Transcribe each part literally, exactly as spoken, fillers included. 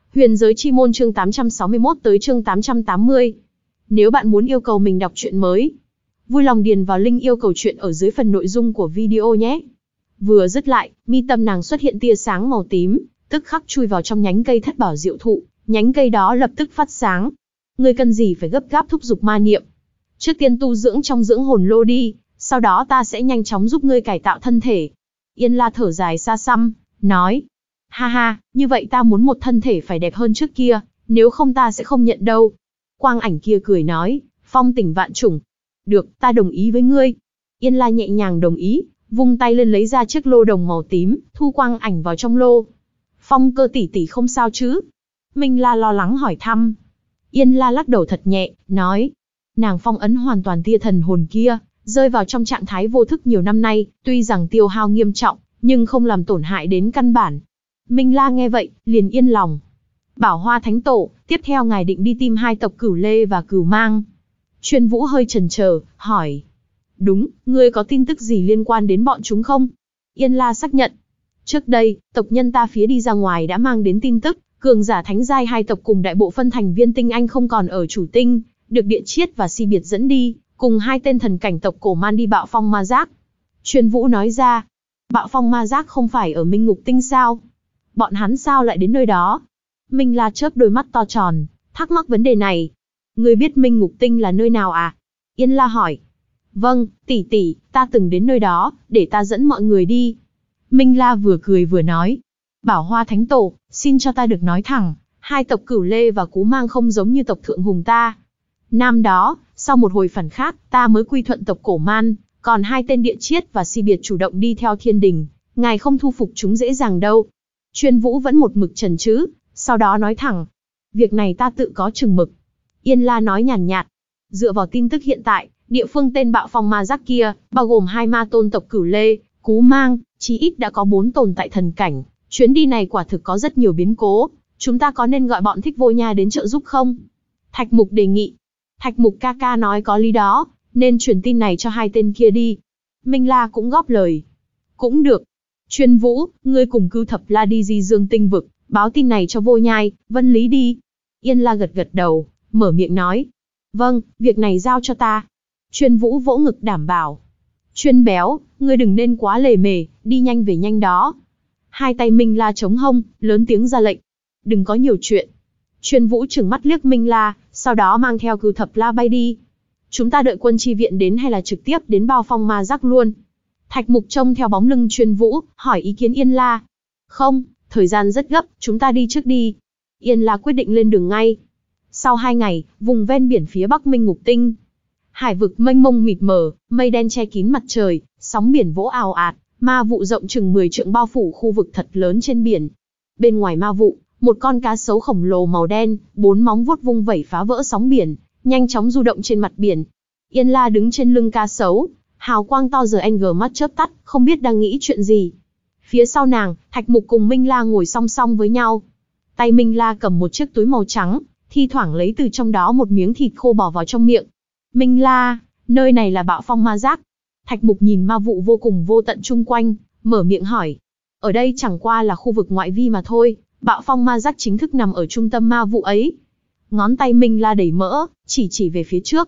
Huyền giới chi môn chương tám trăm sáu mươi mốt tới chương tám trăm tám mươi. Nếu bạn muốn yêu cầu mình đọc truyện mới, vui lòng điền vào link yêu cầu truyện ở dưới phần nội dung của video nhé. Vừa dứt lại, mi tâm nàng xuất hiện tia sáng màu tím, tức khắc chui vào trong nhánh cây thất bảo diệu thụ, nhánh cây đó lập tức phát sáng. Ngươi cần gì phải gấp gáp thúc giục ma niệm? Trước tiên tu dưỡng trong dưỡng hồn lô đi, sau đó ta sẽ nhanh chóng giúp ngươi cải tạo thân thể. Yên La thở dài xa xăm, nói, ha ha, như vậy ta muốn một thân thể phải đẹp hơn trước kia, nếu không ta sẽ không nhận đâu. Quang ảnh kia cười nói, phong tình vạn trùng. Được, ta đồng ý với ngươi. Yên La nhẹ nhàng đồng ý, vung tay lên lấy ra chiếc lô đồng màu tím, thu quang ảnh vào trong lô. Phong Cơ tỷ tỷ không sao chứ? Minh La lo lắng hỏi thăm. Yên La lắc đầu thật nhẹ, nói, nàng phong ấn hoàn toàn tia thần hồn kia, rơi vào trong trạng thái vô thức nhiều năm nay, tuy rằng tiêu hao nghiêm trọng, nhưng không làm tổn hại đến căn bản. Minh La nghe vậy, liền yên lòng. Bảo Hoa Thánh Tổ, tiếp theo ngài định đi tìm hai tộc Cửu Lê và Cửu Mang. Chuyên Vũ hơi chần chờ, hỏi. Đúng, ngươi có tin tức gì liên quan đến bọn chúng không? Yên La xác nhận. Trước đây, tộc nhân ta phía đi ra ngoài đã mang đến tin tức, cường giả thánh giai hai tộc cùng đại bộ phân thành viên tinh anh không còn ở chủ tinh, được Địa Chiết và Si Biệt dẫn đi, cùng hai tên thần cảnh tộc cổ man đi Bạo Phong Ma Giác. Chuyên Vũ nói ra. Bạo Phong Ma Giác không phải ở Minh Ngục Tinh sao? Bọn hắn sao lại đến nơi đó? Minh La chớp đôi mắt to tròn, thắc mắc vấn đề này. Ngươi biết Minh Ngục Tinh là nơi nào à? Yên La hỏi. Vâng, tỷ tỷ, ta từng đến nơi đó, để ta dẫn mọi người đi. Minh La vừa cười vừa nói. Bảo Hoa Thánh Tổ, xin cho ta được nói thẳng, hai tộc Cửu Lê và Cú Mang không giống như tộc Thượng Hùng ta. Năm đó, sau một hồi phản khác, ta mới quy thuận tộc Cổ Man, còn hai tên Địa Chiết và Si Biệt chủ động đi theo Thiên Đình, ngài không thu phục chúng dễ dàng đâu. Chuyên Vũ vẫn một mực chần chừ, sau đó nói thẳng. Việc này ta tự có chừng mực. Yên La nói nhàn nhạt. Dựa vào tin tức hiện tại, địa phương tên Bạo Phong Ma Giác kia, bao gồm hai ma tôn tộc Cửu Lê, Cú Mang, chí ít đã có bốn tồn tại thần cảnh. Chuyến đi này quả thực có rất nhiều biến cố, chúng ta có nên gọi bọn Thích Vô Nha đến trợ giúp không? Thạch Mục đề nghị. Thạch Mục ca ca nói có lý đó, nên truyền tin này cho hai tên kia đi. Minh La cũng góp lời. Cũng được. Chuyên Vũ, ngươi cùng Cưu Thập La đi Di Dương Tinh Vực, báo tin này cho Vô Nhai, Vân Lý đi. Yên La gật gật đầu, mở miệng nói. Vâng, việc này giao cho ta. Chuyên Vũ vỗ ngực đảm bảo. Chuyên Béo, ngươi đừng nên quá lề mề, đi nhanh về nhanh đó. Hai tay Minh La chống hông, lớn tiếng ra lệnh. Đừng có nhiều chuyện. Chuyên Vũ trừng mắt liếc Minh La, sau đó mang theo Cưu Thập La bay đi. Chúng ta đợi quân chi viện đến hay là trực tiếp đến Bạo Phong Ma Giác luôn? Thạch Mục trông theo bóng lưng Chuyên Vũ, hỏi ý kiến Yên La. Không, thời gian rất gấp, chúng ta đi trước đi. Yên La quyết định lên đường ngay. Sau hai ngày, vùng ven biển phía bắc Minh Ngục Tinh. Hải vực mênh mông mịt mờ, mây đen che kín mặt trời, sóng biển vỗ ào ạt, ma vụ rộng chừng mười trượng bao phủ khu vực thật lớn trên biển. Bên ngoài ma vụ, một con cá sấu khổng lồ màu đen, bốn móng vuốt vung vẩy phá vỡ sóng biển, nhanh chóng du động trên mặt biển. Yên La đứng trên lưng cá sấu, hào quang to giờ anh gờ mắt chớp tắt, không biết đang nghĩ chuyện gì. Phía sau nàng, Thạch Mục cùng Minh La ngồi song song với nhau. Tay Minh La cầm một chiếc túi màu trắng, thi thoảng lấy từ trong đó một miếng thịt khô bỏ vào trong miệng. Minh La, nơi này là Bạo Phong Ma Giác. Thạch Mục nhìn ma vụ vô cùng vô tận chung quanh, mở miệng hỏi. Ở đây chẳng qua là khu vực ngoại vi mà thôi, Bạo Phong Ma Giác chính thức nằm ở trung tâm ma vụ ấy. Ngón tay Minh La đầy mỡ, chỉ chỉ về phía trước.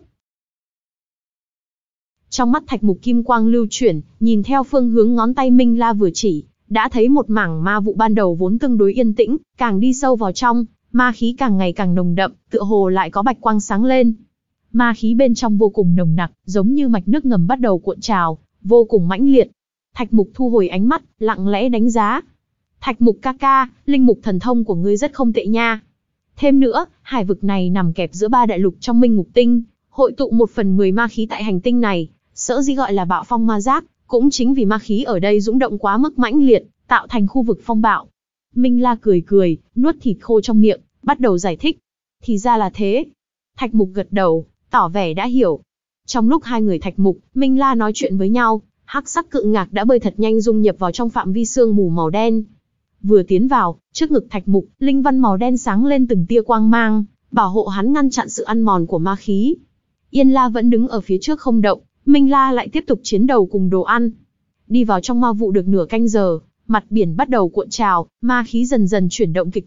Trong mắt Thạch Mục kim quang lưu chuyển, nhìn theo phương hướng ngón tay Minh La vừa chỉ, đã thấy một mảng ma vụ ban đầu vốn tương đối yên tĩnh, càng đi sâu vào trong, ma khí càng ngày càng nồng đậm, tựa hồ lại có bạch quang sáng lên. Ma khí bên trong vô cùng nồng nặc, giống như mạch nước ngầm bắt đầu cuộn trào, vô cùng mãnh liệt. Thạch Mục thu hồi ánh mắt, lặng lẽ đánh giá. Thạch Mục ca ca, linh mục thần thông của ngươi rất không tệ nha. Thêm nữa, hải vực này nằm kẹp giữa ba đại lục trong Minh Ngục Tinh, hội tụ một phần mười ma khí tại hành tinh này, sở dĩ gọi là Bạo Phong Ma Giác, cũng chính vì ma khí ở đây dũng động quá mức mãnh liệt, tạo thành khu vực phong bạo. Minh La cười cười, nuốt thịt khô trong miệng, bắt đầu giải thích. Thì ra là thế. Thạch Mục gật đầu, tỏ vẻ đã hiểu. Trong lúc hai người Thạch Mục, Minh La nói chuyện với nhau, hắc sắc cự ngạc đã bơi thật nhanh dung nhập vào trong phạm vi sương mù màu đen. Vừa tiến vào, trước ngực Thạch Mục, linh văn màu đen sáng lên từng tia quang mang, bảo hộ hắn ngăn chặn sự ăn mòn của ma khí. Yên La vẫn đứng ở phía trước không động, Minh La lại tiếp tục chiến đấu cùng đồ ăn. Đi vào trong ma vụ được nửa canh giờ, mặt biển bắt đầu cuộn trào, ma khí dần dần chuyển động kịch liệt,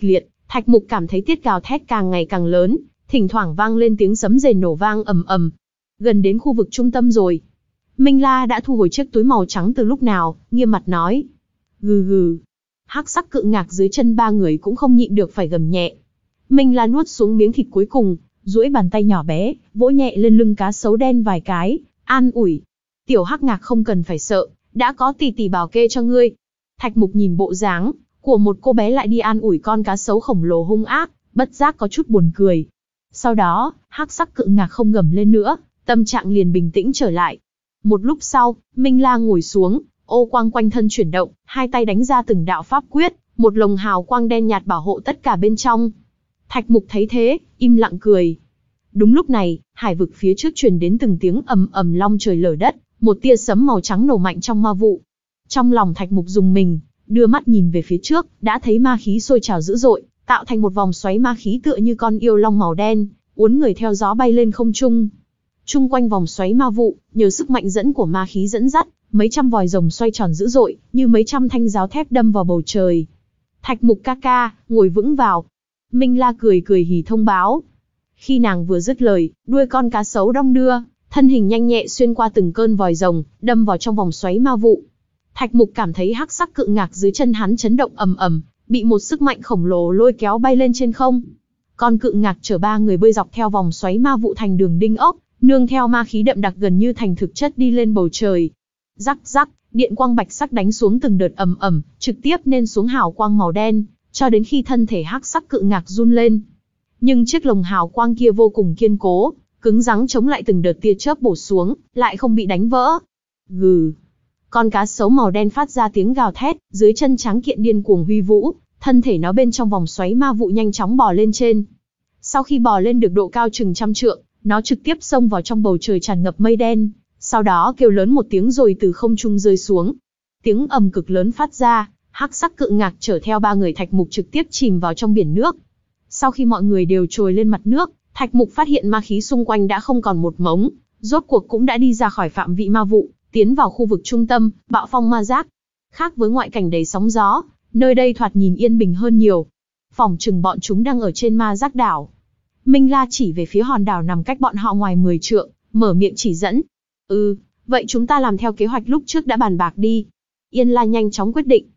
Thạch Mục cảm thấy tiết gào thét càng ngày càng lớn, thỉnh thoảng vang lên tiếng sấm rền nổ vang ầm ầm. Gần đến khu vực trung tâm rồi. Minh La đã thu hồi chiếc túi màu trắng từ lúc nào, nghiêm mặt nói. Gừ gừ. Hắc sắc cự ngạc dưới chân ba người cũng không nhịn được phải gầm nhẹ. Minh La nuốt xuống miếng thịt cuối cùng, duỗi bàn tay nhỏ bé, vỗ nhẹ lên lưng cá sấu đen vài cái, an ủi. Tiểu Hắc Ngạc không cần phải sợ, đã có tỷ tỷ bảo kê cho ngươi. Thạch Mục nhìn bộ dáng của một cô bé lại đi an ủi con cá sấu khổng lồ hung ác, bất giác có chút buồn cười. Sau đó, hắc sắc cự ngạc không gầm lên nữa, tâm trạng liền bình tĩnh trở lại. Một lúc sau, Minh La ngồi xuống, ô quang quanh thân chuyển động, hai tay đánh ra từng đạo pháp quyết, một lồng hào quang đen nhạt bảo hộ tất cả bên trong. Thạch Mục thấy thế, im lặng cười. Đúng lúc này, hải vực phía trước truyền đến từng tiếng ầm ầm long trời lở đất, một tia sấm màu trắng nổ mạnh trong ma vụ. Trong lòng Thạch Mục rùng mình, đưa mắt nhìn về phía trước, đã thấy ma khí sôi trào dữ dội, tạo thành một vòng xoáy ma khí tựa như con yêu long màu đen, uốn người theo gió bay lên không trung. Trung quanh vòng xoáy ma vụ, nhờ sức mạnh dẫn của ma khí dẫn dắt, mấy trăm vòi rồng xoay tròn dữ dội, như mấy trăm thanh giáo thép đâm vào bầu trời. Thạch Mục ca ca, ngồi vững vào. Minh La cười cười hỉ thông báo. Khi nàng vừa dứt lời, đuôi con cá sấu đong đưa, thân hình nhanh nhẹ xuyên qua từng cơn vòi rồng, đâm vào trong vòng xoáy ma vụ. Thạch Mục cảm thấy hắc sắc cự ngạc dưới chân hắn chấn động ầm ầm, bị một sức mạnh khổng lồ lôi kéo bay lên trên không. Con cự ngạc chở ba người bơi dọc theo vòng xoáy ma vụ thành đường đinh ốc, nương theo ma khí đậm đặc gần như thành thực chất đi lên bầu trời. Rắc rắc, điện quang bạch sắc đánh xuống từng đợt ầm ầm, trực tiếp nên xuống hào quang màu đen, cho đến khi thân thể hắc sắc cự ngạc run lên. Nhưng chiếc lồng hào quang kia vô cùng kiên cố, cứng rắn chống lại từng đợt tia chớp bổ xuống, lại không bị đánh vỡ. Gừ. Con cá sấu màu đen phát ra tiếng gào thét, dưới chân tráng kiện điên cuồng huy vũ, thân thể nó bên trong vòng xoáy ma vụ nhanh chóng bò lên trên. Sau khi bò lên được độ cao chừng trăm trượng, nó trực tiếp xông vào trong bầu trời tràn ngập mây đen, sau đó kêu lớn một tiếng rồi từ không trung rơi xuống. Tiếng ầm cực lớn phát ra, hắc sắc cự ngạc chở theo ba người Thạch Mục trực tiếp chìm vào trong biển nước. Sau khi mọi người đều trồi lên mặt nước, Thạch Mục phát hiện ma khí xung quanh đã không còn một mống, rốt cuộc cũng đã đi ra khỏi phạm vị ma vụ, tiến vào khu vực trung tâm, bạo phong ma giác. Khác với ngoại cảnh đầy sóng gió, nơi đây thoạt nhìn yên bình hơn nhiều. Phỏng chừng bọn chúng đang ở trên ma giác đảo. Minh La chỉ về phía hòn đảo nằm cách bọn họ ngoài mười trượng, mở miệng chỉ dẫn. Ừ, vậy chúng ta làm theo kế hoạch lúc trước đã bàn bạc đi. Yên La nhanh chóng quyết định.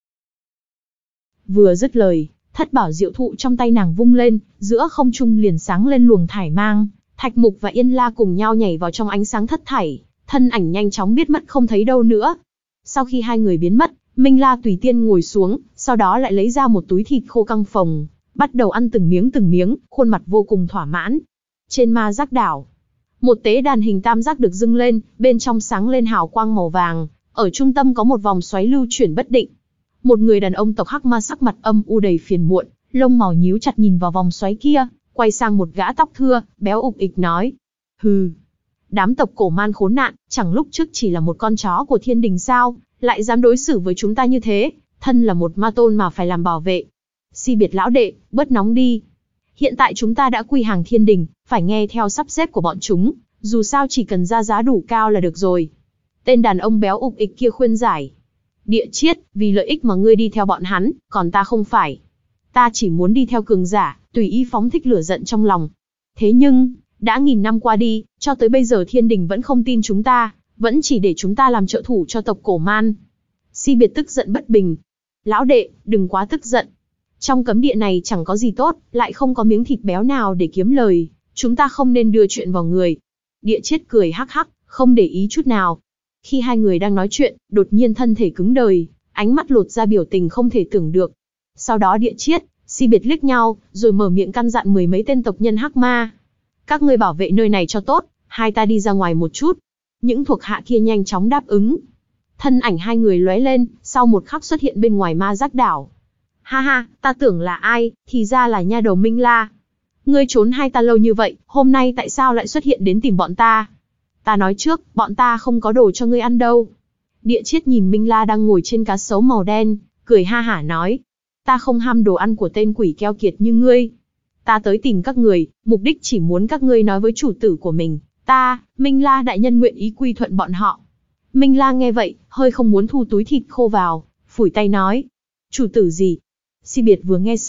Vừa dứt lời, thất bảo diệu thụ trong tay nàng vung lên, giữa không trung liền sáng lên luồng thải mang. Thạch Mục và Yên La cùng nhau nhảy vào trong ánh sáng thất thải, thân ảnh nhanh chóng biết mất không thấy đâu nữa. Sau khi hai người biến mất, Minh La tùy tiên ngồi xuống, sau đó lại lấy ra một túi thịt khô căng phồng, bắt đầu ăn từng miếng từng miếng, khuôn mặt vô cùng thỏa mãn. Trên ma giác đảo, một tế đàn hình tam giác được dâng lên, bên trong sáng lên hào quang màu vàng, ở trung tâm có một vòng xoáy lưu chuyển bất định. Một người đàn ông tộc Hắc Ma sắc mặt âm u đầy phiền muộn, lông màu nhíu chặt nhìn vào vòng xoáy kia, quay sang một gã tóc thưa, béo ục ịch nói: "Hừ, đám tộc cổ man khốn nạn, chẳng lúc trước chỉ là một con chó của thiên đình sao, lại dám đối xử với chúng ta như thế, thân là một ma tôn mà phải làm bảo vệ. Si biệt lão đệ, bớt nóng đi. Hiện tại chúng ta đã quy hàng thiên đình, phải nghe theo sắp xếp của bọn chúng, dù sao chỉ cần ra giá đủ cao là được rồi." Tên đàn ông béo ục ịch kia khuyên giải: "Địa Chiết, vì lợi ích mà ngươi đi theo bọn hắn, còn ta không phải. Ta chỉ muốn đi theo cường giả, tùy ý phóng thích lửa giận trong lòng. Thế nhưng, đã nghìn năm qua đi, cho tới bây giờ thiên đình vẫn không tin chúng ta, vẫn chỉ để chúng ta làm trợ thủ cho tộc cổ man." Si biệt tức giận bất bình: "Lão đệ, đừng quá tức giận. Trong cấm địa này chẳng có gì tốt, lại không có miếng thịt béo nào để kiếm lời, chúng ta không nên đưa chuyện vào người." Địa Chiết cười hắc hắc, không để ý chút nào. Khi hai người đang nói chuyện, đột nhiên thân thể cứng đờ, ánh mắt lột ra biểu tình không thể tưởng được. Sau đó Địa Chiết, Si biệt liếc nhau, rồi mở miệng căn dặn mười mấy tên tộc nhân Hắc Ma: "Các ngươi bảo vệ nơi này cho tốt, hai ta đi ra ngoài một chút." Những thuộc hạ kia nhanh chóng đáp ứng. Thân ảnh hai người lóe lên, sau một khắc xuất hiện bên ngoài ma giác đảo. "Ha ha, ta tưởng là ai, thì ra là nha đầu Minh La. Ngươi trốn hai ta lâu như vậy, hôm nay tại sao lại xuất hiện đến tìm bọn ta? Ta nói trước, bọn ta không có đồ cho ngươi ăn đâu." Địa Chiết nhìn Minh La đang ngồi trên cá sấu màu đen, cười ha hả nói: "Ta không ham đồ ăn của tên quỷ keo kiệt như ngươi. Ta tới tìm các người, mục đích chỉ muốn các ngươi nói với chủ tử của mình, ta, Minh La đại nhân nguyện ý quy thuận bọn họ." Minh La nghe vậy, hơi không muốn thu túi thịt khô vào, phủi tay nói: "Chủ tử gì?" Si biệt vừa nghe xong,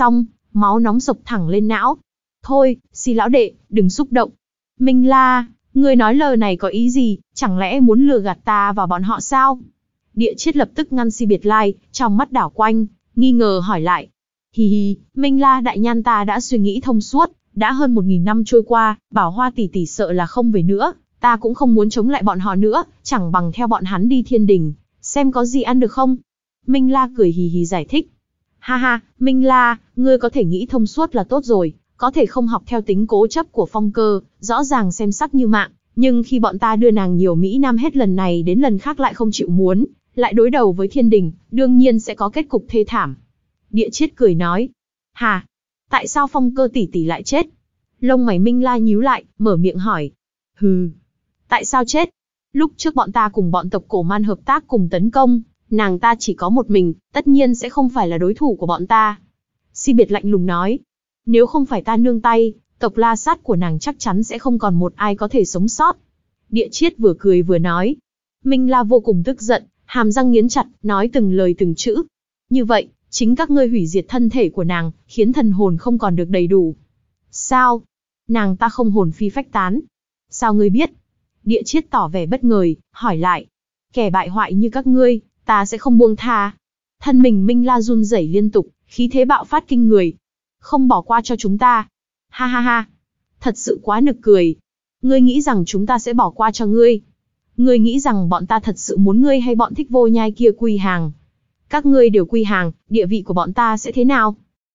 máu nóng sộc thẳng lên não. Thôi, Si lão đệ, đừng xúc động. Minh La, ngươi nói lời này có ý gì, chẳng lẽ muốn lừa gạt ta và bọn họ sao? Địa Chiết lập tức ngăn Si Biệt Lai, trong mắt đảo quanh, nghi ngờ hỏi lại. Hì hì, Minh La đại nhan ta đã suy nghĩ thông suốt, đã hơn một nghìn năm trôi qua, Bảo Hoa tỷ tỷ sợ là không về nữa, ta cũng không muốn chống lại bọn họ nữa, chẳng bằng theo bọn hắn đi thiên đình, xem có gì ăn được không? Minh La cười hì hì giải thích. Ha ha, Minh La, ngươi có thể nghĩ thông suốt là tốt rồi, có thể không học theo tính cố chấp của Phong Cơ, rõ ràng xem sắc như mạng, nhưng khi bọn ta đưa nàng nhiều Mỹ Nam hết lần này đến lần khác lại không chịu muốn, lại đối đầu với thiên đình, đương nhiên sẽ có kết cục thê thảm. Địa Chiết cười nói. Hà, tại sao Phong Cơ tỷ tỷ lại chết? Lông mày Minh La nhíu lại, mở miệng hỏi. Hừ, tại sao chết? Lúc trước bọn ta cùng bọn tộc cổ man hợp tác cùng tấn công, nàng ta chỉ có một mình, tất nhiên sẽ không phải là đối thủ của bọn ta. Si Biệt lạnh lùng nói. Nếu không phải ta nương tay, tộc La Sát của nàng chắc chắn sẽ không còn một ai có thể sống sót. Địa Chiết vừa cười vừa nói. Minh La vô cùng tức giận, hàm răng nghiến chặt, nói từng lời từng chữ. Như vậy, chính các ngươi hủy diệt thân thể của nàng, khiến thần hồn không còn được đầy đủ. Sao? Nàng ta không hồn phi phách tán. Sao ngươi biết? Địa Chiết tỏ vẻ bất ngờ, hỏi lại. Kẻ bại hoại như các ngươi, ta sẽ không buông tha. Thân mình Minh La run rẩy liên tục, khí thế bạo phát kinh người. Không bỏ qua cho chúng ta. Ha ha ha. Thật sự quá nực cười. Ngươi nghĩ rằng chúng ta sẽ bỏ qua cho ngươi? Ngươi nghĩ rằng bọn ta thật sự muốn ngươi hay bọn thích vô nhai kia quy hàng? Các ngươi đều quy hàng, địa vị của bọn ta sẽ thế nào?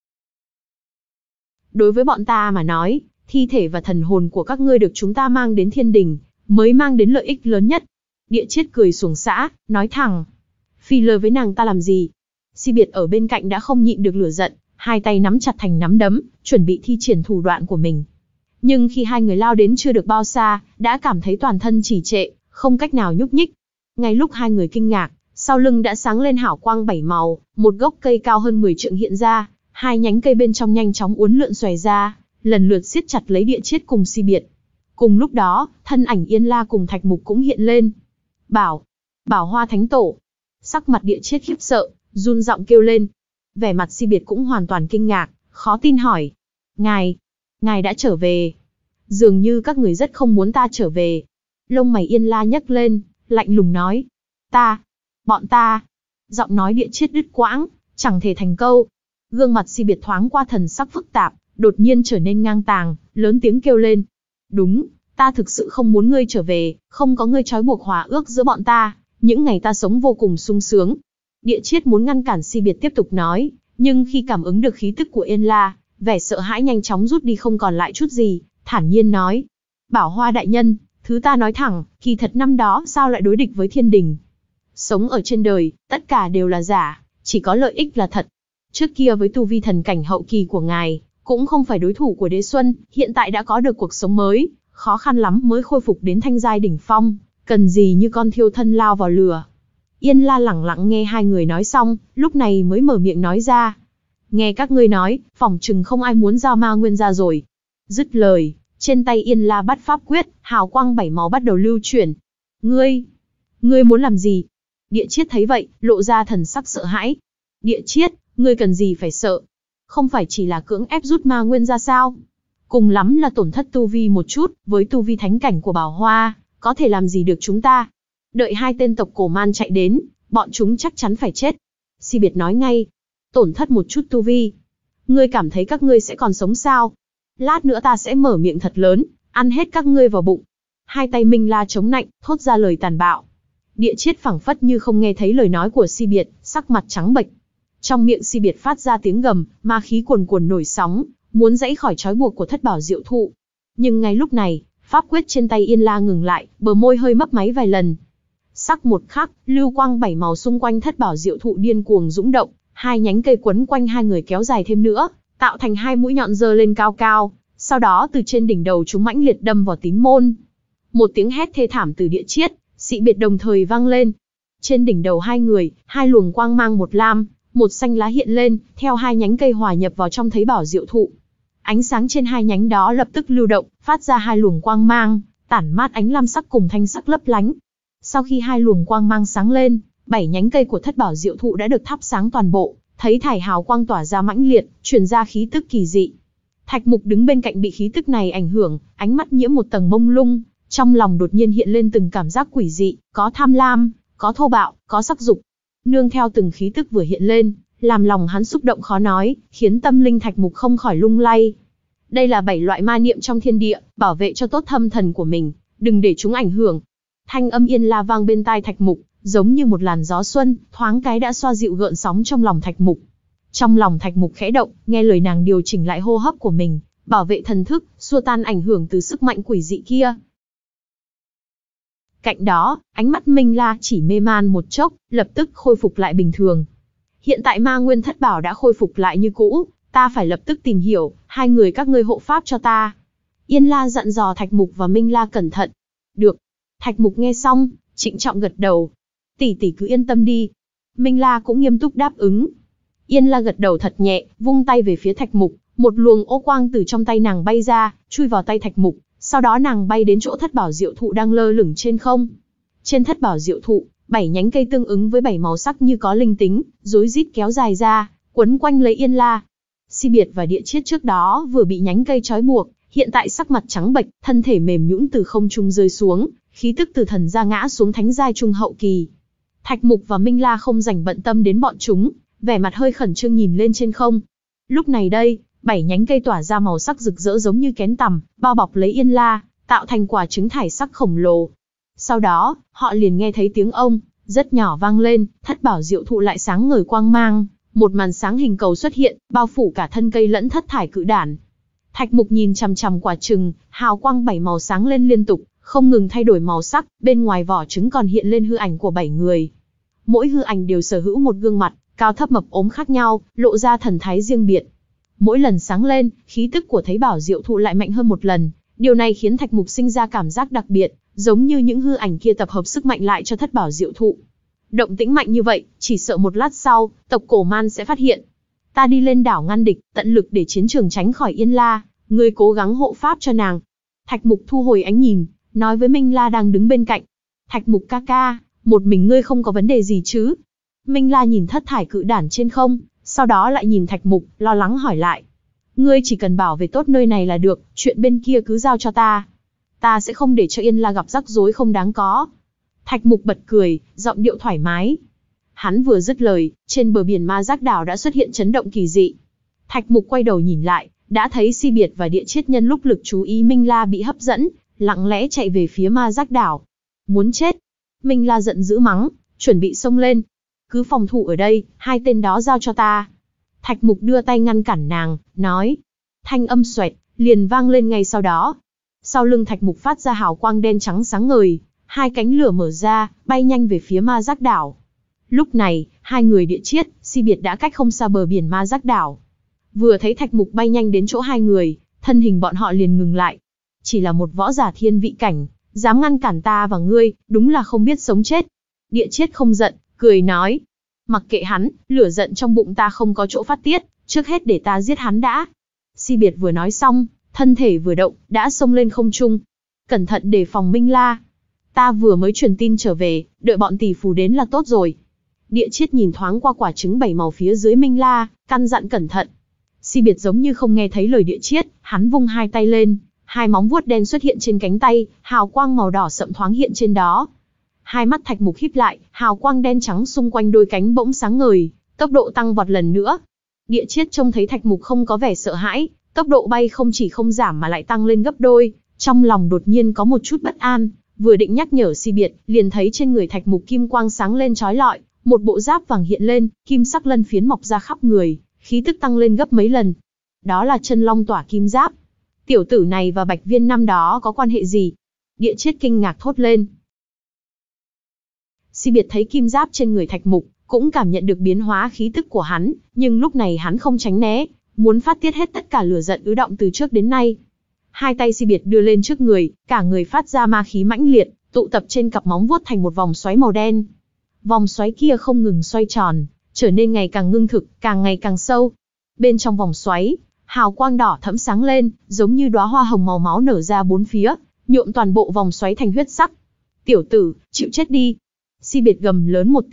Đối với bọn ta mà nói, thi thể và thần hồn của các ngươi được chúng ta mang đến thiên đình, mới mang đến lợi ích lớn nhất. Địa Chiết cười xuồng xã, nói thẳng. Phi lơ với nàng ta làm gì? Si Biệt ở bên cạnh đã không nhịn được lửa giận, hai tay nắm chặt thành nắm đấm, chuẩn bị thi triển thủ đoạn của mình. Nhưng khi hai người lao đến chưa được bao xa, đã cảm thấy toàn thân trì trệ, không cách nào nhúc nhích. Ngay lúc hai người kinh ngạc, sau lưng đã sáng lên hào quang bảy màu, một gốc cây cao hơn mười trượng hiện ra, hai nhánh cây bên trong nhanh chóng uốn lượn xòe ra, lần lượt siết chặt lấy Địa Chiết cùng Si Biệt. Cùng lúc đó, thân ảnh Yên La cùng Thạch Mục cũng hiện lên. Bảo, Bảo Hoa Thánh Tổ. Sắc mặt Địa Chiết khiếp sợ, run giọng kêu lên. Vẻ mặt Si Biệt cũng hoàn toàn kinh ngạc, khó tin hỏi. Ngài, ngài đã trở về. Dường như các người rất không muốn ta trở về. Lông mày Yên La nhấc lên, lạnh lùng nói. Ta, bọn ta. Giọng nói Địa Chiết đứt quãng, chẳng thể thành câu. Gương mặt Si Biệt thoáng qua thần sắc phức tạp, đột nhiên trở nên ngang tàng, lớn tiếng kêu lên. Đúng, ta thực sự không muốn ngươi trở về, không có ngươi trói buộc hòa ước giữa bọn ta, những ngày ta sống vô cùng sung sướng. Địa Chiết muốn ngăn cản Si Biệt tiếp tục nói, nhưng khi cảm ứng được khí tức của Yên La, vẻ sợ hãi nhanh chóng rút đi không còn lại chút gì, thản nhiên nói. Bảo Hoa đại nhân, thứ ta nói thẳng, kỳ thật năm đó sao lại đối địch với thiên đình? Sống ở trên đời, tất cả đều là giả, chỉ có lợi ích là thật. Trước kia với tu vi thần cảnh hậu kỳ của ngài, cũng không phải đối thủ của Đế Xuân, hiện tại đã có được cuộc sống mới, khó khăn lắm mới khôi phục đến thanh giai đỉnh phong, cần gì như con thiêu thân lao vào lửa. Yên La lẳng lặng nghe hai người nói xong, lúc này mới mở miệng nói ra. Nghe các ngươi nói, phỏng chừng không ai muốn giao ma nguyên ra rồi. Dứt lời, trên tay Yên La bắt pháp quyết, hào quang bảy màu bắt đầu lưu chuyển. Ngươi, ngươi muốn làm gì? Địa Chiết thấy vậy, lộ ra thần sắc sợ hãi. Địa Chiết, ngươi cần gì phải sợ? Không phải chỉ là cưỡng ép rút ma nguyên ra sao? Cùng lắm là tổn thất tu vi một chút, với tu vi thánh cảnh của Bảo Hoa, có thể làm gì được chúng ta? Đợi hai tên tộc cổ man chạy đến, bọn chúng chắc chắn phải chết. Si Biệt nói ngay. Tổn thất một chút tu vi. Ngươi cảm thấy các ngươi sẽ còn sống sao? Lát nữa ta sẽ mở miệng thật lớn, ăn hết các ngươi vào bụng. Hai tay Minh La chống nạnh, thốt ra lời tàn bạo. Địa Chiết phảng phất như không nghe thấy lời nói của Si Biệt, sắc mặt trắng bệch. Trong miệng Si Biệt phát ra tiếng gầm, ma khí cuồn cuồn nổi sóng, muốn giãy khỏi trói buộc của thất bảo diệu thụ. Nhưng ngay lúc này, pháp quyết trên tay Yên La ngừng lại, bờ môi hơi mấp máy vài lần. Sắc một khắc, lưu quang bảy màu xung quanh thất bảo diệu thụ điên cuồng dũng động, hai nhánh cây quấn quanh hai người kéo dài thêm nữa, tạo thành hai mũi nhọn giơ lên cao cao, sau đó từ trên đỉnh đầu chúng mãnh liệt đâm vào tín môn. Một tiếng hét thê thảm từ Địa Chiết, Si Biệt đồng thời vang lên. Trên đỉnh đầu hai người, hai luồng quang mang một lam, một xanh lá hiện lên, theo hai nhánh cây hòa nhập vào trong thấy bảo diệu thụ. Ánh sáng trên hai nhánh đó lập tức lưu động, phát ra hai luồng quang mang, tản mát ánh lam sắc cùng thanh sắc lấp lánh. Sau khi hai luồng quang mang sáng lên, bảy nhánh cây của thất bảo diệu thụ đã được thắp sáng toàn bộ, thấy thải hào quang tỏa ra mãnh liệt, truyền ra khí tức kỳ dị. Thạch Mục đứng bên cạnh bị khí tức này ảnh hưởng, ánh mắt nhiễm một tầng mông lung, trong lòng đột nhiên hiện lên từng cảm giác quỷ dị, có tham lam, có thô bạo, có sắc dục. Nương theo từng khí tức vừa hiện lên, làm lòng hắn xúc động khó nói, khiến tâm linh Thạch Mục không khỏi lung lay. Đây là bảy loại ma niệm trong thiên địa, bảo vệ cho tốt thâm thần của mình, đừng để chúng ảnh hưởng. Thanh âm Yên La vang bên tai Thạch Mục, giống như một làn gió xuân, thoáng cái đã xoa dịu gợn sóng trong lòng Thạch Mục. Trong lòng Thạch Mục khẽ động, nghe lời nàng điều chỉnh lại hô hấp của mình, bảo vệ thần thức, xua tan ảnh hưởng từ sức mạnh quỷ dị kia. Cạnh đó, ánh mắt Minh La chỉ mê man một chốc, lập tức khôi phục lại bình thường. Hiện tại ma nguyên thất bảo đã khôi phục lại như cũ, ta phải lập tức tìm hiểu, hai người các ngươi hộ pháp cho ta. Yên La dặn dò Thạch Mục và Minh La cẩn thận. Được. Thạch Mục nghe xong, trịnh trọng gật đầu. Tỷ tỷ cứ yên tâm đi. Minh La cũng nghiêm túc đáp ứng. Yên La gật đầu thật nhẹ, vung tay về phía Thạch Mục, một luồng ô quang từ trong tay nàng bay ra, chui vào tay Thạch Mục, sau đó nàng bay đến chỗ thất bảo diệu thụ đang lơ lửng trên không. Trên thất bảo diệu thụ, bảy nhánh cây tương ứng với bảy màu sắc như có linh tính, rối rít kéo dài ra, quấn quanh lấy Yên La. Si Biệt và Địa Chiết trước đó vừa bị nhánh cây trói buộc, hiện tại sắc mặt trắng bệch, thân thể mềm nhũn từ không trung rơi xuống, khí tức từ thần gia ngã xuống thánh giai trung hậu kỳ. Thạch Mục và Minh La không rảnh bận tâm đến bọn chúng, vẻ mặt hơi khẩn trương nhìn lên trên không. Lúc này đây, bảy nhánh cây tỏa ra màu sắc rực rỡ giống như kén tằm, bao bọc lấy Yên La, tạo thành quả trứng thải sắc khổng lồ. Sau đó, họ liền nghe thấy tiếng ông, rất nhỏ vang lên, thất bảo diệu thụ lại sáng ngời quang mang, một màn sáng hình cầu xuất hiện, bao phủ cả thân cây lẫn thất thải cự đản. Thạch Mục nhìn chằm chằm quả trứng, hào quang bảy màu sáng lên liên tục, không ngừng thay đổi màu sắc, bên ngoài vỏ trứng còn hiện lên hư ảnh của bảy người. Mỗi hư ảnh đều sở hữu một gương mặt, cao thấp mập ốm khác nhau, lộ ra thần thái riêng biệt. Mỗi lần sáng lên, khí tức của Thấy Bảo Diệu Thụ lại mạnh hơn một lần, điều này khiến Thạch Mục sinh ra cảm giác đặc biệt, giống như những hư ảnh kia tập hợp sức mạnh lại cho Thất Bảo Diệu Thụ. Động tĩnh mạnh như vậy, chỉ sợ một lát sau, tộc Cổ Man sẽ phát hiện. Ta đi lên đảo ngăn địch, tận lực để chiến trường tránh khỏi Yên La, ngươi cố gắng hộ pháp cho nàng. Thạch Mục thu hồi ánh nhìn, nói với Minh La đang đứng bên cạnh. Thạch Mục ca ca, một mình ngươi không có vấn đề gì chứ? Minh La nhìn thất thải cự đản trên không, sau đó lại nhìn Thạch Mục, lo lắng hỏi lại. Ngươi chỉ cần bảo vệ tốt nơi này là được, chuyện bên kia cứ giao cho ta. Ta sẽ không để cho Yên La gặp rắc rối không đáng có. Thạch Mục bật cười, giọng điệu thoải mái. Hắn vừa dứt lời, trên bờ biển Ma Giác Đảo đã xuất hiện chấn động kỳ dị. Thạch Mục quay đầu nhìn lại, đã thấy Si Biệt và Địa Chiết nhân lúc lực chú ý Minh La bị hấp dẫn, lặng lẽ chạy về phía Ma Giác Đảo. Muốn chết. Minh La giận dữ mắng, chuẩn bị xông lên. Cứ phòng thủ ở đây, hai tên đó giao cho ta. Thạch Mục đưa tay ngăn cản nàng, nói. Thanh âm xoẹt, liền vang lên ngay sau đó. Sau lưng Thạch Mục phát ra hào quang đen trắng sáng ngời, hai cánh lửa mở ra, bay nhanh về phía Ma Giác Đảo. Lúc này, hai người Địa Chiết, Si Biệt đã cách không xa bờ biển Ma Giác Đảo. Vừa thấy Thạch Mục bay nhanh đến chỗ hai người, thân hình bọn họ liền ngừng lại. Chỉ là một võ giả thiên vị cảnh, dám ngăn cản ta và ngươi, đúng là không biết sống chết. Địa Chiết không giận, cười nói. Mặc kệ hắn, lửa giận trong bụng ta không có chỗ phát tiết, trước hết để ta giết hắn đã. Si Biệt vừa nói xong, thân thể vừa động, đã xông lên không trung. Cẩn thận đề phòng Minh La. Ta vừa mới truyền tin trở về, đợi bọn tỷ phù đến là tốt rồi. Địa Chiết nhìn thoáng qua quả trứng bảy màu phía dưới Minh La, căn dặn cẩn thận. Si Biệt giống như không nghe thấy lời Địa Chiết, hắn vung hai tay lên, hai móng vuốt đen xuất hiện trên cánh tay, hào quang màu đỏ sậm thoáng hiện trên đó. Hai mắt Thạch Mục híp lại, hào quang đen trắng xung quanh đôi cánh bỗng sáng ngời, tốc độ tăng vọt lần nữa. Địa Chiết trông thấy Thạch Mục không có vẻ sợ hãi, tốc độ bay không chỉ không giảm mà lại tăng lên gấp đôi, trong lòng đột nhiên có một chút bất an, vừa định nhắc nhở Si Biệt, liền thấy trên người Thạch Mục kim quang sáng lên chói lọi, một bộ giáp vàng hiện lên, kim sắc lân phiến mọc ra khắp người, khí tức tăng lên gấp mấy lần. Đó là chân long tỏa kim giáp. Tiểu tử này và Bạch Viên năm đó có quan hệ gì? Địa Chiết kinh ngạc thốt lên. Si Biệt thấy kim giáp trên người Thạch Mục, cũng cảm nhận được biến hóa khí tức của hắn, nhưng lúc này hắn không tránh né, muốn phát tiết hết tất cả lửa giận ứ động từ trước đến nay. Hai tay Si Biệt đưa lên trước người, cả người phát ra ma khí mãnh liệt, tụ tập trên cặp móng vuốt thành một vòng xoáy màu đen. Vòng xoáy kia không ngừng xoay tròn, trở nên ngày càng ngưng thực, càng ngày càng sâu. Bên trong vòng xoáy, hào quang đỏ thẫm sáng lên, giống như đóa hoa hồng màu máu nở ra bốn phía, nhuộm toàn bộ vòng xoáy thành huyết sắc. Tiểu tử, chịu chết đi. Si Biệt gầm lớn một tiếng,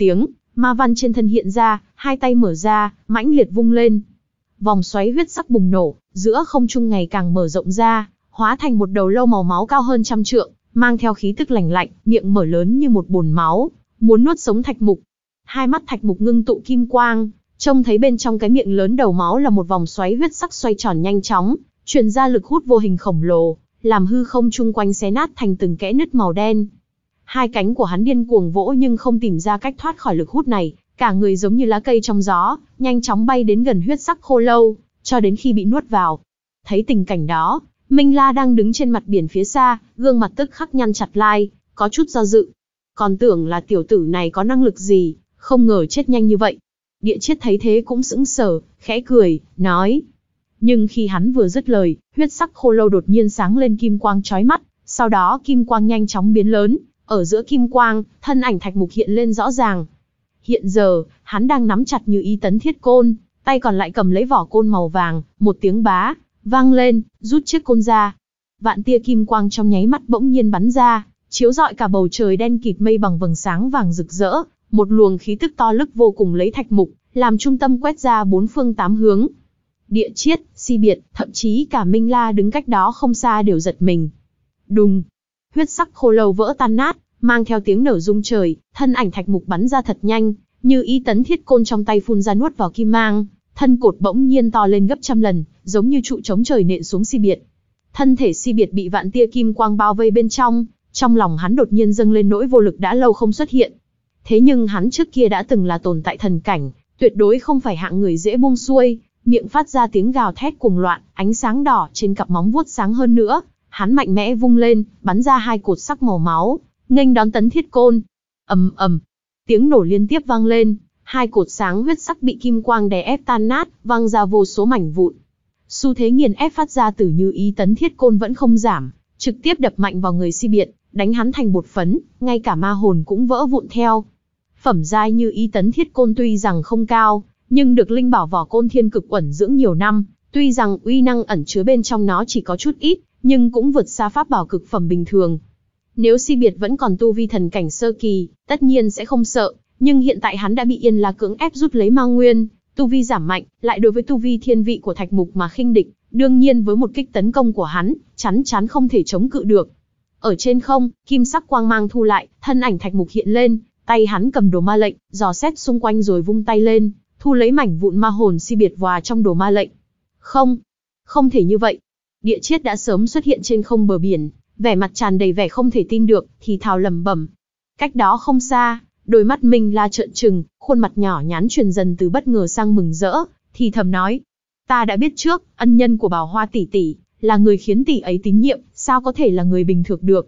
Ma văn trên thân hiện ra, hai tay mở ra, mãnh liệt vung lên. Vòng xoáy huyết sắc bùng nổ, giữa không trung ngày càng mở rộng ra, hóa thành một đầu lâu màu máu cao hơn trăm trượng, mang theo khí tức lạnh lạnh, miệng mở lớn như một bồn máu, muốn nuốt sống Thạch Mục. Hai mắt Thạch Mục ngưng tụ kim quang, trông thấy bên trong cái miệng lớn đầu máu là một vòng xoáy huyết sắc xoay tròn nhanh chóng, truyền ra lực hút vô hình khổng lồ, làm hư không chung quanh xé nát thành từng kẽ nứt màu đen. Hai cánh của hắn điên cuồng vỗ nhưng không tìm ra cách thoát khỏi lực hút này, cả người giống như lá cây trong gió, nhanh chóng bay đến gần huyết sắc khô lâu, cho đến khi bị nuốt vào. Thấy tình cảnh đó, Minh La đang đứng trên mặt biển phía xa, gương mặt tức khắc nhăn chặt lai, có chút do dự. Còn tưởng là tiểu tử này có năng lực gì, không ngờ chết nhanh như vậy. Địa Chiết thấy thế cũng sững sờ, khẽ cười, nói. Nhưng khi hắn vừa dứt lời, huyết sắc khô lâu đột nhiên sáng lên kim quang chói mắt, sau đó kim quang nhanh chóng biến lớn, ở giữa kim quang, thân ảnh Thạch Mục hiện lên rõ ràng. Hiện giờ, hắn đang nắm chặt Như Ý Tấn Thiết Côn, tay còn lại cầm lấy vỏ côn màu vàng, một tiếng bá vang lên, rút chiếc côn ra. Vạn tia kim quang trong nháy mắt bỗng nhiên bắn ra, chiếu rọi cả bầu trời đen kịt mây bằng vầng sáng vàng rực rỡ, một luồng khí tức to lực vô cùng lấy Thạch Mục làm trung tâm quét ra bốn phương tám hướng. Địa Chiết, Si Biệt, thậm chí cả Minh La đứng cách đó không xa đều giật mình. Đùng, huyết sắc khô lâu vỡ tan nát, mang theo tiếng nở rung trời, thân ảnh Thạch Mục bắn ra thật nhanh, Như Ý Tấn Thiết Côn trong tay phun ra nuốt vào kim mang, thân cột bỗng nhiên to lên gấp trăm lần, giống như trụ chống trời nện xuống Si Biệt. Thân thể Si Biệt bị vạn tia kim quang bao vây bên trong, trong lòng hắn đột nhiên dâng lên nỗi vô lực đã lâu không xuất hiện. Thế nhưng hắn trước kia đã từng là tồn tại thần cảnh, tuyệt đối không phải hạng người dễ buông xuôi, miệng phát ra tiếng gào thét cuồng loạn, ánh sáng đỏ trên cặp móng vuốt sáng hơn nữa, hắn mạnh mẽ vung lên, bắn ra hai cột sắc màu máu, nghênh đón Tấn Thiết Côn. Ầm ầm, tiếng nổ liên tiếp vang lên, hai cột sáng huyết sắc bị kim quang đè ép tan nát, văng ra vô số mảnh vụn. Xu thế nghiền ép phát ra từ Như Ý Tấn Thiết Côn vẫn không giảm, trực tiếp đập mạnh vào người Si Biệt, đánh hắn thành bột phấn, ngay cả ma hồn cũng vỡ vụn theo. Phẩm giai Như Ý Tấn Thiết Côn tuy rằng không cao, nhưng được linh bảo vỏ côn thiên cực uẩn dưỡng nhiều năm, tuy rằng uy năng ẩn chứa bên trong nó chỉ có chút ít, nhưng cũng vượt xa pháp bảo cực phẩm bình thường. Nếu Si Biệt vẫn còn tu vi thần cảnh sơ kỳ, tất nhiên sẽ không sợ, nhưng hiện tại hắn đã bị Yên La cưỡng ép rút lấy ma nguyên, tu vi giảm mạnh, lại đối với tu vi thiên vị của Thạch Mục mà khinh địch, đương nhiên với một kích tấn công của hắn, chắn chắn không thể chống cự được. Ở trên không, kim sắc quang mang thu lại, thân ảnh Thạch Mục hiện lên, tay hắn cầm đồ ma lệnh, dò xét xung quanh rồi vung tay lên, thu lấy mảnh vụn ma hồn Si Biệt hòa trong đồ ma lệnh. Không, không thể như vậy. Địa Chiết đã sớm xuất hiện trên không bờ biển, vẻ mặt tràn đầy vẻ không thể tin được, thì thào lẩm bẩm. Cách đó không xa, đôi mắt Minh La trợn trừng, khuôn mặt nhỏ nhắn chuyển dần từ bất ngờ sang mừng rỡ, thì thầm nói: ta đã biết trước, ân nhân của Bảo Hoa tỷ tỷ là người khiến tỷ ấy tín nhiệm, sao có thể là người bình thường được?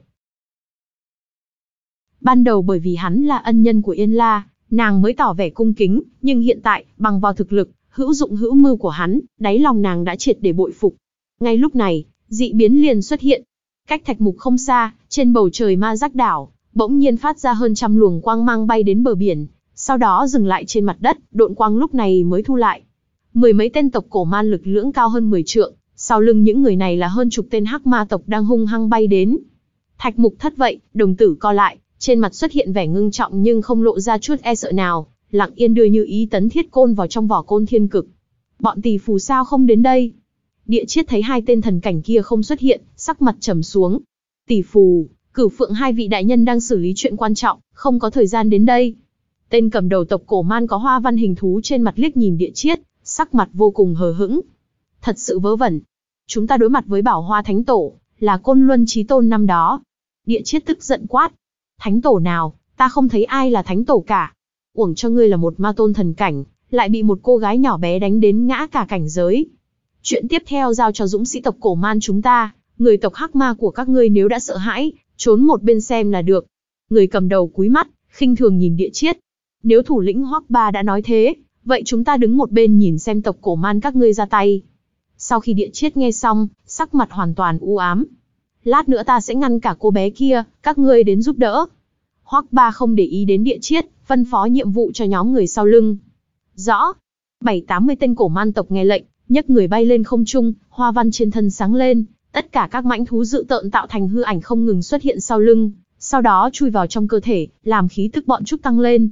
Ban đầu bởi vì hắn là ân nhân của Yên La, nàng mới tỏ vẻ cung kính, nhưng hiện tại, bằng vào thực lực, hữu dụng hữu mưu của hắn, đáy lòng nàng đã triệt để bội phục. Ngay lúc này, dị biến liền xuất hiện. Cách Thạch Mục không xa, trên bầu trời Ma Giác đảo, bỗng nhiên phát ra hơn trăm luồng quang mang bay đến bờ biển, sau đó dừng lại trên mặt đất, độn quang lúc này mới thu lại. Mười mấy tên tộc cổ man lực lưỡng cao hơn mười trượng, sau lưng những người này là hơn chục tên hắc ma tộc đang hung hăng bay đến. Thạch Mục thất vậy, đồng tử co lại, trên mặt xuất hiện vẻ ngưng trọng nhưng không lộ ra chút e sợ nào, lặng yên đưa Như Ý Tấn Thiết Côn vào trong vỏ côn thiên cực. Bọn tỷ phù sao không đến đây? Địa Chiết thấy hai tên thần cảnh kia không xuất hiện, sắc mặt trầm xuống. Tỷ phù, Cửu Phượng hai vị đại nhân đang xử lý chuyện quan trọng, không có thời gian đến đây. Tên cầm đầu tộc cổ man có hoa văn hình thú trên mặt liếc nhìn Địa Chiết, sắc mặt vô cùng hờ hững. Thật sự vớ vẩn. Chúng ta đối mặt với Bảo Hoa Thánh Tổ, là Côn Luân Chí Tôn năm đó. Địa Chiết tức giận quát. Thánh Tổ nào, ta không thấy ai là Thánh Tổ cả. Uổng cho ngươi là một ma tôn thần cảnh, lại bị một cô gái nhỏ bé đánh đến ngã cả cảnh giới. Chuyện tiếp theo giao cho dũng sĩ tộc cổ man chúng ta, người tộc hắc ma của các ngươi nếu đã sợ hãi, trốn một bên xem là được. Người cầm đầu cúi mắt, khinh thường nhìn Địa Chiết. Nếu thủ lĩnh Hoắc Ba đã nói thế, vậy chúng ta đứng một bên nhìn xem tộc cổ man các ngươi ra tay. Sau khi Địa Chiết nghe xong, sắc mặt hoàn toàn u ám. Lát nữa ta sẽ ngăn cả cô bé kia, các ngươi đến giúp đỡ. Hoắc Ba không để ý đến Địa Chiết, phân phó nhiệm vụ cho nhóm người sau lưng. Rõ. Bảy tám mươi tên cổ man tộc nghe lệnh, nhấc người bay lên không trung, hoa văn trên thân sáng lên, tất cả các mãnh thú dữ tợn tạo thành hư ảnh không ngừng xuất hiện sau lưng, sau đó chui vào trong cơ thể, làm khí tức bọn trúc tăng lên.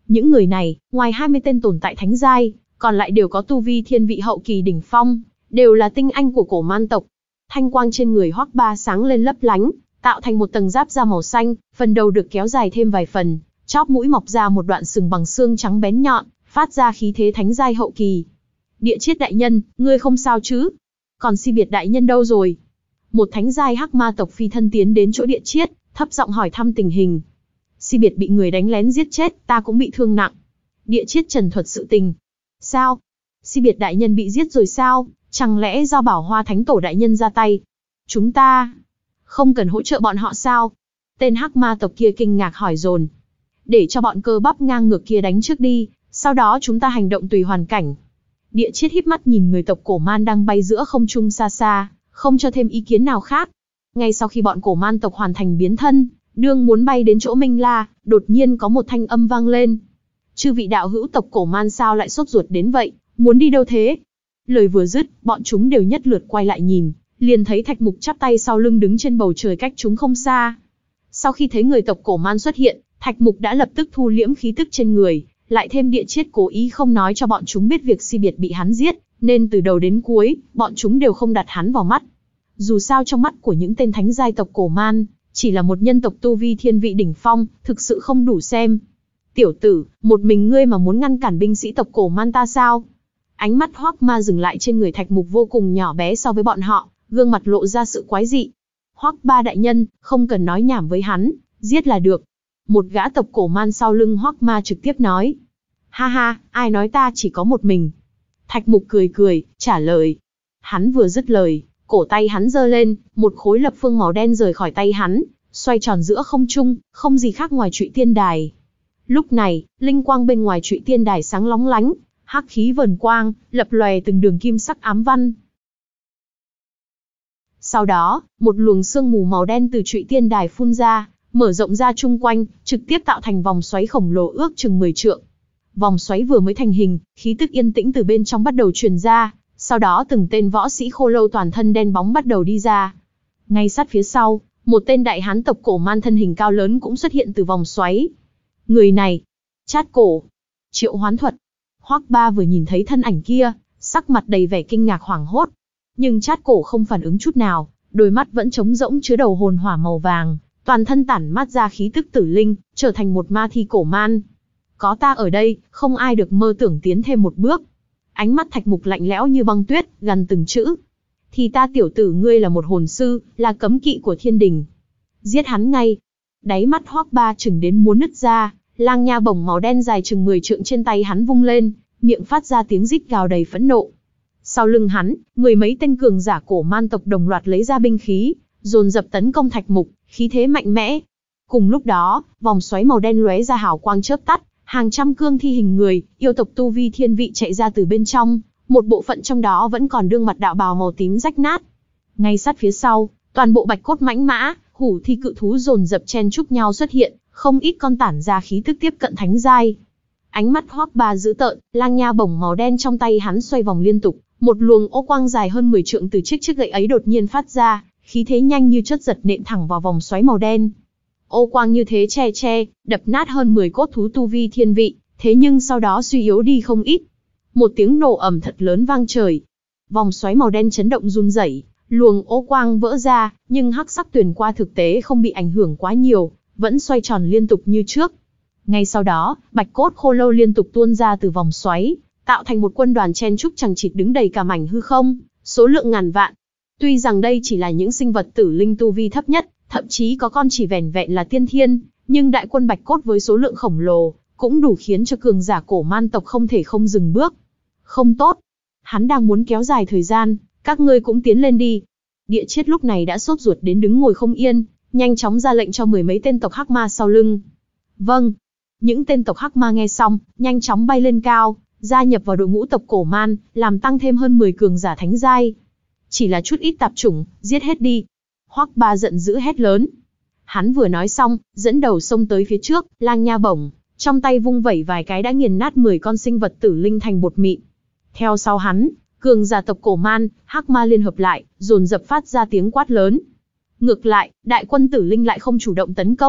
Những người này, ngoài hai mươi tên tồn tại thánh giai, còn lại đều có tu vi thiên vị hậu kỳ đỉnh phong, đều là tinh anh của cổ man tộc. Thanh quang trên người Hoắc Ba sáng lên lấp lánh, tạo thành một tầng giáp da màu xanh, phần đầu được kéo dài thêm vài phần, chóp mũi mọc ra một đoạn sừng bằng xương trắng bén nhọn, phát ra khí thế thánh giai hậu kỳ. Địa Chiết đại nhân, ngươi không sao chứ? Còn Si Biệt đại nhân đâu rồi? Một thánh giai hắc ma tộc phi thân tiến đến chỗ Địa Chiết, thấp giọng hỏi thăm tình hình. Si Biệt bị người đánh lén giết chết, ta cũng bị thương nặng. Địa Chiết trần thuật sự tình. Sao? Si Biệt đại nhân bị giết rồi sao? Chẳng lẽ do Bảo Hoa Thánh Tổ đại nhân ra tay? Chúng ta không cần hỗ trợ bọn họ sao? Tên hắc ma tộc kia kinh ngạc hỏi dồn. Để cho bọn cơ bắp ngang ngược kia đánh trước đi, sau đó chúng ta hành động tùy hoàn cảnh. Địa Chiết híp mắt nhìn người tộc cổ man đang bay giữa không trung xa xa, không cho thêm ý kiến nào khác. Ngay sau khi bọn cổ man tộc hoàn thành biến thân, đương muốn bay đến chỗ Minh La, đột nhiên có một thanh âm vang lên. Chư vị đạo hữu tộc cổ man sao lại sốt ruột đến vậy, muốn đi đâu thế? Lời vừa dứt, bọn chúng đều nhất lượt quay lại nhìn, liền thấy Thạch Mục chắp tay sau lưng đứng trên bầu trời cách chúng không xa. Sau khi thấy người tộc cổ man xuất hiện, Thạch Mục đã lập tức thu liễm khí tức trên người, lại thêm Địa Chiết cố ý không nói cho bọn chúng biết việc Si Biệt bị hắn giết, nên từ đầu đến cuối, bọn chúng đều không đặt hắn vào mắt. Dù sao trong mắt của những tên thánh giai tộc cổ man, chỉ là một nhân tộc tu vi thiên vị đỉnh phong, thực sự không đủ xem. Tiểu tử, một mình ngươi mà muốn ngăn cản binh sĩ tộc cổ man ta sao? Ánh mắt Hoắc Ma dừng lại trên người Thạch Mục vô cùng nhỏ bé so với bọn họ, gương mặt lộ ra sự quái dị. Hoắc Ba đại nhân, không cần nói nhảm với hắn, giết là được. Một gã tộc cổ man sau lưng Hoắc Ma trực tiếp nói. Ha ha, ai nói ta chỉ có một mình? Thạch Mục cười cười, trả lời. Hắn vừa dứt lời, cổ tay hắn giơ lên, một khối lập phương màu đen rời khỏi tay hắn, xoay tròn giữa không trung, không gì khác ngoài Trụy Tiên Đài. Lúc này, linh quang bên ngoài Trụy Tiên Đài sáng lóng lánh, hắc khí vờn quang, lập lòe từng đường kim sắc ám văn. Sau đó, một luồng sương mù màu đen từ Trụy Tiên Đài phun ra, mở rộng ra chung quanh, trực tiếp tạo thành vòng xoáy khổng lồ ước chừng mười trượng. Vòng xoáy vừa mới thành hình, khí tức yên tĩnh từ bên trong bắt đầu truyền ra, sau đó từng tên võ sĩ khô lâu toàn thân đen bóng bắt đầu đi ra. Ngay sát phía sau, một tên đại hán tộc cổ man thân hình cao lớn cũng xuất hiện từ vòng xoáy. Người này, Chát Cổ, triệu hoán thuật. Hoắc Ba vừa nhìn thấy thân ảnh kia, sắc mặt đầy vẻ kinh ngạc hoảng hốt. Nhưng Chát Cổ không phản ứng chút nào, đôi mắt vẫn trống rỗng chứa đầu hồn hỏa màu vàng, toàn thân tản mát ra khí tức tử linh, trở thành một ma thi cổ man. Có ta ở đây, không ai được mơ tưởng tiến thêm một bước. Ánh mắt Thạch Mục lạnh lẽo như băng tuyết, gần từng chữ. Thì ta tiểu tử ngươi là một hồn sư, là cấm kỵ của thiên đình. Giết hắn ngay. Đáy mắt Hoắc Ba chừng đến muốn nứt ra, lang nha bổng màu đen dài chừng mười trượng trên tay hắn vung lên, miệng phát ra tiếng rít gào đầy phẫn nộ. Sau lưng hắn, mười mấy tên cường giả cổ man tộc đồng loạt lấy ra binh khí, dồn dập tấn công Thạch Mục, khí thế mạnh mẽ. Cùng lúc đó, vòng xoáy màu đen lóe ra hào quang chớp tắt, hàng trăm cương thi hình người, yêu tộc tu vi thiên vị chạy ra từ bên trong, một bộ phận trong đó vẫn còn đương mặt đạo bào màu tím rách nát. Ngay sát phía sau, toàn bộ bạch cốt mãnh mã, hủ thi cự thú dồn dập chen chúc nhau xuất hiện, không ít con tản ra khí tức tiếp cận thánh giai. Ánh mắt Hoắc Ba dữ tợn, lang nha bổng màu đen trong tay hắn xoay vòng liên tục, một luồng ô quang dài hơn mười trượng từ chiếc chiếc gậy ấy đột nhiên phát ra, khí thế nhanh như chớp giật nện thẳng vào vòng xoáy màu đen. Ô quang như thế che che, đập nát hơn mười cốt thú tu vi thiên vị, thế nhưng sau đó suy yếu đi không ít. Một tiếng nổ ầm thật lớn vang trời. Vòng xoáy màu đen chấn động run rẩy, luồng ô quang vỡ ra, nhưng hắc sắc tuyền qua thực tế không bị ảnh hưởng quá nhiều, vẫn xoay tròn liên tục như trước. Ngay sau đó, bạch cốt khô lâu liên tục tuôn ra từ vòng xoáy, tạo thành một quân đoàn chen chúc chằng chịt đứng đầy cả mảnh hư không, số lượng ngàn vạn. Tuy rằng đây chỉ là những sinh vật tử linh tu vi thấp nhất, thậm chí có con chỉ vẻn vẹn là tiên thiên, nhưng đại quân bạch cốt với số lượng khổng lồ, cũng đủ khiến cho cường giả cổ man tộc không thể không dừng bước. Không tốt, hắn đang muốn kéo dài thời gian, các ngươi cũng tiến lên đi. Địa Chiết lúc này đã sốt ruột đến đứng ngồi không yên, nhanh chóng ra lệnh cho mười mấy tên tộc hắc ma sau lưng. Vâng. Những tên tộc hắc ma nghe xong, nhanh chóng bay lên cao, gia nhập vào đội ngũ tộc cổ man, làm tăng thêm hơn mười cường giả thánh giai. Chỉ là chút ít tạp chủng, giết hết đi. Hoắc Ba giận dữ hét lớn. Hắn vừa nói xong, dẫn đầu xông tới phía trước, lang nha bổng, trong tay vung vẩy vài cái đã nghiền nát mười con sinh vật tử linh thành bột mịn. Theo sau hắn, cường giả tộc cổ man, hắc ma liên hợp lại, dồn dập phát ra tiếng quát lớn. Ngược lại, đại quân tử linh lại không chủ động tấn công,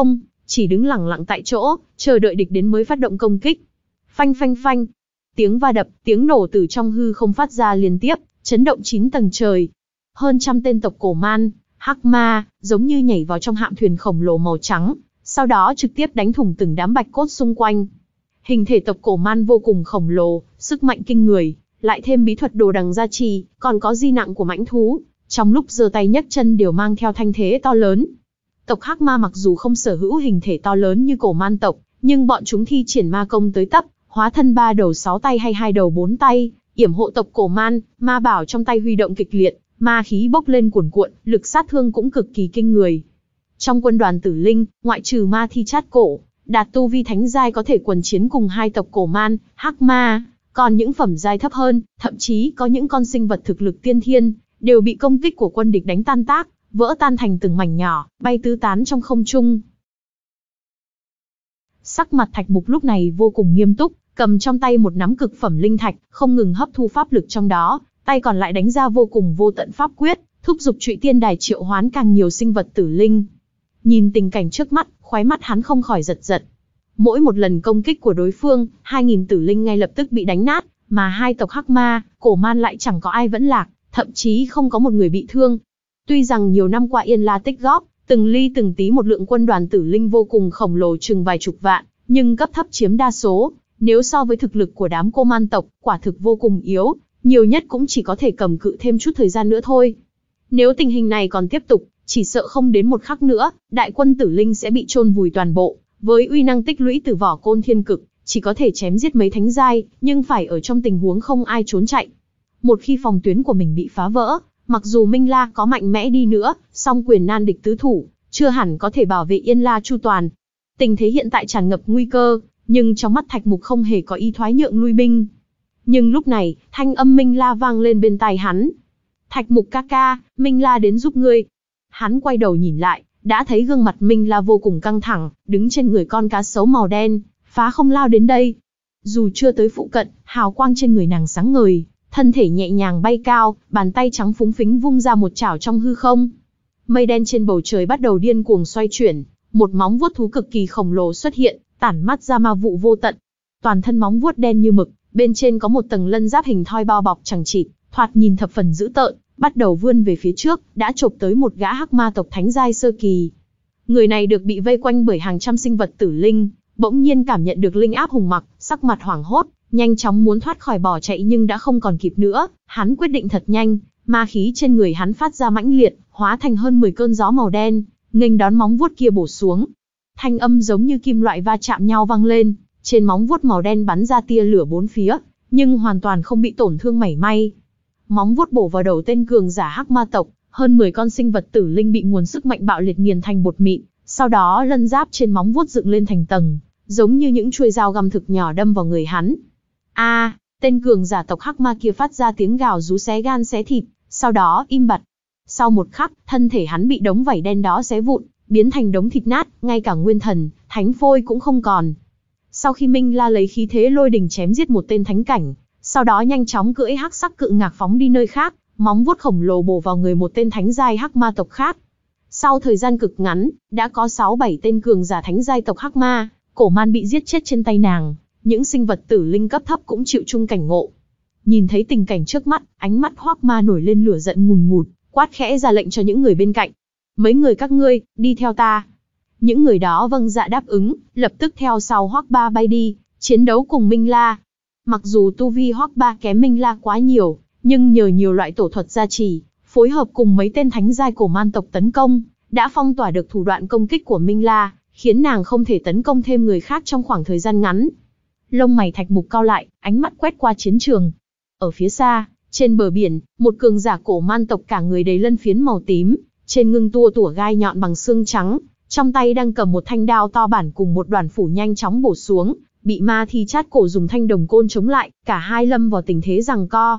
chỉ đứng lẳng lặng tại chỗ, chờ đợi địch đến mới phát động công kích. Phanh phanh phanh, tiếng va đập, tiếng nổ từ trong hư không phát ra liên tiếp, chấn động chín tầng trời. Hơn trăm tên tộc cổ man, hắc ma, giống như nhảy vào trong hạm thuyền khổng lồ màu trắng, sau đó trực tiếp đánh thủng từng đám bạch cốt xung quanh. Hình thể tộc cổ man vô cùng khổng lồ, sức mạnh kinh người, lại thêm bí thuật đồ đằng gia trì, còn có di nặng của mãnh thú, trong lúc giơ tay nhấc chân đều mang theo thanh thế to lớn. Tộc hắc ma mặc dù không sở hữu hình thể to lớn như cổ man tộc, nhưng bọn chúng thi triển ma công tới tấp, hóa thân ba đầu sáu tay hay hai đầu bốn tay, yểm hộ tộc cổ man, ma bảo trong tay huy động kịch liệt, ma khí bốc lên cuồn cuộn, lực sát thương cũng cực kỳ kinh người. Trong quân đoàn tử linh, ngoại trừ ma thi chát cổ, đạt tu vi thánh giai có thể quần chiến cùng hai tộc cổ man, hắc ma, còn những phẩm giai thấp hơn, thậm chí có những con sinh vật thực lực tiên thiên, đều bị công kích của quân địch đánh tan tác, vỡ tan thành từng mảnh nhỏ, bay tứ tán trong không trung. Sắc mặt Thạch Mục lúc này vô cùng nghiêm túc, cầm trong tay một nắm cực phẩm linh thạch, không ngừng hấp thu pháp lực trong đó, tay còn lại đánh ra vô cùng vô tận pháp quyết, thúc giục Trụy Tiên Đài triệu hoán càng nhiều sinh vật tử linh. Nhìn tình cảnh trước mắt, khóe mắt hắn không khỏi giật giật. Mỗi một lần công kích của đối phương, hai nghìn tử linh ngay lập tức bị đánh nát, mà hai tộc hắc ma, cổ man lại chẳng có ai vẫn lạc, thậm chí không có một người bị thương. Tuy rằng nhiều năm qua Yên La tích góp, từng ly từng tí một lượng quân đoàn tử linh vô cùng khổng lồ chừng vài chục vạn, nhưng cấp thấp chiếm đa số. Nếu so với thực lực của đám cô man tộc, quả thực vô cùng yếu, nhiều nhất cũng chỉ có thể cầm cự thêm chút thời gian nữa thôi. Nếu tình hình này còn tiếp tục, chỉ sợ không đến một khắc nữa, đại quân tử linh sẽ bị chôn vùi toàn bộ. Với uy năng tích lũy từ vỏ côn thiên cực, chỉ có thể chém giết mấy thánh giai, nhưng phải ở trong tình huống không ai trốn chạy. Một khi phòng tuyến của mình bị phá vỡ, mặc dù Minh La có mạnh mẽ đi nữa, song quyền nan địch tứ thủ, chưa hẳn có thể bảo vệ Yên La chu toàn. Tình thế hiện tại tràn ngập nguy cơ, nhưng trong mắt Thạch Mục không hề có ý thoái nhượng lui binh. Nhưng lúc này, thanh âm Minh La vang lên bên tai hắn. Thạch Mục ca ca, Minh La đến giúp ngươi. Hắn quay đầu nhìn lại, đã thấy gương mặt Minh La vô cùng căng thẳng, đứng trên người con cá sấu màu đen, phá không lao đến đây. Dù chưa tới phụ cận, hào quang trên người nàng sáng ngời, thân thể nhẹ nhàng bay cao, bàn tay trắng phúng phính vung ra một chảo trong hư không. Mây đen trên bầu trời bắt đầu điên cuồng xoay chuyển, một móng vuốt thú cực kỳ khổng lồ xuất hiện, tản mắt ra ma vụ vô tận. Toàn thân móng vuốt đen như mực, bên trên có một tầng lân giáp hình thoi bao bọc chằng chịt, thoạt nhìn thập phần dữ tợn, bắt đầu vươn về phía trước, đã chộp tới một gã hắc ma tộc thánh giai sơ kỳ. Người này được bị vây quanh bởi hàng trăm sinh vật tử linh, bỗng nhiên cảm nhận được linh áp hùng mặc, sắc mặt hoảng hốt, nhanh chóng muốn thoát khỏi bỏ chạy nhưng đã không còn kịp nữa, hắn quyết định thật nhanh, ma khí trên người hắn phát ra mãnh liệt, hóa thành hơn mười cơn gió màu đen, nghênh đón móng vuốt kia bổ xuống. Thanh âm giống như kim loại va chạm nhau vang lên, trên móng vuốt màu đen bắn ra tia lửa bốn phía, nhưng hoàn toàn không bị tổn thương mảy may. Móng vuốt bổ vào đầu tên cường giả hắc ma tộc, hơn mười con sinh vật tử linh bị nguồn sức mạnh bạo liệt nghiền thành bột mịn, sau đó lân giáp trên móng vuốt dựng lên thành tầng, giống như những chuôi dao găm thực nhỏ đâm vào người hắn. A, à, tên cường giả tộc hắc ma kia phát ra tiếng gào rú xé gan xé thịt, sau đó im bặt. Sau một khắc, thân thể hắn bị đống vảy đen đó xé vụn, biến thành đống thịt nát, ngay cả nguyên thần, thánh phôi cũng không còn. Sau khi Minh La lấy khí thế lôi đình chém giết một tên thánh cảnh, sau đó nhanh chóng cưỡi hắc sắc cự ngạc phóng đi nơi khác, móng vuốt khổng lồ bổ vào người một tên thánh giai hắc ma tộc khác. Sau thời gian cực ngắn, đã có sáu bảy tên cường giả thánh giai tộc hắc ma, cổ man bị giết chết trên tay nàng, những sinh vật tử linh cấp thấp cũng chịu chung cảnh ngộ. Nhìn thấy tình cảnh trước mắt, ánh mắt Hoắc Ma nổi lên lửa giận ngùn ngụt, quát khẽ ra lệnh cho những người bên cạnh. Mấy người các ngươi, đi theo ta. Những người đó vâng dạ đáp ứng, lập tức theo sau Hoắc Ba bay đi, chiến đấu cùng Minh La. Mặc dù tu vi Hoắc Ba kém Minh La quá nhiều, nhưng nhờ nhiều loại tổ thuật gia trì, phối hợp cùng mấy tên thánh giai cổ man tộc tấn công, đã phong tỏa được thủ đoạn công kích của Minh La, khiến nàng không thể tấn công thêm người khác trong khoảng thời gian ngắn. Lông mày Thạch Mục cau lại, ánh mắt quét qua chiến trường. Ở phía xa, trên bờ biển, một cường giả cổ man tộc cả người đầy lân phiến màu tím, trên ngưng tua tủa gai nhọn bằng xương trắng, trong tay đang cầm một thanh đao to bản cùng một đoàn phủ nhanh chóng bổ xuống, bị ma thi chát cổ dùng thanh đồng côn chống lại, cả hai lâm vào tình thế giằng co.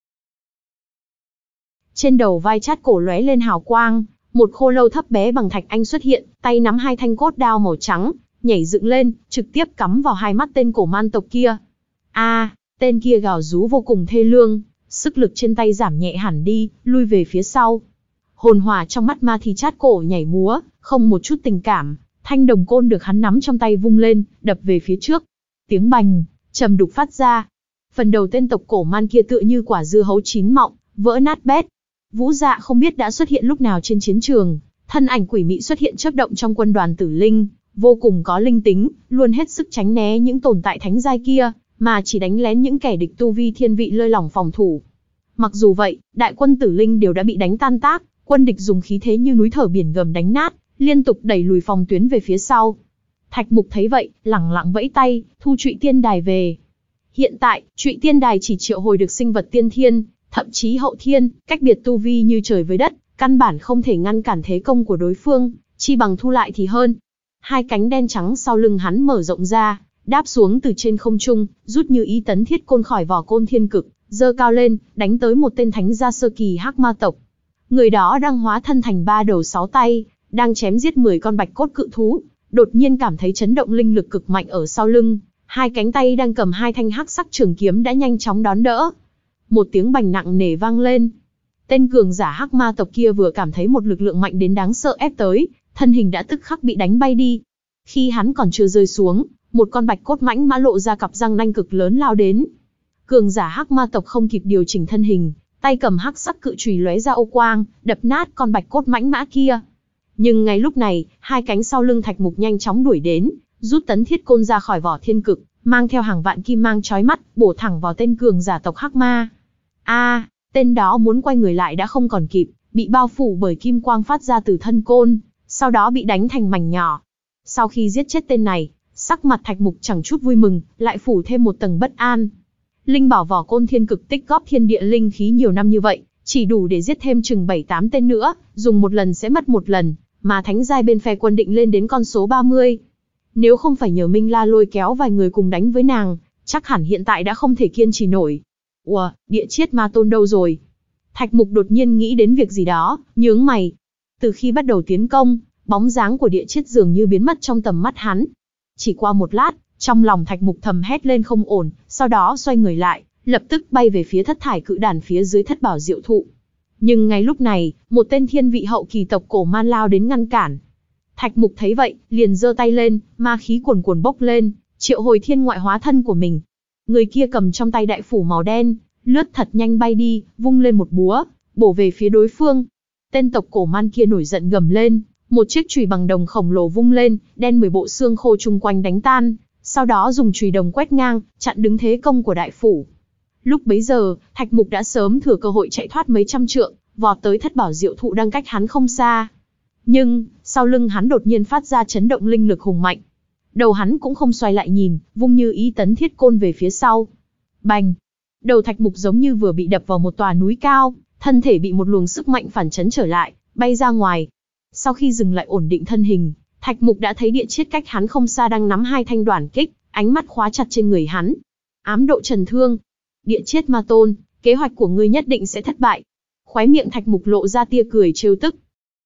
Trên đầu vai chát cổ lóe lên hào quang, một khô lâu thấp bé bằng thạch anh xuất hiện, tay nắm hai thanh cốt đao màu trắng, nhảy dựng lên, trực tiếp cắm vào hai mắt tên cổ man tộc kia. A, à, tên kia gào rú vô cùng thê lương, sức lực trên tay giảm nhẹ hẳn đi, lui về phía sau. Hồn hỏa trong mắt ma thi chát cổ nhảy múa, không một chút tình cảm, Thanh đồng côn được hắn nắm trong tay vung lên, đập về phía trước. Tiếng bành, trầm đục phát ra. Phần đầu tên tộc cổ man kia tựa như quả dưa hấu chín mọng, vỡ nát bét. Vũ Dạ không biết đã xuất hiện lúc nào trên chiến trường, thân ảnh quỷ mị xuất hiện chớp động trong quân đoàn tử linh, vô cùng có linh tính, luôn hết sức tránh né những tồn tại thánh giai kia, mà chỉ đánh lén những kẻ địch tu vi thiên vị lơi lỏng phòng thủ. Mặc dù vậy, đại quân tử linh đều đã bị đánh tan tác, quân địch dùng khí thế như núi thở biển gầm đánh nát, liên tục đẩy lùi phòng tuyến về phía sau. Thạch Mục thấy vậy, lẳng lặng vẫy tay, thu Trụy Tiên Đài về. Hiện tại, Trụy Tiên Đài chỉ triệu hồi được sinh vật tiên thiên, thậm chí hậu thiên, cách biệt tu vi như trời với đất, căn bản không thể ngăn cản thế công của đối phương, chi bằng thu lại thì hơn. Hai cánh đen trắng sau lưng hắn mở rộng ra, đáp xuống từ trên không trung, rút như ý tấn thiết côn khỏi vỏ côn thiên cực, giơ cao lên, đánh tới một tên thánh gia sơ kỳ hắc ma tộc. Người đó đang hóa thân thành ba đầu sáu tay, đang chém giết mười con bạch cốt cự thú, đột nhiên cảm thấy chấn động linh lực cực mạnh ở sau lưng, hai cánh tay đang cầm hai thanh hắc sắc trường kiếm đã nhanh chóng đón đỡ. Một tiếng bành nặng nề vang lên. Tên cường giả hắc ma tộc kia vừa cảm thấy một lực lượng mạnh đến đáng sợ ép tới, thân hình đã tức khắc bị đánh bay đi. Khi hắn còn chưa rơi xuống, một con bạch cốt mãnh mã lộ ra cặp răng nanh cực lớn lao đến. Cường giả hắc ma tộc không kịp điều chỉnh thân hình, tay cầm hắc sắc cự chùy lóe ra ô quang, đập nát con bạch cốt mãnh mã kia. Nhưng ngay lúc này, hai cánh sau lưng Thạch Mục nhanh chóng đuổi đến, rút tấn thiết côn ra khỏi vỏ thiên cực, mang theo hàng vạn kim mang chói mắt, bổ thẳng vào tên cường giả tộc hắc ma. A, tên đó muốn quay người lại đã không còn kịp, bị bao phủ bởi kim quang phát ra từ thân côn, sau đó bị đánh thành mảnh nhỏ. Sau khi giết chết tên này, sắc mặt Thạch Mục chẳng chút vui mừng, lại phủ thêm một tầng bất an. Linh bảo vỏ côn thiên cực tích góp thiên địa linh khí nhiều năm như vậy, chỉ đủ để giết thêm chừng bảy tám tên nữa, dùng một lần sẽ mất một lần, mà thánh giai bên phe quân định lên đến con số ba mươi. Nếu không phải nhờ Minh La lôi kéo vài người cùng đánh với nàng, chắc hẳn hiện tại đã không thể kiên trì nổi. Ủa, địa chiết ma tôn đâu rồi? Thạch Mục đột nhiên nghĩ đến việc gì đó, nhướng mày. Từ khi bắt đầu tiến công, bóng dáng của địa chiết dường như biến mất trong tầm mắt hắn. Chỉ qua một lát, trong lòng Thạch Mục thầm hét lên không ổn, sau đó xoay người lại, lập tức bay về phía thất thải cự đàn phía dưới thất bảo diệu thụ. Nhưng ngay lúc này, một tên thiên vị hậu kỳ tộc cổ man lao đến ngăn cản. Thạch Mục thấy vậy, liền giơ tay lên, ma khí cuồn cuồn bốc lên, triệu hồi thiên ngoại hóa thân của mình. Người kia cầm trong tay đại phủ màu đen, lướt thật nhanh bay đi, vung lên một búa, bổ về phía đối phương. Tên tộc cổ man kia nổi giận gầm lên, một chiếc chùy bằng đồng khổng lồ vung lên, đen mười bộ xương khô chung quanh đánh tan, sau đó dùng chùy đồng quét ngang, chặn đứng thế công của đại phủ. Lúc bấy giờ, Thạch Mục đã sớm thừa cơ hội chạy thoát mấy trăm trượng, vọt tới thất bảo diệu thụ đang cách hắn không xa. Nhưng, sau lưng hắn đột nhiên phát ra chấn động linh lực hùng mạnh. Đầu hắn cũng không xoay lại nhìn, vung như ý tấn thiết côn về phía sau. Bành! Đầu Thạch Mục giống như vừa bị đập vào một tòa núi cao, thân thể bị một luồng sức mạnh phản chấn trở lại, bay ra ngoài. Sau khi dừng lại ổn định thân hình, Thạch Mục đã thấy địa chiết cách hắn không xa đang nắm hai thanh đoản kích, ánh mắt khóa chặt trên người hắn. Ám độ trần thương. Địa chiết ma tôn, kế hoạch của ngươi nhất định sẽ thất bại. Khóe miệng Thạch Mục lộ ra tia cười trêu tức.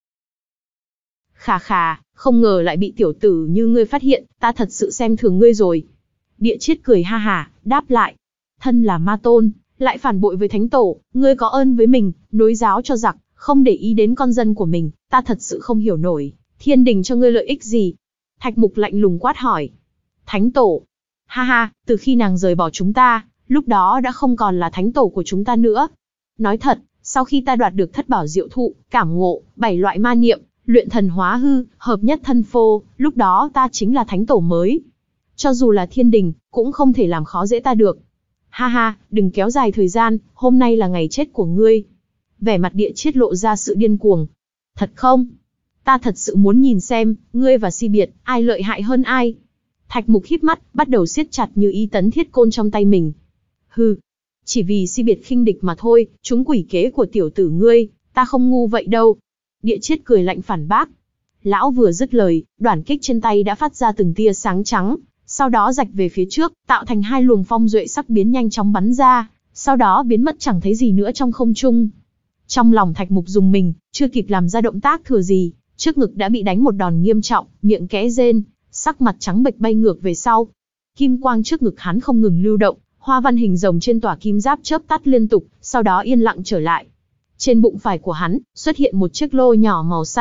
Khà khà, không ngờ lại bị tiểu tử như ngươi phát hiện, ta thật sự xem thường ngươi rồi. Địa chiết cười ha hả, đáp lại. Thân là ma tôn, lại phản bội với thánh tổ, ngươi có ơn với mình, nối giáo cho giặc, không để ý đến con dân của mình, ta thật sự không hiểu nổi, thiên đình cho ngươi lợi ích gì? Thạch Mục lạnh lùng quát hỏi. Thánh tổ? Ha ha, từ khi nàng rời bỏ chúng ta, lúc đó đã không còn là thánh tổ của chúng ta nữa. Nói thật, sau khi ta đoạt được thất bảo diệu thụ, cảm ngộ, bảy loại ma niệm, luyện thần hóa hư, hợp nhất thân phô, lúc đó ta chính là thánh tổ mới. Cho dù là thiên đình, cũng không thể làm khó dễ ta được. Ha ha, đừng kéo dài thời gian, hôm nay là ngày chết của ngươi. Vẻ mặt địa chiết lộ ra sự điên cuồng. Thật không? Ta thật sự muốn nhìn xem, ngươi và Si Biệt, ai lợi hại hơn ai? Thạch Mục híp mắt, bắt đầu siết chặt như ý tấn thiết côn trong tay mình. Hừ, chỉ vì Si Biệt khinh địch mà thôi, chúng quỷ kế của tiểu tử ngươi, ta không ngu vậy đâu. Địa chiết cười lạnh phản bác. Lão vừa dứt lời, đoản kích trên tay đã phát ra từng tia sáng trắng, sau đó rạch về phía trước, tạo thành hai luồng phong duệ sắc biến nhanh chóng bắn ra, sau đó biến mất chẳng thấy gì nữa trong không trung. Trong lòng Thạch Mục rùng mình, chưa kịp làm ra động tác thừa gì, trước ngực đã bị đánh một đòn nghiêm trọng, miệng kẽ rên, sắc mặt trắng bệch bay ngược về sau. Kim quang trước ngực hắn không ngừng lưu động, hoa văn hình rồng trên tỏa kim giáp chớp tắt liên tục, sau đó yên lặng trở lại. Trên bụng phải của hắn, xuất hiện một chiếc lô nhỏ màu xanh,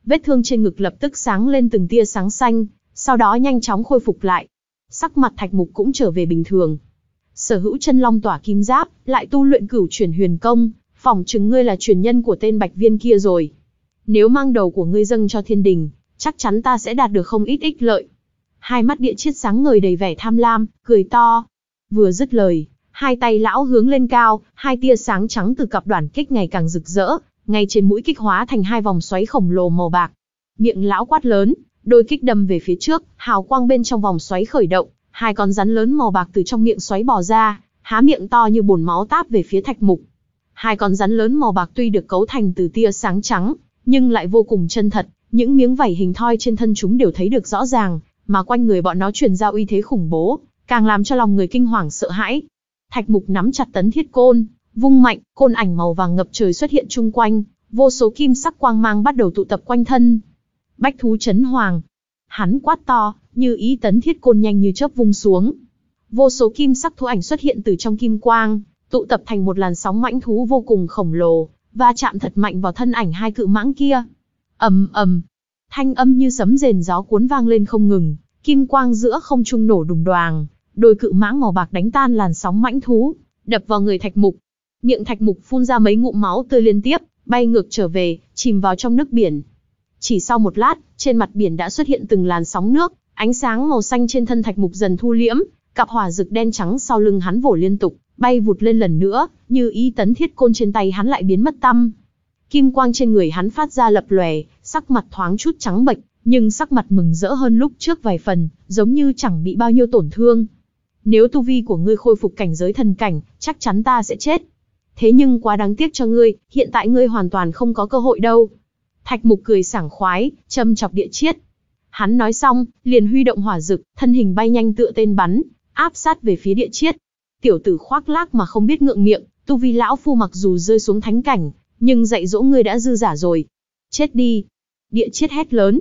Vết thương trên ngực lập tức sáng lên từng tia sáng xanh, sau đó nhanh chóng khôi phục lại. Sắc mặt Thạch Mục cũng trở về bình thường. Sở hữu chân long tỏa kim giáp, lại tu luyện cửu chuyển huyền công, phỏng chừng ngươi là truyền nhân của tên Bạch Viên kia rồi. Nếu mang đầu của ngươi dâng cho thiên đình, chắc chắn ta sẽ đạt được không ít ích lợi. Hai mắt Địa Chiết sáng ngời đầy vẻ tham lam, cười to. Vừa dứt lời, hai tay lão hướng lên cao, hai tia sáng trắng từ cặp đoản kích ngày càng rực rỡ, ngay trên mũi kích hóa thành hai vòng xoáy khổng lồ màu bạc. Miệng lão quát lớn, đôi kích đâm về phía trước, hào quang bên trong vòng xoáy khởi động, hai con rắn lớn màu bạc từ trong miệng xoáy bò ra, há miệng to như bồn máu táp về phía Thạch Mục. Hai con rắn lớn màu bạc tuy được cấu thành từ tia sáng trắng, nhưng lại vô cùng chân thật, những miếng vảy hình thoi trên thân chúng đều thấy được rõ ràng, mà quanh người bọn nó truyền ra uy thế khủng bố, càng làm cho lòng người kinh hoàng sợ hãi. Thạch Mục nắm chặt tấn thiết côn, vung mạnh, côn ảnh màu vàng ngập trời xuất hiện chung quanh, vô số kim sắc quang mang bắt đầu tụ tập quanh thân. Bách thú chấn hoàng. Hắn quát to, như ý tấn thiết côn nhanh như chớp vung xuống. Vô số kim sắc thú ảnh xuất hiện từ trong kim quang, tụ tập thành một làn sóng mãnh thú vô cùng khổng lồ, và chạm thật mạnh vào thân ảnh hai cự mãng kia. Ầm ầm, thanh âm như sấm rền gió cuốn vang lên không ngừng, kim quang giữa không trung nổ đùng đoàng, đôi cự mãng màu bạc đánh tan làn sóng mãnh thú, đập vào người Thạch Mục. Miệng Thạch Mục phun ra mấy ngụm máu tươi liên tiếp, bay ngược trở về, chìm vào trong nước biển. Chỉ sau một lát, trên mặt biển đã xuất hiện từng làn sóng nước, ánh sáng màu xanh trên thân Thạch Mục dần thu liễm, cặp hỏa rực đen trắng sau lưng hắn vỗ liên tục, bay vụt lên lần nữa, như ý tấn thiết côn trên tay hắn lại biến mất tăm. Kim quang trên người hắn phát ra lập lòe, sắc mặt thoáng chút trắng bệch, nhưng sắc mặt mừng rỡ hơn lúc trước vài phần, giống như chẳng bị bao nhiêu tổn thương. Nếu tu vi của ngươi khôi phục cảnh giới thần cảnh, chắc chắn ta sẽ chết. Thế nhưng quá đáng tiếc cho ngươi, hiện tại ngươi hoàn toàn không có cơ hội đâu. Thạch Mục cười sảng khoái, châm chọc Địa Chiết. Hắn nói xong, liền huy động hỏa dực, thân hình bay nhanh tựa tên bắn, áp sát về phía Địa Chiết. Tiểu tử khoác lác mà không biết ngượng miệng, tu vi lão phu mặc dù rơi xuống thánh cảnh, nhưng dạy dỗ ngươi đã dư giả rồi. Chết đi! Địa Chiết hét lớn.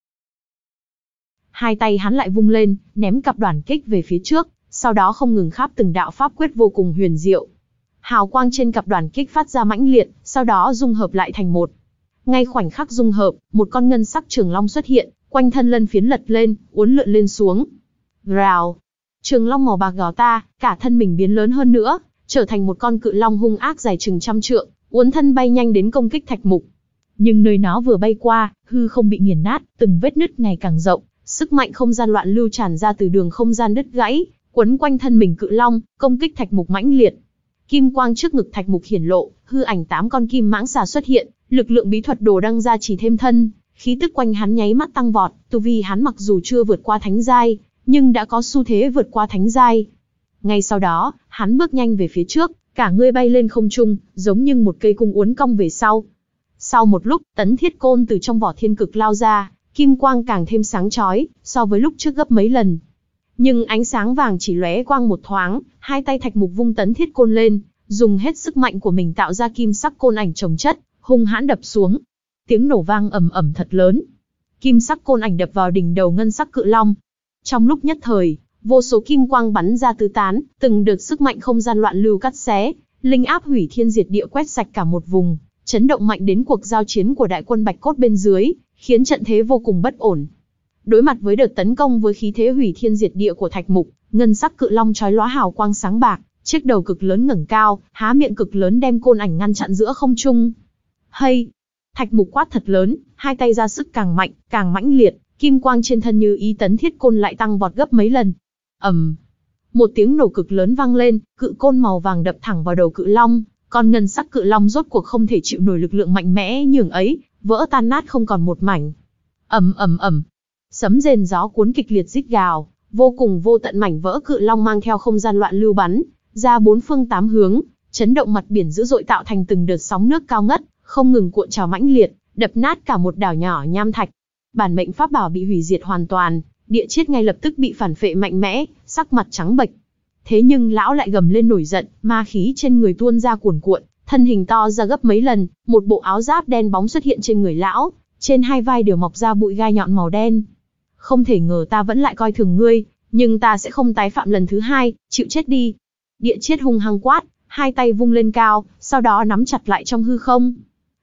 Hai tay hắn lại vung lên, ném cặp đoản kích về phía trước, sau đó không ngừng kháp từng đạo pháp quyết vô cùng huyền diệu. Hào quang trên cặp đoản kích phát ra mãnh liệt, sau đó dung hợp lại thành một. Ngay khoảnh khắc dung hợp, một con ngân sắc trường long xuất hiện, quanh thân lân phiến lật lên, uốn lượn lên xuống. Rào! Trường long màu bạc gào ta, cả thân mình biến lớn hơn nữa, trở thành một con cự long hung ác dài chừng trăm trượng, uốn thân bay nhanh đến công kích Thạch Mục. Nhưng nơi nó vừa bay qua, hư không bị nghiền nát, từng vết nứt ngày càng rộng, sức mạnh không gian loạn lưu tràn ra từ đường không gian đứt gãy, quấn quanh thân mình cự long, công kích Thạch Mục mãnh liệt. Kim quang trước ngực Thạch Mục hiển lộ, hư ảnh tám con kim mãng xà xuất hiện, lực lượng bí thuật đồ đăng gia trì thêm thân, khí tức quanh hắn nháy mắt tăng vọt, tu vi hắn mặc dù chưa vượt qua thánh giai, nhưng đã có xu thế vượt qua thánh giai. Ngay sau đó, hắn bước nhanh về phía trước, cả người bay lên không trung, giống như một cây cung uốn cong về sau. Sau một lúc, tấn thiết côn từ trong vỏ thiên cực lao ra, kim quang càng thêm sáng chói, so với lúc trước gấp mấy lần. Nhưng ánh sáng vàng chỉ lóe quang một thoáng, hai tay Thạch Mục vung tấn thiết côn lên, dùng hết sức mạnh của mình tạo ra kim sắc côn ảnh chồng chất, hung hãn đập xuống. Tiếng nổ vang ầm ầm thật lớn. Kim sắc côn ảnh đập vào đỉnh đầu ngân sắc cự long. Trong lúc nhất thời, vô số kim quang bắn ra tứ tán, từng đợt sức mạnh không gian loạn lưu cắt xé, linh áp hủy thiên diệt địa quét sạch cả một vùng, chấn động mạnh đến cuộc giao chiến của đại quân Bạch Cốt bên dưới, khiến trận thế vô cùng bất ổn. Đối mặt với đợt tấn công với khí thế hủy thiên diệt địa của Thạch Mục, ngân sắc cự long chói lóa hào quang sáng bạc, chiếc đầu cực lớn ngẩng cao, há miệng cực lớn đem côn ảnh ngăn chặn giữa không trung. Hay! Thạch Mục quát thật lớn, hai tay ra sức càng mạnh, càng mãnh liệt, kim quang trên thân như ý tấn thiết côn lại tăng vọt gấp mấy lần. Ầm! Một tiếng nổ cực lớn vang lên, cự côn màu vàng đập thẳng vào đầu cự long, con ngân sắc cự long rốt cuộc không thể chịu nổi lực lượng mạnh mẽ nhường ấy, vỡ tan nát không còn một mảnh. Ầm ầm ầm! Sấm rền gió cuốn kịch liệt rít gào, vô cùng vô tận mảnh vỡ cự long mang theo không gian loạn lưu bắn ra bốn phương tám hướng, chấn động mặt biển dữ dội tạo thành từng đợt sóng nước cao ngất, không ngừng cuộn trào mãnh liệt, đập nát cả một đảo nhỏ nham thạch. Bản mệnh pháp bảo bị hủy diệt hoàn toàn, Địa Chiết ngay lập tức bị phản phệ mạnh mẽ, sắc mặt trắng bệch. Thế nhưng lão lại gầm lên nổi giận, ma khí trên người tuôn ra cuồn cuộn, thân hình to ra gấp mấy lần, một bộ áo giáp đen bóng xuất hiện trên người lão, trên hai vai đều mọc ra bụi gai nhọn màu đen. Không thể ngờ ta vẫn lại coi thường ngươi, nhưng ta sẽ không tái phạm lần thứ hai, chịu chết đi. Địa Chiết hung hăng quát, hai tay vung lên cao, sau đó nắm chặt lại trong hư không.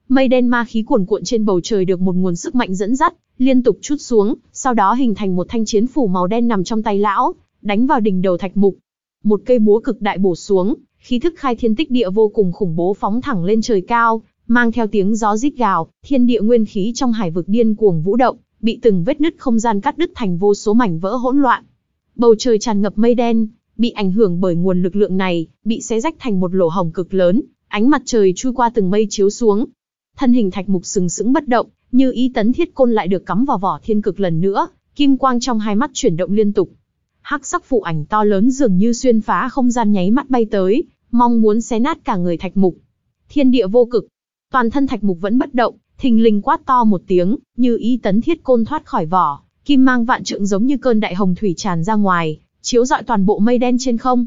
Mây đen ma khí cuồn cuộn trên bầu trời được một nguồn sức mạnh dẫn dắt, liên tục trút xuống, sau đó hình thành một thanh chiến phủ màu đen nằm trong tay lão, đánh vào đỉnh đầu Thạch Mục. Một cây búa cực đại bổ xuống, khí thức khai thiên tích địa vô cùng khủng bố phóng thẳng lên trời cao, mang theo tiếng gió rít gào, thiên địa nguyên khí trong hải vực điên cuồng vũ động, bị từng vết nứt không gian cắt đứt thành vô số mảnh vỡ hỗn loạn. Bầu trời tràn ngập mây đen, bị ảnh hưởng bởi nguồn lực lượng này, bị xé rách thành một lỗ hổng cực lớn, ánh mặt trời chui qua từng mây chiếu xuống. Thân hình Thạch Mục sừng sững bất động, như ý tấn thiết côn lại được cắm vào vỏ thiên cực lần nữa, kim quang trong hai mắt chuyển động liên tục. Hắc sắc phụ ảnh to lớn dường như xuyên phá không gian nháy mắt bay tới, mong muốn xé nát cả người Thạch Mục. Thiên địa vô cực, toàn thân Thạch Mục vẫn bất động, thình lình quát to một tiếng, như ý tấn thiết côn thoát khỏi vỏ, kim mang vạn trượng giống như cơn đại hồng thủy tràn ra ngoài, chiếu rọi toàn bộ mây đen trên không.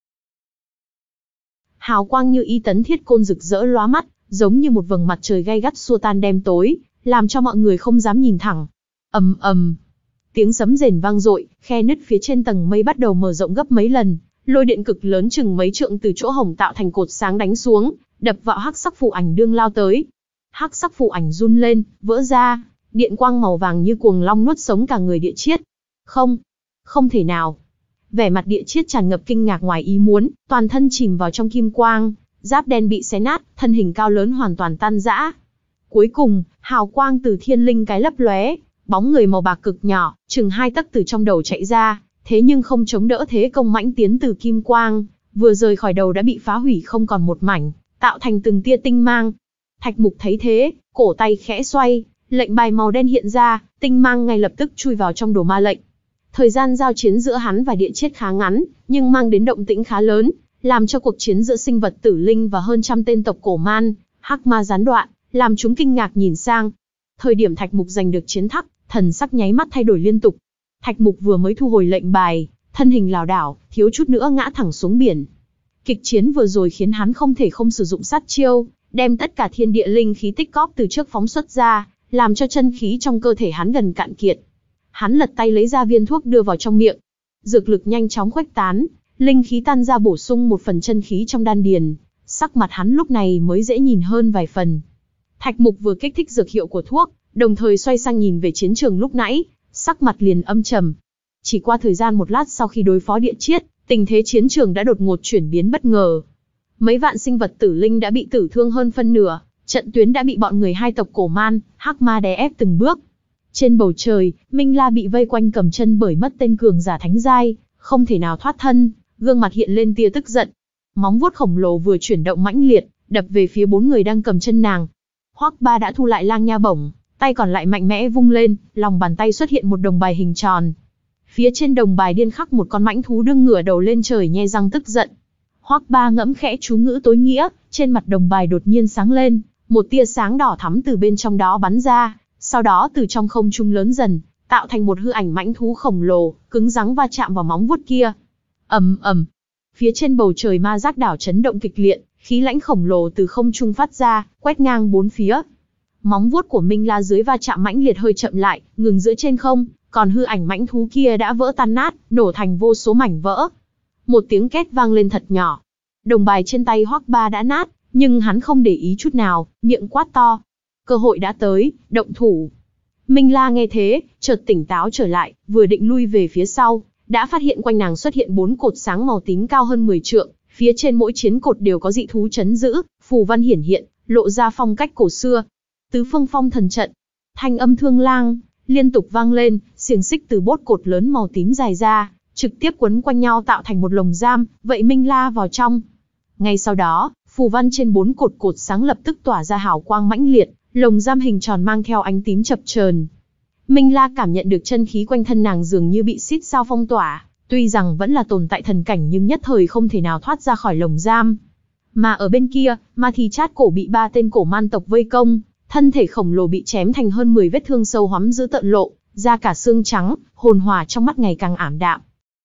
Hào quang như ý tấn thiết côn rực rỡ lóa mắt, giống như một vầng mặt trời gay gắt xua tan đêm tối, làm cho mọi người không dám nhìn thẳng. Ầm ầm, tiếng sấm rền vang dội, khe nứt phía trên tầng mây bắt đầu mở rộng gấp mấy lần, lôi điện cực lớn chừng mấy trượng từ chỗ hổng tạo thành cột sáng đánh xuống, đập vào hắc sắc phù ảnh đương lao tới. Hắc sắc phù ảnh run lên, vỡ ra, điện quang màu vàng như cuồng long nuốt sống cả người Địa Chiết. Không, không thể nào. Vẻ mặt Địa Chiết tràn ngập kinh ngạc ngoài ý muốn, toàn thân chìm vào trong kim quang, giáp đen bị xé nát, thân hình cao lớn hoàn toàn tan rã. Cuối cùng, hào quang từ thiên linh cái lấp lóe, bóng người màu bạc cực nhỏ, chừng hai tấc từ trong đầu chạy ra, thế nhưng không chống đỡ thế công mãnh tiến từ kim quang, vừa rời khỏi đầu đã bị phá hủy không còn một mảnh, tạo thành từng tia tinh mang. Thạch Mục thấy thế, cổ tay khẽ xoay, lệnh bài màu đen hiện ra, tinh mang ngay lập tức chui vào trong đồ ma lệnh. Thời gian giao chiến giữa hắn và Địa Chiết khá ngắn, nhưng mang đến động tĩnh khá lớn, làm cho cuộc chiến giữa sinh vật tử linh và hơn trăm tên tộc cổ man, hắc ma gián đoạn, làm chúng kinh ngạc nhìn sang. Thời điểm Thạch Mục giành được chiến thắng, thần sắc nháy mắt thay đổi liên tục. Thạch Mục vừa mới thu hồi lệnh bài, thân hình lảo đảo, thiếu chút nữa ngã thẳng xuống biển. Kịch chiến vừa rồi khiến hắn không thể không sử dụng sát chiêu, đem tất cả thiên địa linh khí tích cóp từ trước phóng xuất ra, làm cho chân khí trong cơ thể hắn gần cạn kiệt. Hắn lật tay lấy ra viên thuốc đưa vào trong miệng. Dược lực nhanh chóng khuếch tán, linh khí tan ra bổ sung một phần chân khí trong đan điền, sắc mặt hắn lúc này mới dễ nhìn hơn vài phần. Thạch Mục vừa kích thích dược hiệu của thuốc, đồng thời xoay sang nhìn về chiến trường lúc nãy, sắc mặt liền âm trầm. Chỉ qua thời gian một lát sau khi đối phó Địa Chiết, tình thế chiến trường đã đột ngột chuyển biến bất ngờ. Mấy vạn sinh vật tử linh đã bị tử thương hơn phân nửa, trận tuyến đã bị bọn người hai tộc cổ man, hắc ma đè ép từng bước. Trên bầu trời, Minh La bị vây quanh cầm chân bởi mất tên cường giả thánh giai, không thể nào thoát thân, gương mặt hiện lên tia tức giận. Móng vuốt khổng lồ vừa chuyển động mãnh liệt, đập về phía bốn người đang cầm chân nàng. Hoắc Ba đã thu lại lang nha bổng, tay còn lại mạnh mẽ vung lên, lòng bàn tay xuất hiện một đồng bài hình tròn. Phía trên đồng bài điên khắc một con mãnh thú đương ngửa đầu lên trời nhe răng tức giận. Hoắc Ba ngẫm khẽ chú ngữ tối nghĩa, trên mặt đồng bài đột nhiên sáng lên, một tia sáng đỏ thắm từ bên trong đó bắn ra, sau đó từ trong không trung lớn dần, tạo thành một hư ảnh mãnh thú khổng lồ, cứng rắn va chạm vào móng vuốt kia. Ầm ầm. Phía trên bầu trời ma giác đảo chấn động kịch liệt, khí lãnh khổng lồ từ không trung phát ra, quét ngang bốn phía. Móng vuốt của Minh La dưới va chạm mãnh liệt hơi chậm lại, ngừng giữa trên không, còn hư ảnh mãnh thú kia đã vỡ tan nát, nổ thành vô số mảnh vỡ. Một tiếng két vang lên thật nhỏ. Đồng bài trên tay Hoắc Ba đã nát, nhưng hắn không để ý chút nào, miệng quát to. Cơ hội đã tới, động thủ. Minh La nghe thế, chợt tỉnh táo trở lại, vừa định lui về phía sau, đã phát hiện quanh nàng xuất hiện bốn cột sáng màu tím cao hơn mười trượng, phía trên mỗi chiến cột đều có dị thú chấn giữ, phù văn hiển hiện, lộ ra phong cách cổ xưa. Tứ phương phong thần trận, thanh âm thương lang liên tục vang lên, xiềng xích từ bốt cột lớn màu tím dài ra, trực tiếp quấn quanh nhau tạo thành một lồng giam, vậy Minh La vào trong. Ngay sau đó, phù văn trên bốn cột cột sáng lập tức tỏa ra hào quang mãnh liệt, lồng giam hình tròn mang theo ánh tím chập chờn. Minh La cảm nhận được chân khí quanh thân nàng dường như bị xít sao phong tỏa, tuy rằng vẫn là tồn tại thần cảnh nhưng nhất thời không thể nào thoát ra khỏi lồng giam. Mà ở bên kia, Ma Thi Chát Cổ bị ba tên cổ man tộc vây công, thân thể khổng lồ bị chém thành hơn mười vết thương sâu hoắm dữ tợn lộ, da cả xương trắng, hồn hỏa trong mắt ngày càng ảm đạm.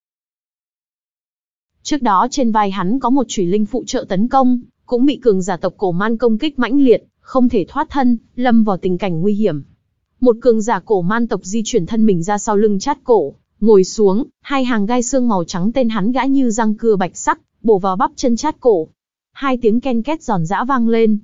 Trước đó trên vai hắn có một chủy linh phụ trợ tấn công, cũng bị cường giả tộc cổ man công kích mãnh liệt, không thể thoát thân, lâm vào tình cảnh nguy hiểm. Một cường giả cổ man tộc di chuyển thân mình ra sau lưng Chát Cổ, ngồi xuống, hai hàng gai xương màu trắng tên hắn gã như răng cưa bạch sắc, bổ vào bắp chân Chát Cổ. Hai tiếng ken két giòn giã vang lên.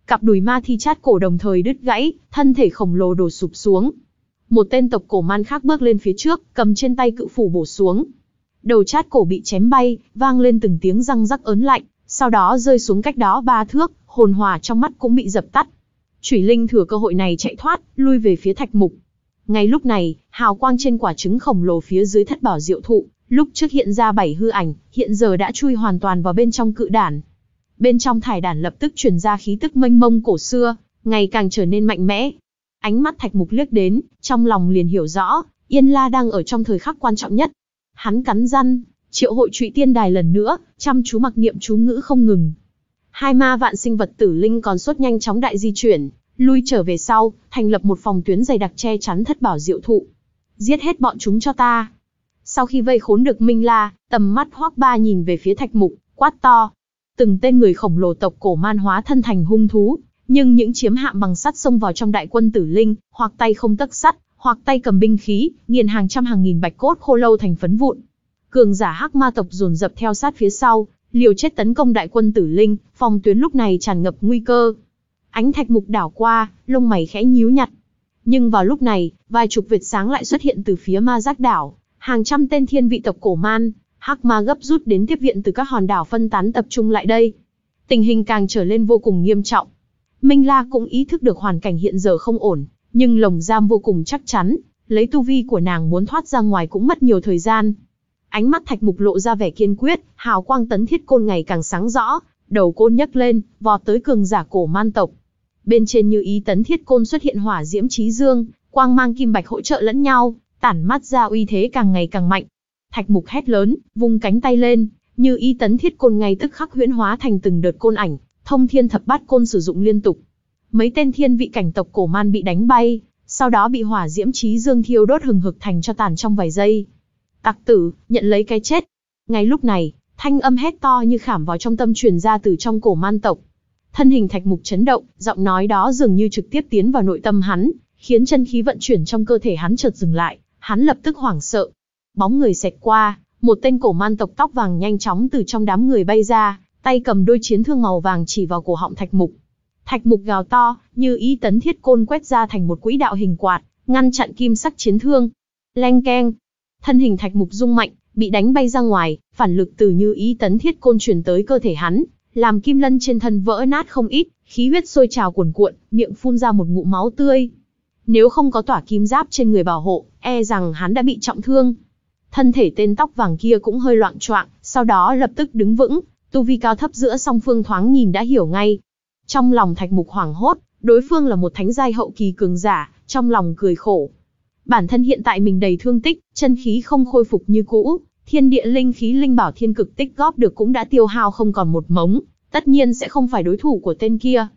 cặp đùi ma thi chát cổ đồng thời đứt gãy, thân thể khổng lồ đổ sụp xuống. Một tên tộc cổ man khác bước lên phía trước, cầm trên tay cự phủ bổ xuống. Đầu chát cổ bị chém bay, vang lên từng tiếng răng rắc ớn lạnh, sau đó rơi xuống cách đó ba thước, hồn hỏa trong mắt cũng bị dập tắt. Chủy Linh thừa cơ hội này chạy thoát, lui về phía Thạch Mục. Ngay lúc này, hào quang trên quả trứng khổng lồ phía dưới thất bảo diệu thụ, lúc trước hiện ra bảy hư ảnh, hiện giờ đã chui hoàn toàn vào bên trong cự đản. Bên trong thải đản lập tức truyền ra khí tức mênh mông cổ xưa, ngày càng trở nên mạnh mẽ. Ánh mắt Thạch Mục liếc đến, trong lòng liền hiểu rõ, Yên La đang ở trong thời khắc quan trọng nhất. Hắn cắn răng, triệu hội Trụy Tiên Đài lần nữa, chăm chú mặc niệm chú ngữ không ngừng. Hai ma vạn sinh vật tử linh còn sốt nhanh chóng đại di chuyển, lui trở về sau, thành lập một phòng tuyến dày đặc che chắn thất bảo diệu thụ. Giết hết bọn chúng cho ta. Sau khi vây khốn được Minh La, tầm mắt Hoắc Ba nhìn về phía Thạch Mục, quát to. Từng tên người khổng lồ tộc cổ man hóa thân thành hung thú, nhưng những chiếm hạm bằng sắt xông vào trong đại quân tử linh, hoặc tay không tấc sắt, hoặc tay cầm binh khí, nghiền hàng trăm hàng nghìn bạch cốt khô lâu thành phấn vụn. Cường giả hắc ma tộc dồn dập theo sát phía sau, liều chết tấn công đại quân tử linh, phòng tuyến lúc này tràn ngập nguy cơ. Ánh Thạch Mục đảo qua, lông mày khẽ nhíu nhặt. Nhưng vào lúc này, vài chục vệt sáng lại xuất hiện từ phía ma giác đảo, hàng trăm tên thiên vị tộc cổ man, hắc ma gấp rút đến tiếp viện từ các hòn đảo phân tán tập trung lại đây. Tình hình càng trở lên vô cùng nghiêm trọng. Minh La cũng ý thức được hoàn cảnh hiện giờ không ổn, nhưng lồng giam vô cùng chắc chắn, lấy tu vi của nàng muốn thoát ra ngoài cũng mất nhiều thời gian. Ánh mắt Thạch Mục lộ ra vẻ kiên quyết, hào quang tấn thiết côn ngày càng sáng rõ, đầu côn nhấc lên, vọt tới cường giả cổ man tộc. Bên trên như ý tấn thiết côn xuất hiện hỏa diễm chí dương, quang mang kim bạch hỗ trợ lẫn nhau, tản mát ra uy thế càng ngày càng mạnh. Thạch Mục hét lớn, vung cánh tay lên, như ý tấn thiết côn ngay tức khắc huyễn hóa thành từng đợt côn ảnh, thông thiên thập bát côn sử dụng liên tục. Mấy tên thiên vị cảnh tộc cổ man bị đánh bay, sau đó bị hỏa diễm chí dương thiêu đốt hừng hực thành cho tàn trong vài giây. Tặc tử, nhận lấy cái chết. Ngay lúc này, thanh âm hét to như khảm vào trong tâm truyền ra từ trong cổ man tộc. Thân hình Thạch Mục chấn động, giọng nói đó dường như trực tiếp tiến vào nội tâm hắn, khiến chân khí vận chuyển trong cơ thể hắn chợt dừng lại, hắn lập tức hoảng sợ. Bóng người xẹt qua, một tên cổ man tộc tóc vàng nhanh chóng từ trong đám người bay ra, tay cầm đôi chiến thương màu vàng chỉ vào cổ họng Thạch Mục. Thạch Mục gào to, như ý tấn thiết côn quét ra thành một quỹ đạo hình quạt, ngăn chặn kim sắc chiến thương. Leng keng, thân hình Thạch Mục rung mạnh, bị đánh bay ra ngoài, phản lực từ như ý tấn thiết côn truyền tới cơ thể hắn, làm kim lân trên thân vỡ nát không ít, khí huyết sôi trào cuồn cuộn, miệng phun ra một ngụm máu tươi. Nếu không có tỏa kim giáp trên người bảo hộ, e rằng hắn đã bị trọng thương. Thân thể tên tóc vàng kia cũng hơi loạng choạng, sau đó lập tức đứng vững, tu vi cao thấp giữa song phương thoáng nhìn đã hiểu ngay. Trong lòng Thạch Mục hoảng hốt, đối phương là một thánh giai hậu kỳ cường giả, trong lòng cười khổ. Bản thân hiện tại mình đầy thương tích, chân khí không khôi phục như cũ, thiên địa linh khí linh bảo thiên cực tích góp được cũng đã tiêu hao không còn một mống, tất nhiên sẽ không phải đối thủ của tên kia.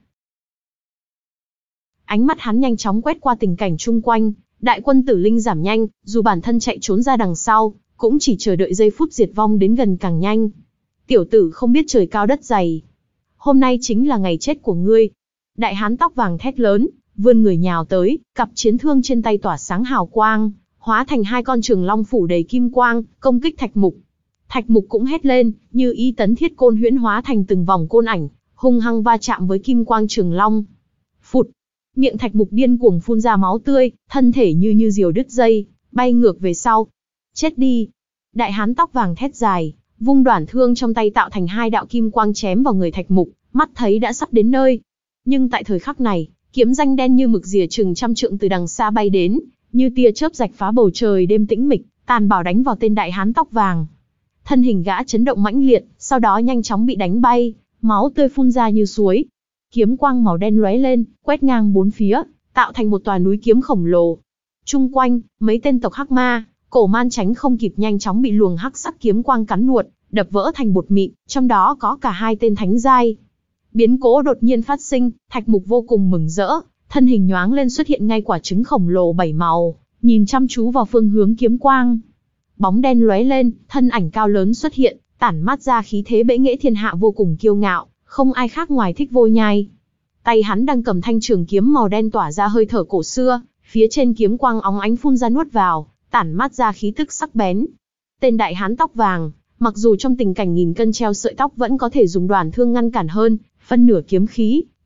Ánh mắt hắn nhanh chóng quét qua tình cảnh chung quanh, đại quân tử linh giảm nhanh, dù bản thân chạy trốn ra đằng sau, cũng chỉ chờ đợi giây phút diệt vong đến gần càng nhanh. Tiểu tử không biết trời cao đất dày. Hôm nay chính là ngày chết của ngươi. Đại hán tóc vàng thét lớn, vươn người nhào tới, cặp chiến thương trên tay tỏa sáng hào quang, hóa thành hai con trường long phủ đầy kim quang, công kích Thạch Mục. Thạch Mục cũng hét lên, như ý tấn thiết côn huyễn hóa thành từng vòng côn ảnh, hung hăng va chạm với kim quang trường long. Phụt, miệng Thạch Mục điên cuồng phun ra máu tươi, thân thể như như diều đứt dây, bay ngược về sau. Chết đi! Đại hán tóc vàng thét dài, vung đoản thương trong tay tạo thành hai đạo kim quang chém vào người Thạch Mục, mắt thấy đã sắp đến nơi. Nhưng tại thời khắc này, kiếm ranh đen như mực rìa chừng trăm trượng từ đằng xa bay đến, như tia chớp rạch phá bầu trời đêm tĩnh mịch, tàn bạo đánh vào tên đại hán tóc vàng. Thân hình gã chấn động mãnh liệt, sau đó nhanh chóng bị đánh bay, máu tươi phun ra như suối. Kiếm quang màu đen lóe lên, quét ngang bốn phía, tạo thành một tòa núi kiếm khổng lồ. Chung quanh, mấy tên tộc hắc ma, cổ man tránh không kịp nhanh chóng bị luồng hắc sắc kiếm quang cắn nuốt, đập vỡ thành bột mịn, trong đó có cả hai tên thánh giai. Biến cố đột nhiên phát sinh, Thạch Mục vô cùng mừng rỡ, thân hình nhoáng lên xuất hiện ngay quả trứng khổng lồ bảy màu, nhìn chăm chú vào phương hướng kiếm quang. Bóng đen lóe lên, thân ảnh cao lớn xuất hiện, tản mát ra khí thế bệ nghệ thiên hạ vô cùng kiêu ngạo, không ai khác ngoài Thích Vô Nhai. Tay hắn đang cầm thanh trường kiếm màu đen tỏa ra hơi thở cổ xưa, phía trên kiếm quang óng ánh phun ra nuốt vào, tản mát ra khí tức sắc bén. Tên đại hán tóc vàng, mặc dù trong tình cảnh nghìn cân treo sợi tóc vẫn có thể dùng đoản thương ngăn cản hơn, phân nửa kiếm khí,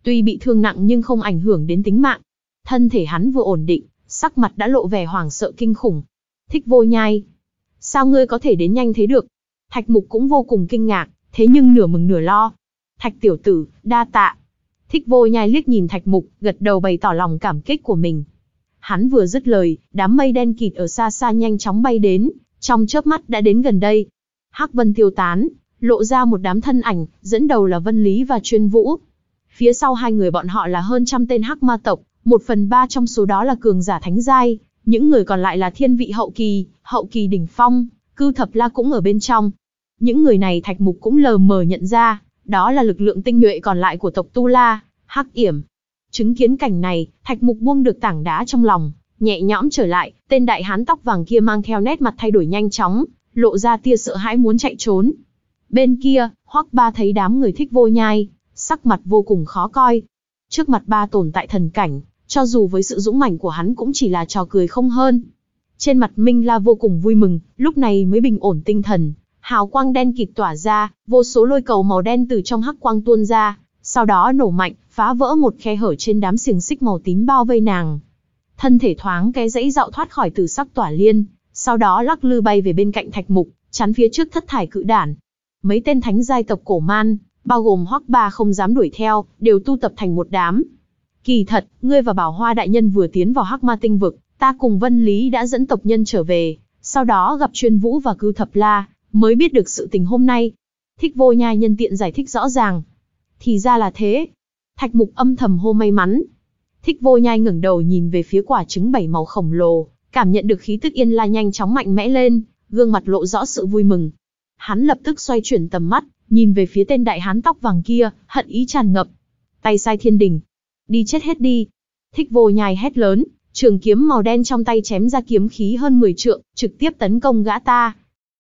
Tuy bị thương nặng nhưng không ảnh hưởng đến tính mạng. Thân thể hắn vừa ổn định, sắc mặt đã lộ vẻ hoảng sợ kinh khủng. Thích Vô Nhai, sao ngươi có thể đến nhanh thế được? Thạch Mục cũng vô cùng kinh ngạc, thế nhưng nửa mừng nửa lo. Thạch tiểu tử, đa tạ. Thích Vô Nhai liếc nhìn Thạch Mục, gật đầu bày tỏ lòng cảm kích của mình. Hắn vừa dứt lời, đám mây đen kịt ở xa xa nhanh chóng bay đến, trong chớp mắt đã đến gần đây. Hắc vân tiêu tán, lộ ra một đám thân ảnh, dẫn đầu là Vân Lý và Chuyên Vũ. Phía sau hai người bọn họ là hơn trăm tên hắc ma tộc, một phần ba trong số đó là cường giả thánh giai, những người còn lại là thiên vị hậu kỳ, hậu kỳ đỉnh phong, Cư Thập La cũng ở bên trong. Những người này Thạch Mục cũng lờ mờ nhận ra, đó là lực lượng tinh nhuệ còn lại của tộc Tu La, Hắc Yểm. Chứng kiến cảnh này, Thạch Mục buông được tảng đá trong lòng, nhẹ nhõm trở lại, tên đại hán tóc vàng kia mang theo nét mặt thay đổi nhanh chóng, lộ ra tia sợ hãi muốn chạy trốn. Bên kia, Hoắc Ba thấy đám người Thích Vô Nhai, sắc mặt vô cùng khó coi. Trước mặt ba tồn tại thần cảnh, cho dù với sự dũng mãnh của hắn cũng chỉ là trò cười không hơn. Trên mặt Minh La vô cùng vui mừng, lúc này mới bình ổn tinh thần, hào quang đen kịt tỏa ra, vô số lôi cầu màu đen từ trong hắc quang tuôn ra, sau đó nổ mạnh, phá vỡ một khe hở trên đám xiềng xích màu tím bao vây nàng. Thân thể thoáng cái dãy dạo thoát khỏi tử sắc tỏa liên, sau đó lắc lư bay về bên cạnh Thạch Mục, chắn phía trước thất thải cự đản. Mấy tên thánh giai tộc cổ man, bao gồm Hoắc Ba không dám đuổi theo, đều tu tập thành một đám. Kỳ thật, ngươi và Bảo Hoa đại nhân vừa tiến vào Hắc Ma tinh vực, ta cùng Vân Lý đã dẫn tộc nhân trở về, sau đó gặp Chuyên Vũ và Cư Thập La, mới biết được sự tình hôm nay. Thích Vô Nhai nhân tiện giải thích rõ ràng. Thì ra là thế. Thạch Mục âm thầm hô may mắn. Thích Vô Nhai ngẩng đầu nhìn về phía quả trứng bảy màu khổng lồ, cảm nhận được khí tức Yên La nhanh chóng mạnh mẽ lên, gương mặt lộ rõ sự vui mừng. Hắn lập tức xoay chuyển tầm mắt, nhìn về phía tên đại hán tóc vàng kia, hận ý tràn ngập. Tay sai thiên đình, đi chết hết đi. Thích Vô Nhai hét lớn, trường kiếm màu đen trong tay chém ra kiếm khí hơn mười trượng, trực tiếp tấn công gã ta.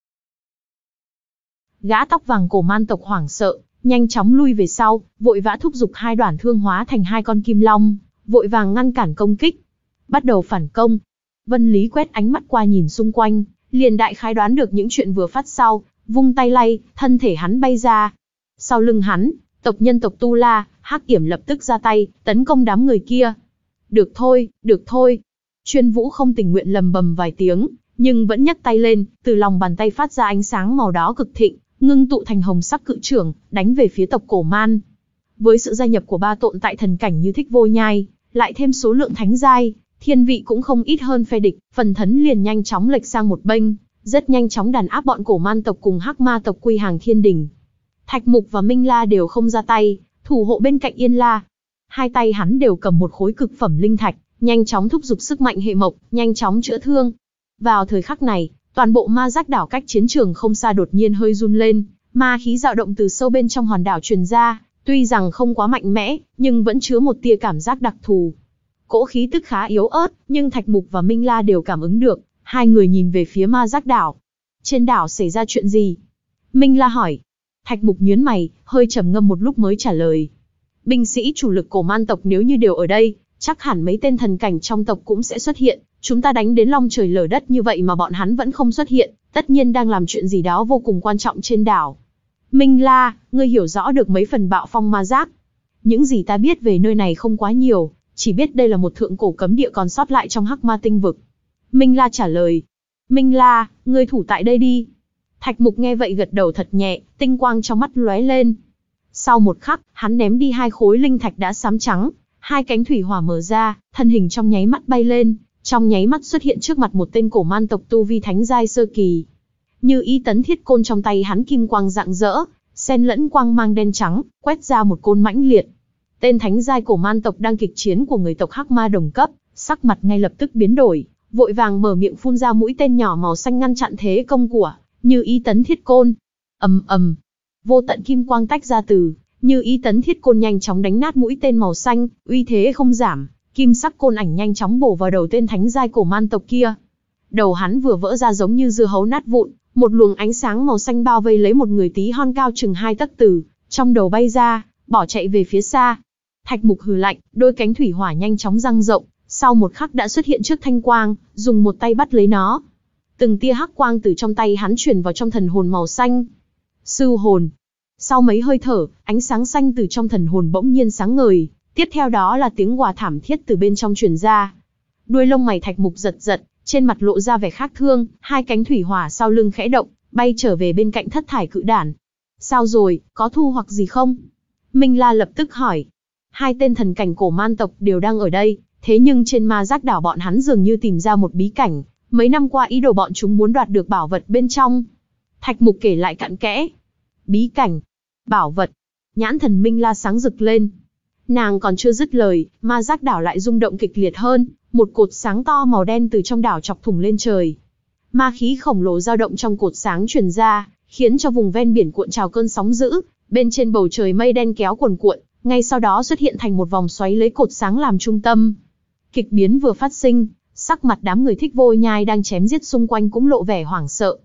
Gã tóc vàng cổ man tộc hoảng sợ, nhanh chóng lui về sau, vội vã thúc giục hai đoản thương hóa thành hai con kim long, vội vàng ngăn cản công kích. Bắt đầu phản công. Vân Lý quét ánh mắt qua nhìn xung quanh, liền đại khái đoán được những chuyện vừa phát sau, vung tay lay, thân thể hắn bay ra. Sau lưng hắn, tộc nhân tộc Tu La, Hắc Yểm lập tức ra tay, tấn công đám người kia. Được thôi, được thôi. Chuyên Vũ không tình nguyện lầm bầm vài tiếng, nhưng vẫn nhấc tay lên, từ lòng bàn tay phát ra ánh sáng màu đỏ cực thịnh, ngưng tụ thành hồng sắc cự trưởng, đánh về phía tộc cổ man. Với sự gia nhập của ba tồn tại thần cảnh như Thích Vô Nhai, lại thêm số lượng thánh giai, thiên vị cũng không ít hơn phe địch, phần thấn liền nhanh chóng lệch sang một bên, rất nhanh chóng đàn áp bọn cổ man tộc cùng hắc ma tộc quy hàng thiên đình. Thạch Mục và Minh La đều không ra tay, thủ hộ bên cạnh Yên La. Hai tay hắn đều cầm một khối cực phẩm linh thạch, nhanh chóng thúc giục sức mạnh hệ mộc, nhanh chóng chữa thương. Vào thời khắc này, toàn bộ ma giác đảo cách chiến trường không xa đột nhiên hơi run lên, ma khí dao động từ sâu bên trong hòn đảo truyền ra, tuy rằng không quá mạnh mẽ, nhưng vẫn chứa một tia cảm giác đặc thù. Cỗ khí tức khá yếu ớt, nhưng Thạch Mục và Minh La đều cảm ứng được, hai người nhìn về phía ma giác đảo. Trên đảo xảy ra chuyện gì? Minh La hỏi. Thạch Mục nhướng mày, hơi trầm ngâm một lúc mới trả lời. Binh sĩ chủ lực cổ man tộc nếu như đều ở đây, chắc hẳn mấy tên thần cảnh trong tộc cũng sẽ xuất hiện. Chúng ta đánh đến long trời lở đất như vậy mà bọn hắn vẫn không xuất hiện, tất nhiên đang làm chuyện gì đó vô cùng quan trọng trên đảo. Minh La, ngươi hiểu rõ được mấy phần bạo phong ma giác. Những gì ta biết về nơi này không quá nhiều, chỉ biết đây là một thượng cổ cấm địa còn sót lại trong Hắc Ma tinh vực. Minh La trả lời. Minh La, ngươi thủ tại đây đi. Thạch Mục nghe vậy gật đầu thật nhẹ, tinh quang trong mắt lóe lên. Sau một khắc, hắn ném đi hai khối linh thạch đã xám trắng, hai cánh thủy hỏa mở ra, thân hình trong nháy mắt bay lên, trong nháy mắt xuất hiện trước mặt một tên cổ man tộc tu vi thánh giai sơ kỳ. Như ý tấn thiết côn trong tay hắn kim quang rạng rỡ, xen lẫn quang mang đen trắng, quét ra một côn mãnh liệt. Tên thánh giai cổ man tộc đang kịch chiến của người tộc Hắc Ma đồng cấp, sắc mặt ngay lập tức biến đổi, vội vàng mở miệng phun ra mũi tên nhỏ màu xanh ngăn chặn thế công của Như ý tấn thiết côn. Ầm ầm, vô tận kim quang tách ra từ Như ý tấn thiết côn nhanh chóng đánh nát mũi tên màu xanh, uy thế không giảm, kim sắc côn ảnh nhanh chóng bổ vào đầu tên thánh giai cổ man tộc kia. Đầu hắn vừa vỡ ra giống như dưa hấu nát vụn, một luồng ánh sáng màu xanh bao vây lấy một người tí hon cao chừng hai tấc từ trong đầu bay ra, bỏ chạy về phía xa. Thạch Mục hừ lạnh, đôi cánh thủy hỏa nhanh chóng dang rộng, sau một khắc đã xuất hiện trước thanh quang, dùng một tay bắt lấy nó. Từng tia hắc quang từ trong tay hắn truyền vào trong thần hồn màu xanh. Sư hồn. Sau mấy hơi thở, ánh sáng xanh từ trong thần hồn bỗng nhiên sáng ngời, Tiếp theo đó là tiếng gào thảm thiết từ bên trong truyền ra. Đuôi lông mày Thạch Mục giật giật, trên mặt lộ ra vẻ khác thương, hai cánh thủy hỏa sau lưng khẽ động, bay trở về bên cạnh thất thải cự đản. Sao rồi, có thu hoạch gì không? Minh La lập tức hỏi. Hai tên thần cảnh cổ man tộc đều đang ở đây, thế nhưng trên ma giác đảo bọn hắn dường như tìm ra một bí cảnh, mấy năm qua ý đồ bọn chúng muốn đoạt được bảo vật bên trong. Thạch Mục kể lại cặn kẽ. Bí cảnh, bảo vật, nhãn thần Minh La sáng rực lên. Nàng còn chưa dứt lời, ma giác đảo lại rung động kịch liệt hơn, một cột sáng to màu đen từ trong đảo chọc thủng lên trời. Ma khí khổng lồ dao động trong cột sáng truyền ra, khiến cho vùng ven biển cuộn trào cơn sóng dữ, bên trên bầu trời mây đen kéo cuồn cuộn, ngay sau đó xuất hiện thành một vòng xoáy lấy cột sáng làm trung tâm. Kịch biến vừa phát sinh, sắc mặt đám người Thích Vô Nhai đang chém giết xung quanh cũng lộ vẻ hoảng sợ.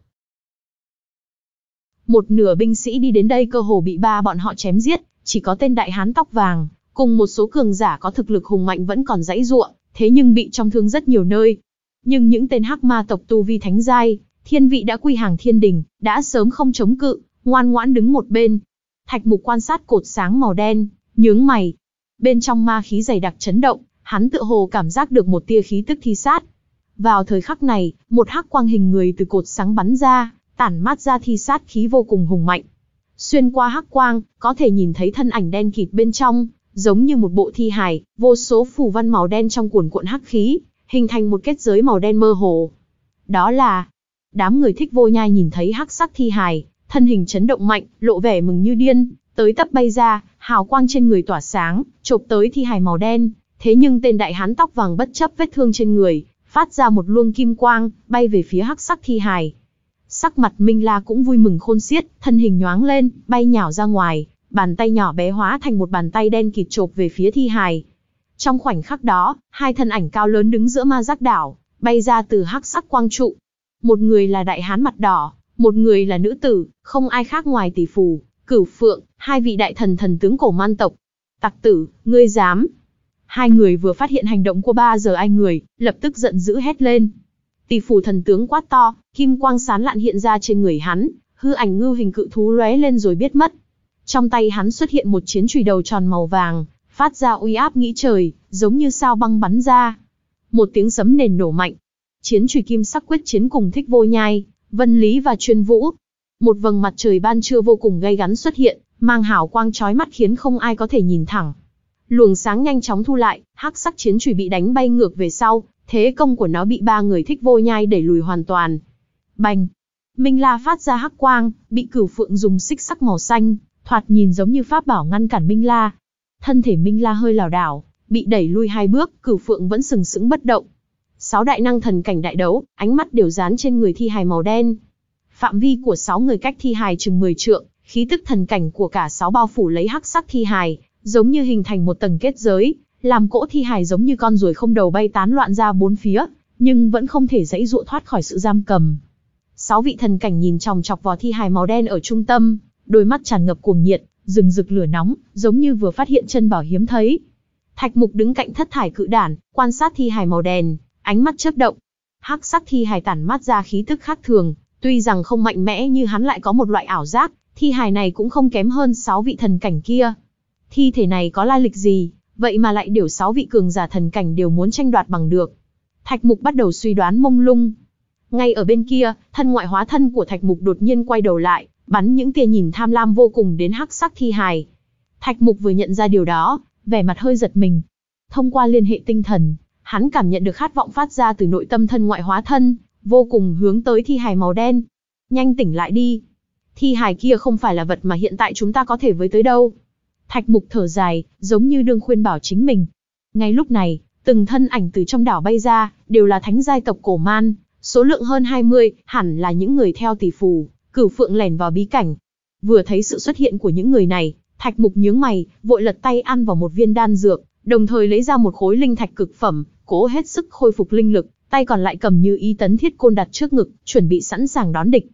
Một nửa binh sĩ đi đến đây cơ hồ bị ba bọn họ chém giết, chỉ có tên đại hán tóc vàng, cùng một số cường giả có thực lực hùng mạnh vẫn còn giãy giụa, thế nhưng bị trọng thương rất nhiều nơi. Nhưng những tên hắc ma tộc tu vi thánh giai, thiên vị đã quy hàng thiên đình, đã sớm không chống cự, ngoan ngoãn đứng một bên. Thạch Mục quan sát cột sáng màu đen, nhướng mày. Bên trong ma khí dày đặc chấn động, hắn tựa hồ cảm giác được một tia khí tức thi sát. Vào thời khắc này, một hắc quang hình người từ cột sáng bắn ra, tản mát ra thi sát khí vô cùng hùng mạnh. Xuyên qua hắc quang, có thể nhìn thấy thân ảnh đen kịt bên trong, giống như một bộ thi hài, vô số phù văn màu đen trong cuồn cuộn hắc khí, hình thành một kết giới màu đen mơ hồ. Đó là... Đám người Thích Vô Nhai nhìn thấy hắc sắc thi hài, thân hình chấn động mạnh, lộ vẻ mừng như điên, tới tấp bay ra, hào quang trên người tỏa sáng, chộp tới thi hài màu đen. Thế nhưng tên đại hán tóc vàng bất chấp vết thương trên người, phát ra một luồng kim quang, bay về phía hắc sắc thi hài. Sắc mặt Minh La cũng vui mừng khôn xiết, thân hình nhoáng lên, bay nhào ra ngoài, bàn tay nhỏ bé hóa thành một bàn tay đen kịt chộp về phía thi hài. Trong khoảnh khắc đó, hai thân ảnh cao lớn đứng giữa ma giác đảo, bay ra từ hắc sắc quang trụ. Một người là đại hán mặt đỏ, một người là nữ tử, không ai khác ngoài Tỷ Phù, Cửu Phượng, hai vị đại thần thần tướng cổ man tộc. Tặc tử, ngươi dám? Hai người vừa phát hiện hành động của ba giờ ai người, lập tức giận dữ hét lên. Tỷ Phù thần tướng quát to, kim quang sán lạn hiện ra trên người hắn, hư ảnh ngưu hình cự thú lóe lên rồi biết mất. Trong tay hắn xuất hiện một chiến chùy đầu tròn màu vàng, phát ra uy áp nghĩ trời, giống như sao băng bắn ra. Một tiếng sấm nền nổ mạnh. Chiến chùy kim sắc quyết chiến cùng Thích Vô Nhai, Vân Lý và Chuyên Vũ. Một vầng mặt trời ban trưa vô cùng gay gắn xuất hiện, mang hào quang chói mắt khiến không ai có thể nhìn thẳng. Luồng sáng nhanh chóng thu lại, hắc sắc chiến chùy bị đánh bay ngược về sau, thế công của nó bị ba người Thích Vô Nhai đẩy lùi hoàn toàn. Bành! Minh La phát ra hắc quang, bị Cửu Phượng dùng xích sắc màu xanh, thoạt nhìn giống như pháp bảo ngăn cản Minh La. Thân thể Minh La hơi lảo đảo, bị đẩy lui hai bước, Cửu Phượng vẫn sừng sững bất động. Sáu đại năng thần cảnh đại đấu, ánh mắt đều dán trên người thi hài màu đen. Phạm vi của sáu người cách thi hài chừng mười trượng, khí tức thần cảnh của cả sáu bao phủ lấy hắc sắc thi hài, giống như hình thành một tầng kết giới, làm cỗ thi hài giống như con ruồi không đầu bay tán loạn ra bốn phía, nhưng vẫn không thể giãy giụa thoát khỏi sự giam cầm. Sáu vị thần cảnh nhìn chòng chọc vào thi hài màu đen ở trung tâm, đôi mắt tràn ngập cuồng nhiệt, rừng rực lửa nóng, giống như vừa phát hiện chân bảo hiếm thấy. Thạch Mục đứng cạnh thất thải cự đản, quan sát thi hài màu đen, ánh mắt chớp động. Hắc sắc thi hài tản mát ra khí tức khác thường, tuy rằng không mạnh mẽ như hắn lại có một loại ảo giác, thi hài này cũng không kém hơn sáu vị thần cảnh kia. Thi thể này có lai lịch gì, vậy mà lại điều sáu vị cường giả thần cảnh đều muốn tranh đoạt bằng được. Thạch Mục bắt đầu suy đoán mông lung. Ngay ở bên kia, thân ngoại hóa thân của Thạch Mục đột nhiên quay đầu lại, bắn những tia nhìn tham lam vô cùng đến hắc sắc thi hài. Thạch Mục vừa nhận ra điều đó, vẻ mặt hơi giật mình. Thông qua liên hệ tinh thần, hắn cảm nhận được khát vọng phát ra từ nội tâm thân ngoại hóa thân, vô cùng hướng tới thi hài màu đen. Nhanh tỉnh lại đi. Thi hài kia không phải là vật mà hiện tại chúng ta có thể với tới đâu. Thạch Mục thở dài, giống như đương khuyên bảo chính mình. Ngay lúc này, từng thân ảnh từ trong đảo bay ra, đều là thánh giai tộc cổ man, số lượng hơn hai mươi, hẳn là những người theo Tỷ Phù, Cửu Phượng lẻn vào bí cảnh. Vừa thấy sự xuất hiện của những người này, Thạch Mục nhướng mày, vội lật tay ăn vào một viên đan dược, đồng thời lấy ra một khối linh thạch cực phẩm, cố hết sức khôi phục linh lực, tay còn lại cầm Như Ý Tấn Thiết Côn đặt trước ngực, chuẩn bị sẵn sàng đón địch.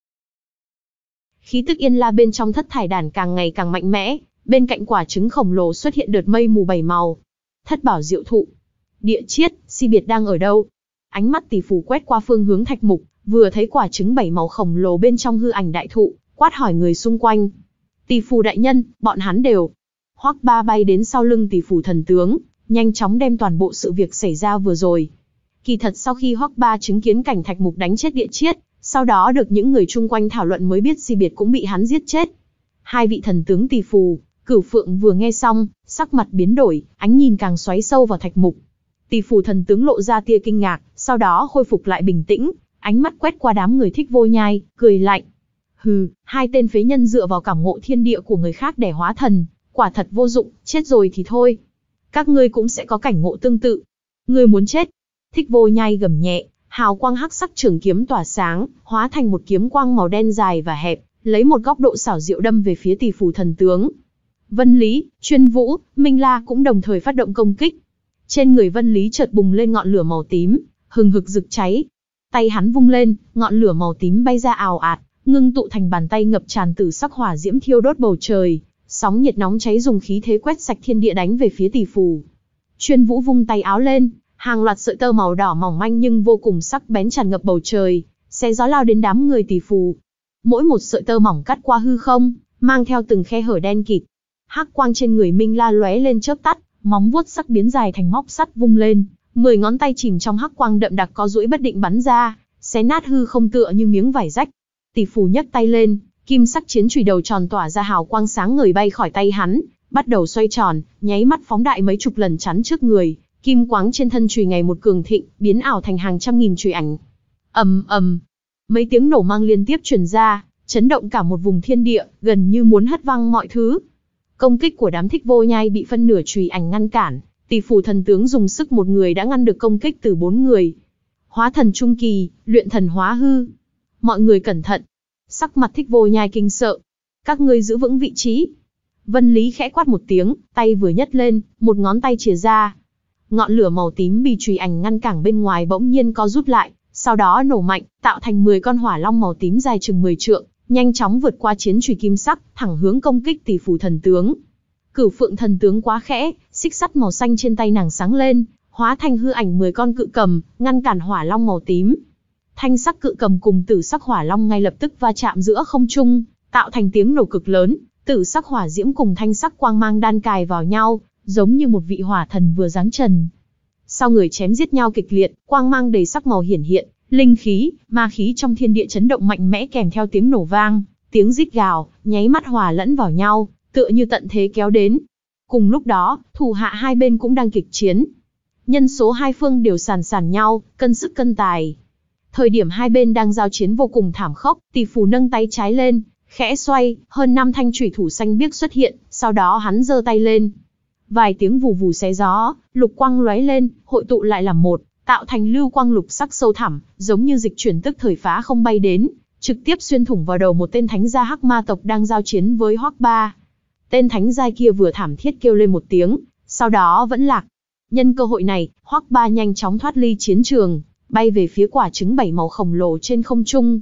Khí tức Yên La bên trong thất thải đàn càng ngày càng mạnh mẽ, bên cạnh quả trứng khổng lồ xuất hiện đợt mây mù bảy màu. Thất bảo diệu thụ, địa chiết, si biệt đang ở đâu? Ánh mắt Tỷ Phù quét qua phương hướng Thạch Mục, vừa thấy quả trứng bảy màu khổng lồ bên trong hư ảnh đại thụ, quát hỏi người xung quanh. Tỷ Phù đại nhân, bọn hắn đều. Hoắc Ba bay đến sau lưng tỷ phù thần tướng, nhanh chóng đem toàn bộ sự việc xảy ra vừa rồi. Kỳ thật sau khi Hoắc Ba chứng kiến cảnh Thạch Mục đánh chết Địa Chiết, sau đó được những người chung quanh thảo luận mới biết Si Biệt cũng bị hắn giết chết. Hai vị thần tướng tỷ phù, Cửu Phượng vừa nghe xong, sắc mặt biến đổi, ánh nhìn càng xoáy sâu vào Thạch Mục. Tỷ phù thần tướng lộ ra tia kinh ngạc, sau đó khôi phục lại bình tĩnh, ánh mắt quét qua đám người Thích Vô Nhai, cười lạnh. Hừ, hai tên phế nhân dựa vào cảm ngộ thiên địa của người khác để hóa thần, quả thật vô dụng, chết rồi thì thôi. Các ngươi cũng sẽ có cảnh ngộ tương tự. Ngươi muốn chết? Thích Vô Nhai gầm nhẹ, hào quang hắc sắc trường kiếm tỏa sáng, hóa thành một kiếm quang màu đen dài và hẹp, lấy một góc độ xảo diệu đâm về phía tỷ phù thần tướng. Vân Lý, Chuyên Vũ, Minh La cũng đồng thời phát động công kích. Trên người Vân Lý chợt bùng lên ngọn lửa màu tím, hừng hực rực cháy. Tay hắn vung lên, ngọn lửa màu tím bay ra ào ạt, ngưng tụ thành bàn tay ngập tràn tử sắc hỏa diễm thiêu đốt bầu trời, sóng nhiệt nóng cháy dùng khí thế quét sạch thiên địa đánh về phía tỷ phù. Chuyên Vũ vung tay áo lên, hàng loạt sợi tơ màu đỏ mỏng manh nhưng vô cùng sắc bén tràn ngập bầu trời, xé gió lao đến đám người tỷ phù. Mỗi một sợi tơ mỏng cắt qua hư không, mang theo từng khe hở đen kịt. Hắc quang trên người Minh La lóe lên chớp tắt, móng vuốt sắc biến dài thành móc sắt vung lên, mười ngón tay chìm trong hắc quang đậm đặc có duỗi bất định bắn ra, xé nát hư không tựa như miếng vải rách. Tỷ phù nhấc tay lên, kim sắc chiến chùy đầu tròn tỏa ra hào quang sáng ngời bay khỏi tay hắn, bắt đầu xoay tròn, nháy mắt phóng đại mấy chục lần chắn trước người, kim quáng trên thân chùy ngày một cường thịnh, biến ảo thành hàng trăm nghìn chùy ảnh. Ầm ầm, mấy tiếng nổ mang liên tiếp truyền ra, chấn động cả một vùng thiên địa, gần như muốn hất văng mọi thứ. Công kích của đám Thích Vô Nhai bị phân nửa chùy ảnh ngăn cản, tỷ phù thần tướng dùng sức một người đã ngăn được công kích từ bốn người. Hóa thần trung kỳ, luyện thần hóa hư. Mọi người cẩn thận. Sắc mặt Thích Vô Nhai kinh sợ. Các ngươi giữ vững vị trí. Vân Lý khẽ quát một tiếng, tay vừa nhấc lên, một ngón tay chìa ra. Ngọn lửa màu tím bị chùy ảnh ngăn cản bên ngoài bỗng nhiên co rút lại, sau đó nổ mạnh, tạo thành mười con hỏa long màu tím dài chừng mười trượng, nhanh chóng vượt qua chiến chùy kim sắc, thẳng hướng công kích tỷ phù thần tướng. Cửu Phượng thần tướng quá khẽ, xích sắt màu xanh trên tay nàng sáng lên, hóa thành hư ảnh mười con cự cầm, ngăn cản hỏa long màu tím. Thanh sắc cự cầm cùng tử sắc hỏa long ngay lập tức va chạm giữa không trung, tạo thành tiếng nổ cực lớn, tử sắc hỏa diễm cùng thanh sắc quang mang đan cài vào nhau, giống như một vị hỏa thần vừa giáng trần. Sau người chém giết nhau kịch liệt, quang mang đầy sắc màu hiển hiện, linh khí, ma khí trong thiên địa chấn động mạnh mẽ kèm theo tiếng nổ vang, tiếng rít gào, nháy mắt hòa lẫn vào nhau, tựa như tận thế kéo đến. Cùng lúc đó, thủ hạ hai bên cũng đang kịch chiến. Nhân số hai phương đều sàn sàn nhau, cân sức cân tài. Thời điểm hai bên đang giao chiến vô cùng thảm khốc, tỷ phù nâng tay trái lên, khẽ xoay, hơn năm thanh chủy thủ xanh biếc xuất hiện, sau đó hắn giơ tay lên. Vài tiếng vù vù xé gió, lục quang lóe lên, hội tụ lại làm một, tạo thành lưu quang lục sắc sâu thẳm, giống như dịch chuyển tức thời phá không bay đến, trực tiếp xuyên thủng vào đầu một tên thánh gia hắc ma tộc đang giao chiến với Hoắc Ba. Tên thánh giai kia vừa thảm thiết kêu lên một tiếng, sau đó vẫn lạc. Nhân cơ hội này, Hoắc Ba nhanh chóng thoát ly chiến trường, bay về phía quả trứng bảy màu khổng lồ trên không trung.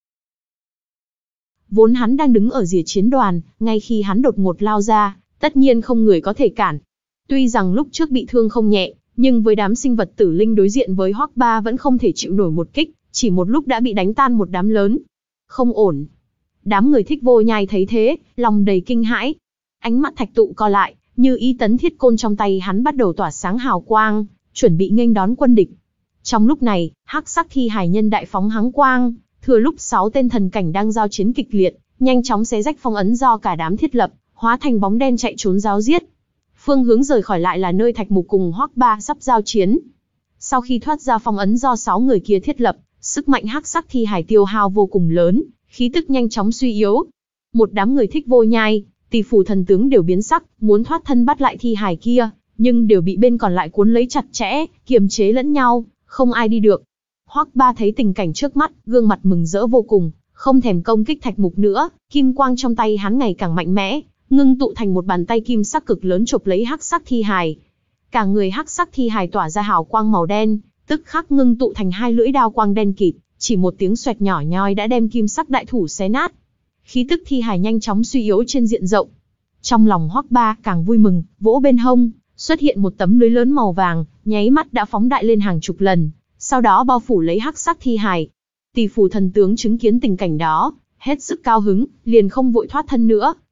Vốn hắn đang đứng ở rìa chiến đoàn, ngay khi hắn đột ngột lao ra, tất nhiên không người có thể cản. Tuy rằng lúc trước bị thương không nhẹ, nhưng với đám sinh vật tử linh đối diện với Hoắc Ba vẫn không thể chịu nổi một kích, chỉ một lúc đã bị đánh tan một đám lớn. Không ổn. Đám người Thích Vô Nhai thấy thế, lòng đầy kinh hãi. Ánh mắt Thạch Tụ co lại, như ý tấn thiết côn trong tay hắn bắt đầu tỏa sáng hào quang, chuẩn bị nghênh đón quân địch. Trong lúc này, hắc sắc thi hải nhân đại phóng hắng quang, thừa lúc sáu tên thần cảnh đang giao chiến kịch liệt, nhanh chóng xé rách phong ấn do cả đám thiết lập, hóa thành bóng đen chạy trốn ráo giết. Phương hướng rời khỏi lại là nơi Thạch Mục cùng Hoắc Ba sắp giao chiến. Sau khi thoát ra phong ấn do sáu người kia thiết lập, sức mạnh hắc sắc thi hải tiêu hao vô cùng lớn, khí tức nhanh chóng suy yếu. Một đám người Thích Vô Nhai, tỷ phù thần tướng đều biến sắc, muốn thoát thân bắt lại thi hải kia, nhưng đều bị bên còn lại cuốn lấy chặt chẽ, kiềm chế lẫn nhau, không ai đi được. Hoắc Ba thấy tình cảnh trước mắt, gương mặt mừng rỡ vô cùng, không thèm công kích Thạch Mục nữa, kim quang trong tay hắn ngày càng mạnh mẽ, ngưng tụ thành một bàn tay kim sắc cực lớn chộp lấy hắc sắc thi hài. Cả người hắc sắc thi hài tỏa ra hào quang màu đen, tức khắc ngưng tụ thành hai lưỡi đao quang đen kịt, chỉ một tiếng xoẹt nhỏ nhoi đã đem kim sắc đại thủ xé nát. Khí tức thi hài nhanh chóng suy yếu trên diện rộng. Trong lòng Hoắc Ba càng vui mừng, vỗ bên hông, xuất hiện một tấm lưới lớn màu vàng, nháy mắt đã phóng đại lên hàng chục lần, sau đó bao phủ lấy hắc sắc thi hài. Tỷ phù thần tướng chứng kiến tình cảnh đó, hết sức cao hứng, liền không vội thoát thân nữa,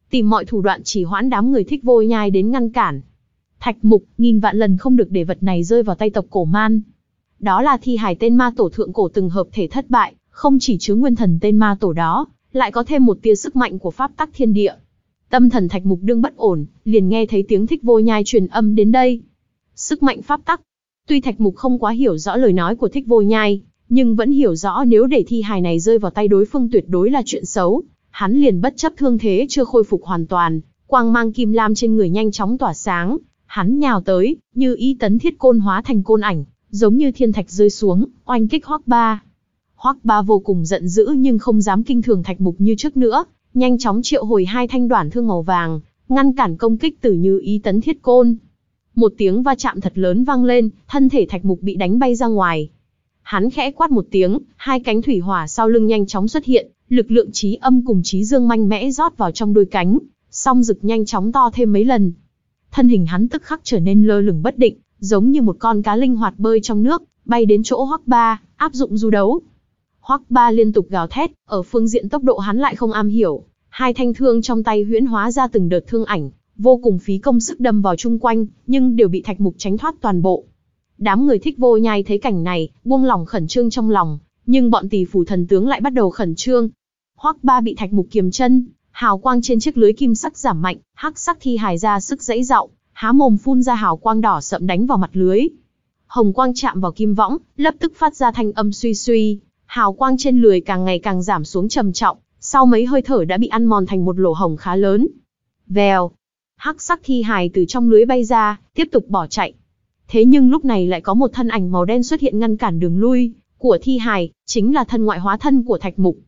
tìm mọi thủ đoạn chỉ hoãn đám người Thích Vô Nhai đến ngăn cản. Thạch Mục nghìn vạn lần không được để vật này rơi vào tay tộc Cổ Man. Đó là thi hài tên ma tổ thượng cổ từng hợp thể thất bại, không chỉ chứa nguyên thần tên ma tổ đó, lại có thêm một tia sức mạnh của pháp tắc thiên địa. Tâm thần Thạch Mục đương bất ổn, liền nghe thấy tiếng Thích Vô Nhai truyền âm đến đây. Sức mạnh pháp tắc. Tuy Thạch Mục không quá hiểu rõ lời nói của Thích Vô Nhai, nhưng vẫn hiểu rõ nếu để thi hài này rơi vào tay đối phương tuyệt đối là chuyện xấu. Hắn liền bất chấp thương thế chưa khôi phục hoàn toàn, quang mang kim lam trên người nhanh chóng tỏa sáng, hắn nhào tới, như ý tấn thiết côn hóa thành côn ảnh, giống như thiên thạch rơi xuống, oanh kích Hoắc Ba. Hoắc Ba vô cùng giận dữ nhưng không dám kinh thường Thạch Mục như trước nữa, nhanh chóng triệu hồi hai thanh đoản thương màu vàng, ngăn cản công kích từ Như Ý tấn thiết côn. Một tiếng va chạm thật lớn vang lên, thân thể Thạch Mục bị đánh bay ra ngoài. Hắn khẽ quát một tiếng, hai cánh thủy hỏa sau lưng nhanh chóng xuất hiện, lực lượng chí âm cùng chí dương mạnh mẽ rót vào trong đôi cánh, song rực nhanh chóng to thêm mấy lần. Thân hình hắn tức khắc trở nên lơ lửng bất định, giống như một con cá linh hoạt bơi trong nước, bay đến chỗ Hoắc Ba, áp dụng du đấu. Hoắc Ba liên tục gào thét, ở phương diện tốc độ hắn lại không am hiểu, hai thanh thương trong tay huyễn hóa ra từng đợt thương ảnh, vô cùng phí công sức đâm vào chung quanh, nhưng đều bị Thạch Mục tránh thoát toàn bộ. Đám người Thích Vô Nhai thấy cảnh này, buông lỏng khẩn trương trong lòng, nhưng bọn tỷ phủ thần tướng lại bắt đầu khẩn trương. Hoắc Ba bị Thạch Mục kiềm chân, hào quang trên chiếc lưới kim sắc giảm mạnh, hắc sắc thi hài ra sức giãy giụa, há mồm phun ra hào quang đỏ sậm đánh vào mặt lưới. Hồng quang chạm vào kim võng, lập tức phát ra thanh âm suy suy, hào quang trên lưới càng ngày càng giảm xuống trầm trọng, sau mấy hơi thở đã bị ăn mòn thành một lỗ hổng khá lớn. Vèo, hắc sắc thi hài từ trong lưới bay ra, tiếp tục bỏ chạy. Thế nhưng lúc này lại có một thân ảnh màu đen xuất hiện ngăn cản đường lui của thi hài, chính là thân ngoại hóa thân của Thạch Mục.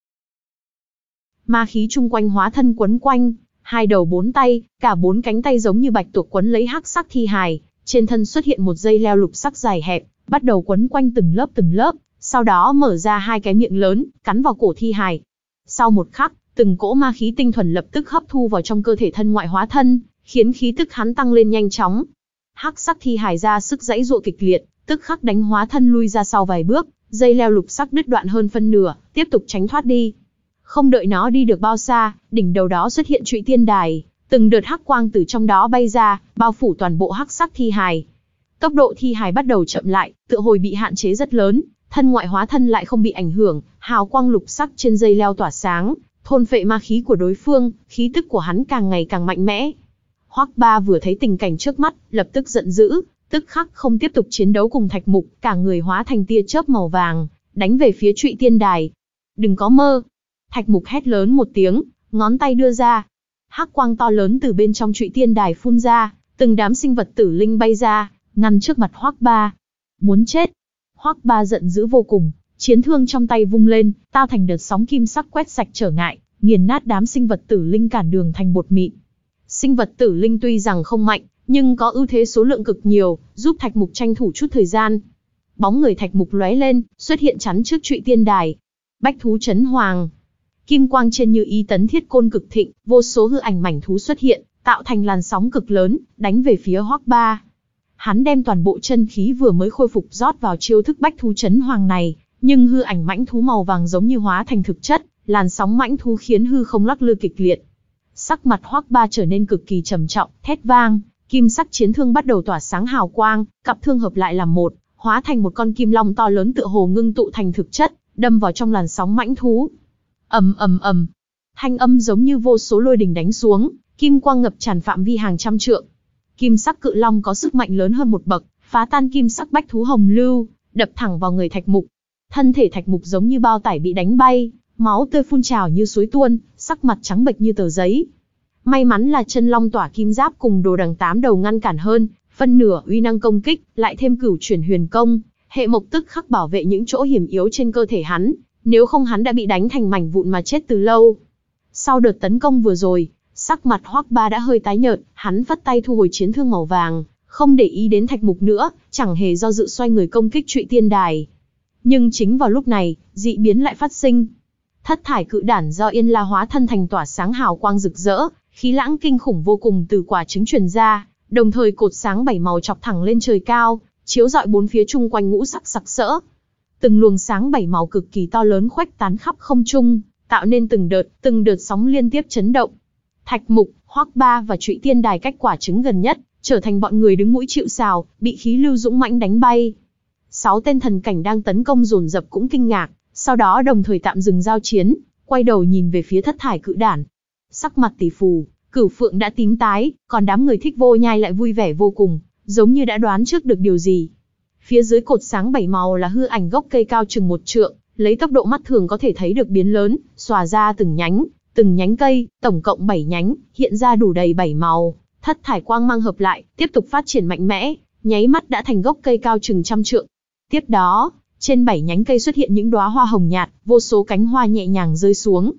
Ma khí chung quanh hóa thân quấn quanh, hai đầu bốn tay, cả bốn cánh tay giống như bạch tuộc quấn lấy hắc sắc thi hài, trên thân xuất hiện một dây leo lục sắc dài hẹp, bắt đầu quấn quanh từng lớp từng lớp, sau đó mở ra hai cái miệng lớn, cắn vào cổ thi hài. Sau một khắc, từng cỗ ma khí tinh thuần lập tức hấp thu vào trong cơ thể thân ngoại hóa thân, khiến khí tức hắn tăng lên nhanh chóng. Hắc sắc thi hài ra sức giãy giụa kịch liệt, tức khắc đánh hóa thân lui ra sau vài bước, dây leo lục sắc đứt đoạn hơn phân nửa, tiếp tục tránh thoát đi. Không đợi nó đi được bao xa, đỉnh đầu đó xuất hiện Trụy Tiên Đài, từng đợt hắc quang từ trong đó bay ra, bao phủ toàn bộ hắc sắc thi hài. Tốc độ thi hài bắt đầu chậm lại, tựa hồi bị hạn chế rất lớn, thân ngoại hóa thân lại không bị ảnh hưởng, hào quang lục sắc trên dây leo tỏa sáng, thôn phệ ma khí của đối phương, khí tức của hắn càng ngày càng mạnh mẽ. Hoắc Ba vừa thấy tình cảnh trước mắt, lập tức giận dữ, tức khắc không tiếp tục chiến đấu cùng Thạch Mục, cả người hóa thành tia chớp màu vàng, đánh về phía Trụy Tiên Đài. Đừng có mơ! Thạch Mục hét lớn một tiếng, ngón tay đưa ra. Hắc quang to lớn từ bên trong Trụy Tiên Đài phun ra, từng đám sinh vật tử linh bay ra, ngăn trước mặt Hoắc Ba. Muốn chết! Hoắc Ba giận dữ vô cùng, chiến thương trong tay vung lên, tạo thành đợt sóng kim sắc quét sạch trở ngại, nghiền nát đám sinh vật tử linh cản đường thành bột mịn. Sinh vật tử linh tuy rằng không mạnh, nhưng có ưu thế số lượng cực nhiều, giúp Thạch Mục tranh thủ chút thời gian. Bóng người Thạch Mục lóe lên, xuất hiện chắn trước Trụy Tiên Đài. Bách thú chấn hoàng. Kim quang trên Như Ý tấn thiết côn cực thịnh, vô số hư ảnh mảnh thú xuất hiện, tạo thành làn sóng cực lớn, đánh về phía Hoắc Ba. Hắn đem toàn bộ chân khí vừa mới khôi phục rót vào chiêu thức bách thú chấn hoàng này, nhưng hư ảnh mãnh thú màu vàng giống như hóa thành thực chất, làn sóng mãnh thú khiến hư không lắc lư kịch liệt. Sắc mặt Hoắc Ba trở nên cực kỳ trầm trọng, thét vang, kim sắc chiến thương bắt đầu tỏa sáng hào quang, cặp thương hợp lại làm một, hóa thành một con kim long to lớn tựa hồ ngưng tụ thành thực chất, đâm vào trong làn sóng mãnh thú. Ầm ầm ầm, thanh âm giống như vô số lôi đình đánh xuống, kim quang ngập tràn phạm vi hàng trăm trượng. Kim sắc cự long có sức mạnh lớn hơn một bậc, phá tan kim sắc bách thú hồng lưu, đập thẳng vào người Thạch Mục. Thân thể Thạch Mục giống như bao tải bị đánh bay, máu tươi phun trào như suối tuôn, sắc mặt trắng bệch như tờ giấy. May mắn là chân long tỏa kim giáp cùng đồ đằng tám đầu ngăn cản hơn, phân nửa uy năng công kích, lại thêm cửu chuyển huyền công, hệ mộc tức khắc bảo vệ những chỗ hiểm yếu trên cơ thể hắn, nếu không hắn đã bị đánh thành mảnh vụn mà chết từ lâu. Sau đợt tấn công vừa rồi, sắc mặt Hoắc Ba đã hơi tái nhợt, hắn phất tay thu hồi chiến thương màu vàng, không để ý đến Thạch Mục nữa, chẳng hề do dự xoay người công kích Trụy Tiên Đài. Nhưng chính vào lúc này, dị biến lại phát sinh. Thất thải cự đản do Yên La hóa thân thành tỏa sáng hào quang rực rỡ, khí lãng kinh khủng vô cùng từ quả trứng truyền ra, đồng thời cột sáng bảy màu chọc thẳng lên trời cao, chiếu rọi bốn phía chung quanh ngũ sắc sặc sỡ. Từng luồng sáng bảy màu cực kỳ to lớn khuếch tán khắp không trung, tạo nên từng đợt, từng đợt sóng liên tiếp chấn động. Thạch Mục, Hoắc Ba và Trụy Tiên Đài cách quả trứng gần nhất, trở thành bọn người đứng mũi chịu sào, bị khí lưu dũng mãnh đánh bay. Sáu tên thần cảnh đang tấn công dồn dập cũng kinh ngạc, sau đó đồng thời tạm dừng giao chiến, quay đầu nhìn về phía thất thải cự đản. Sắc mặt Tỷ Phù, Cửu Phượng đã tím tái, còn đám người Thích Vô Nhai lại vui vẻ vô cùng, giống như đã đoán trước được điều gì. Phía dưới cột sáng bảy màu là hư ảnh gốc cây cao chừng một trượng, lấy tốc độ mắt thường có thể thấy được biến lớn, xòa ra từng nhánh, từng nhánh cây, tổng cộng bảy nhánh, hiện ra đủ đầy bảy màu, thất thải quang mang hợp lại, tiếp tục phát triển mạnh mẽ, nháy mắt đã thành gốc cây cao chừng trăm trượng. Tiếp đó, trên bảy nhánh cây xuất hiện những đóa hoa hồng nhạt, vô số cánh hoa nhẹ nhàng rơi xuống.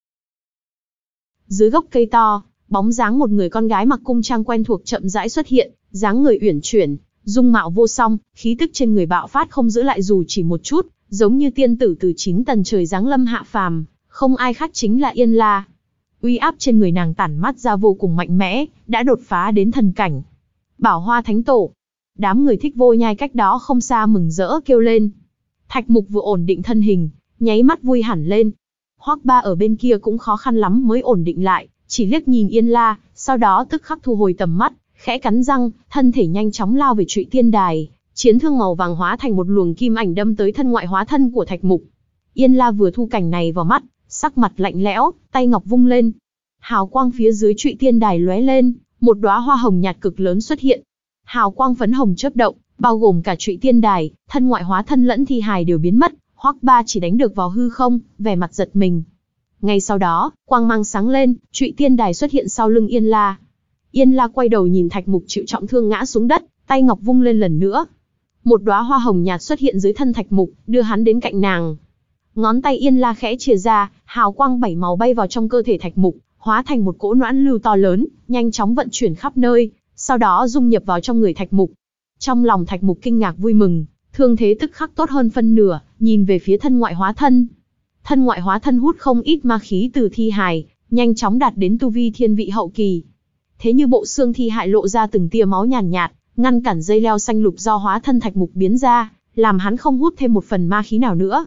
Dưới gốc cây to, bóng dáng một người con gái mặc cung trang quen thuộc chậm rãi xuất hiện, dáng người uyển chuyển, dung mạo vô song, khí tức trên người bạo phát không giữ lại dù chỉ một chút, giống như tiên tử từ chín tầng trời giáng lâm hạ phàm, không ai khác chính là Yên La. Uy áp trên người nàng tản mát ra vô cùng mạnh mẽ, đã đột phá đến thần cảnh. Bảo Hoa Thánh Tổ. Đám người Thích Vô Nhai cách đó không xa mừng rỡ kêu lên. Thạch Mục vừa ổn định thân hình, nháy mắt vui hẳn lên. Hoắc Ba ở bên kia cũng khó khăn lắm mới ổn định lại, chỉ liếc nhìn Yên La, sau đó tức khắc thu hồi tầm mắt, khẽ cắn răng, thân thể nhanh chóng lao về Trụy Tiên Đài, chiến thương màu vàng hóa thành một luồng kim ảnh đâm tới thân ngoại hóa thân của Thạch Mục. Yên La vừa thu cảnh này vào mắt, sắc mặt lạnh lẽo, tay ngọc vung lên. Hào quang phía dưới Trụy Tiên Đài lóe lên, một đóa hoa hồng nhạt cực lớn xuất hiện. Hào quang phấn hồng chớp động, bao gồm cả Trụy Tiên Đài, thân ngoại hóa thân lẫn thi hài đều biến mất, Hoắc Ba chỉ đánh được vào hư không, vẻ mặt giật mình. Ngay sau đó, quang mang sáng lên, Trụy Tiên Đài xuất hiện sau lưng Yên La. Yên La quay đầu nhìn Thạch Mục chịu trọng thương ngã xuống đất, tay ngọc vung lên lần nữa. Một đóa hoa hồng nhạt xuất hiện dưới thân Thạch Mục, đưa hắn đến cạnh nàng. Ngón tay Yên La khẽ chìa ra, hào quang bảy màu bay vào trong cơ thể Thạch Mục, hóa thành một cỗ noãn lưu to lớn, nhanh chóng vận chuyển khắp nơi, sau đó dung nhập vào trong người Thạch Mục. Trong lòng Thạch Mục kinh ngạc vui mừng, thương thế tức khắc tốt hơn phân nửa, nhìn về phía thân ngoại hóa thân. Thân ngoại hóa thân hút không ít ma khí từ thi hài, nhanh chóng đạt đến tu vi thiên vị hậu kỳ. Thế như bộ xương thi hại lộ ra từng tia máu nhàn nhạt, nhạt, ngăn cản dây leo xanh lục do hóa thân Thạch Mục biến ra, làm hắn không hút thêm một phần ma khí nào nữa.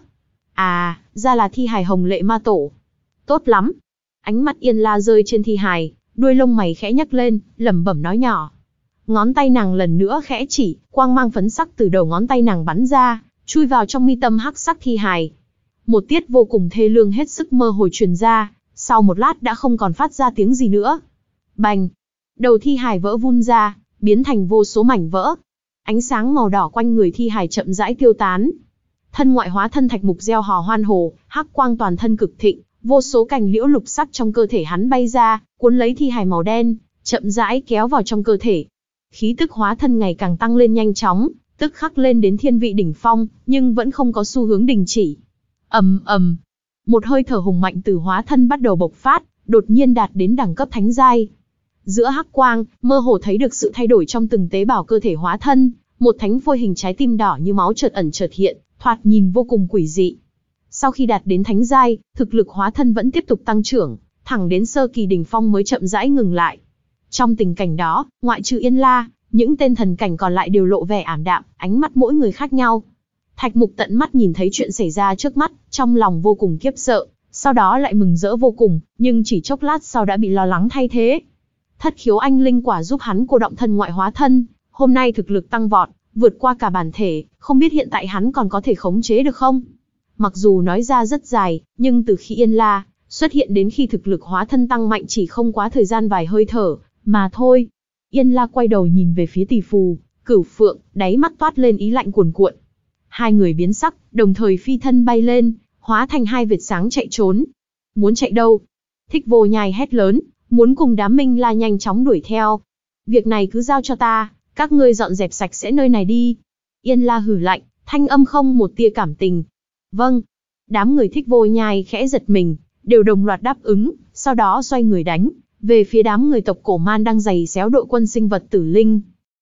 À, ra là thi hài Hồng Lệ Ma Tổ. Tốt lắm. Ánh mắt Yên La rơi trên thi hài, đuôi lông mày khẽ nhấc lên, lẩm bẩm nói nhỏ. Ngón tay nàng lần nữa khẽ chỉ, quang mang phấn sắc từ đầu ngón tay nàng bắn ra, chui vào trong mi tâm hắc sắc thi hài. Một tiết vô cùng thê lương hết sức mơ hồ truyền ra, sau một lát đã không còn phát ra tiếng gì nữa. Bành! Đầu thi hài vỡ vun ra, biến thành vô số mảnh vỡ. Ánh sáng màu đỏ quanh người thi hài chậm rãi tiêu tán. Thân ngoại hóa thân Thạch Mục reo hò hoan hô, hắc quang toàn thân cực thịnh, vô số cành liễu lục sắc trong cơ thể hắn bay ra, cuốn lấy thi hài màu đen, chậm rãi kéo vào trong cơ thể. Khí tức hóa thân ngày càng tăng lên nhanh chóng, tức khắc lên đến thiên vị đỉnh phong, nhưng vẫn không có xu hướng đình chỉ. Ầm ầm, một hơi thở hùng mạnh từ hóa thân bắt đầu bộc phát, đột nhiên đạt đến đẳng cấp thánh giai. Giữa hắc quang, mơ hồ thấy được sự thay đổi trong từng tế bào cơ thể hóa thân, một thánh phôi hình trái tim đỏ như máu chợt ẩn chợt hiện, thoạt nhìn vô cùng quỷ dị. Sau khi đạt đến thánh giai, thực lực hóa thân vẫn tiếp tục tăng trưởng, thẳng đến sơ kỳ đỉnh phong mới chậm rãi ngừng lại. Trong tình cảnh đó, ngoại trừ Yên La, những tên thần cảnh còn lại đều lộ vẻ ảm đạm, ánh mắt mỗi người khác nhau. Thạch Mục tận mắt nhìn thấy chuyện xảy ra trước mắt, trong lòng vô cùng khiếp sợ, sau đó lại mừng rỡ vô cùng, nhưng chỉ chốc lát sau đã bị lo lắng thay thế. Thất khiếu anh linh quả giúp hắn cô động thân ngoại hóa thân, hôm nay thực lực tăng vọt, vượt qua cả bản thể, không biết hiện tại hắn còn có thể khống chế được không? Mặc dù nói ra rất dài, nhưng từ khi Yên La xuất hiện đến khi thực lực hóa thân tăng mạnh chỉ không quá thời gian vài hơi thở, mà thôi. Yên La quay đầu nhìn về phía Tỷ Phù, Cửu Phượng, đáy mắt toát lên ý lạnh cuồn cuộn. Hai người biến sắc, đồng thời phi thân bay lên, hóa thành hai vệt sáng chạy trốn. Muốn chạy đâu? Thích Vô Nhai hét lớn, muốn cùng đám Minh La nhanh chóng đuổi theo. Việc này cứ giao cho ta, các ngươi dọn dẹp sạch sẽ nơi này đi. Yên La hừ lạnh, thanh âm không một tia cảm tình. Vâng. Đám người Thích Vô Nhai khẽ giật mình, đều đồng loạt đáp ứng, sau đó xoay người đánh về phía đám người tộc Cổ Man đang giày xéo đội quân sinh vật tử linh.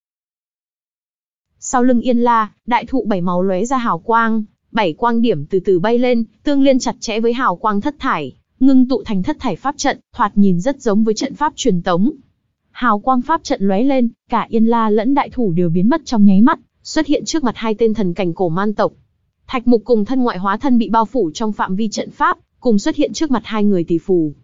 Sau lưng Yên La, đại thụ bảy màu lóe ra hào quang, bảy quang điểm từ từ bay lên, tương liên chặt chẽ với hào quang thất thải, ngưng tụ thành thất thải pháp trận, thoạt nhìn rất giống với trận pháp truyền tống. Hào quang pháp trận lóe lên, cả Yên La lẫn đại thủ đều biến mất trong nháy mắt, xuất hiện trước mặt hai tên thần cảnh Cổ Man tộc. Thạch Mục cùng thân ngoại hóa thân bị bao phủ trong phạm vi trận pháp, cùng xuất hiện trước mặt hai người Tỷ Phù.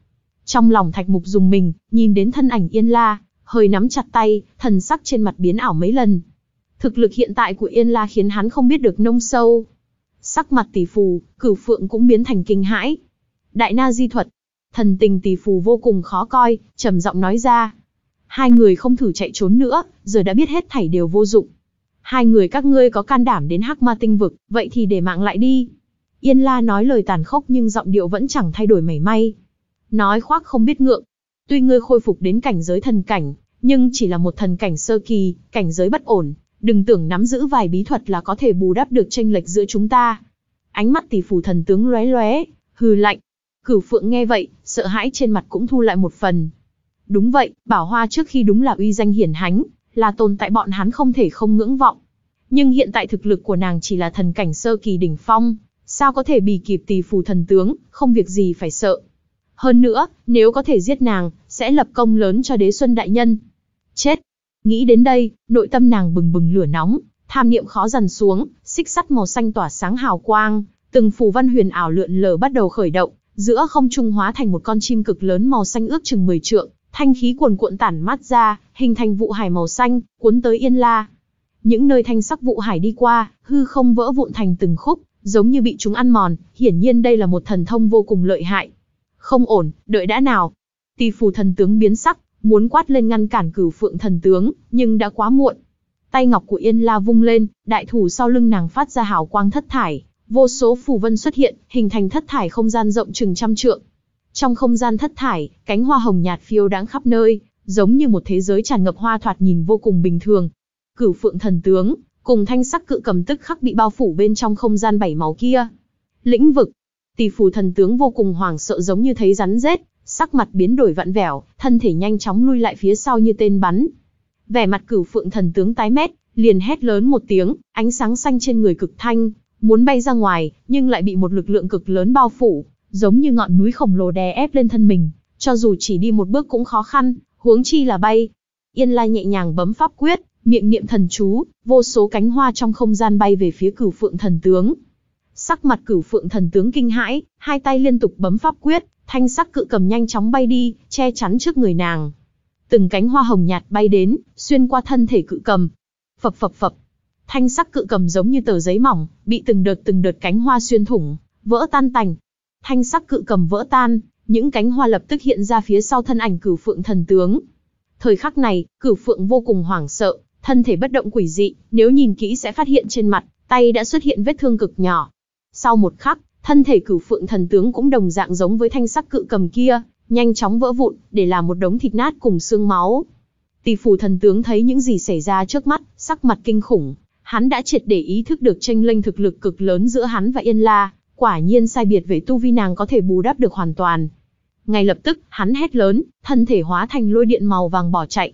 Trong lòng Thạch Mục rùng mình, nhìn đến thân ảnh Yên La, hơi nắm chặt tay, thần sắc trên mặt biến ảo mấy lần. Thực lực hiện tại của Yên La khiến hắn không biết được nông sâu. Sắc mặt Tỷ Phù, Cửu Phượng cũng biến thành kinh hãi. Đại Na Di thuật. Thần tình Tỷ Phù vô cùng khó coi, trầm giọng nói ra. Hai người không thử chạy trốn nữa, giờ đã biết hết thảy đều vô dụng. Hai người các ngươi có can đảm đến Hắc Ma Tinh Vực, vậy thì để mạng lại đi. Yên La nói lời tàn khốc nhưng giọng điệu vẫn chẳng thay đổi mảy may. Nói khoác không biết ngượng. Tuy ngươi khôi phục đến cảnh giới thần cảnh, nhưng chỉ là một thần cảnh sơ kỳ, cảnh giới bất ổn. Đừng tưởng nắm giữ vài bí thuật là có thể bù đắp được chênh lệch giữa chúng ta. Ánh mắt Tỷ Phù thần tướng lóe lóe, hừ lạnh. Cửu Phượng nghe vậy, sợ hãi trên mặt cũng thu lại một phần. Đúng vậy, Bảo Hoa trước khi đúng là uy danh hiển hánh, là tồn tại bọn hắn không thể không ngưỡng vọng. Nhưng hiện tại thực lực của nàng chỉ là thần cảnh sơ kỳ đỉnh phong, sao có thể bì kịp Tỷ Phù thần tướng, không việc gì phải sợ. Hơn nữa, nếu có thể giết nàng, sẽ lập công lớn cho Đế Xuân đại nhân. Chết! Nghĩ đến đây, nội tâm nàng bừng bừng lửa nóng, tham niệm khó dằn xuống, xích sắt màu xanh tỏa sáng hào quang, từng phù văn huyền ảo lượn lờ bắt đầu khởi động, giữa không trung hóa thành một con chim cực lớn màu xanh ước chừng mười trượng, thanh khí cuồn cuộn tản mát ra, hình thành vụ hải màu xanh, cuốn tới Yên La. Những nơi thanh sắc vụ hải đi qua, hư không vỡ vụn thành từng khúc, giống như bị chúng ăn mòn, hiển nhiên đây là một thần thông vô cùng lợi hại. Không ổn, đợi đã nào. Tỷ Phù thần tướng biến sắc, muốn quát lên ngăn cản Cửu Phượng thần tướng, nhưng đã quá muộn. Tay ngọc của Yên La vung lên, đại thủ sau lưng nàng phát ra hào quang thất thải, vô số phù vân xuất hiện, hình thành thất thải không gian rộng chừng trăm trượng. Trong không gian thất thải, cánh hoa hồng nhạt phiêu đãng khắp nơi, giống như một thế giới tràn ngập hoa thoạt nhìn vô cùng bình thường. Cửu Phượng thần tướng, cùng thanh sắc cự cầm tức khắc bị bao phủ bên trong không gian bảy màu kia. Lĩnh vực. Tỷ Phù thần tướng vô cùng hoảng sợ giống như thấy rắn rết, sắc mặt biến đổi vặn vẹo, thân thể nhanh chóng lui lại phía sau như tên bắn. Vẻ mặt Cửu Phượng thần tướng tái mét, liền hét lớn một tiếng, ánh sáng xanh trên người cực thanh, muốn bay ra ngoài, nhưng lại bị một lực lượng cực lớn bao phủ, giống như ngọn núi khổng lồ đè ép lên thân mình, cho dù chỉ đi một bước cũng khó khăn, huống chi là bay. Yên La nhẹ nhàng bấm pháp quyết, miệng niệm thần chú, vô số cánh hoa trong không gian bay về phía Cửu Phượng thần tướng. Sắc mặt Cửu Phượng thần tướng kinh hãi, hai tay liên tục bấm pháp quyết, thanh sắc cự cầm nhanh chóng bay đi, che chắn trước người nàng. Từng cánh hoa hồng nhạt bay đến, xuyên qua thân thể cự cầm. Phập phập phập. Thanh sắc cự cầm giống như tờ giấy mỏng, bị từng đợt từng đợt cánh hoa xuyên thủng, vỡ tan tành. Thanh sắc cự cầm vỡ tan, những cánh hoa lập tức hiện ra phía sau thân ảnh Cửu Phượng thần tướng. Thời khắc này, Cửu Phượng vô cùng hoảng sợ, thân thể bất động quỷ dị, nếu nhìn kỹ sẽ phát hiện trên mặt, tay đã xuất hiện vết thương cực nhỏ. Sau một khắc, thân thể Cửu Phượng thần tướng cũng đồng dạng giống với thanh sắc cự cầm kia, nhanh chóng vỡ vụn, để làm một đống thịt nát cùng xương máu. Tỷ Phù thần tướng thấy những gì xảy ra trước mắt, sắc mặt kinh khủng, hắn đã triệt để ý thức được chênh lệch thực lực cực lớn giữa hắn và Yên La, quả nhiên sai biệt về tu vi nàng có thể bù đắp được hoàn toàn. Ngay lập tức, hắn hét lớn, thân thể hóa thành lôi điện màu vàng bỏ chạy.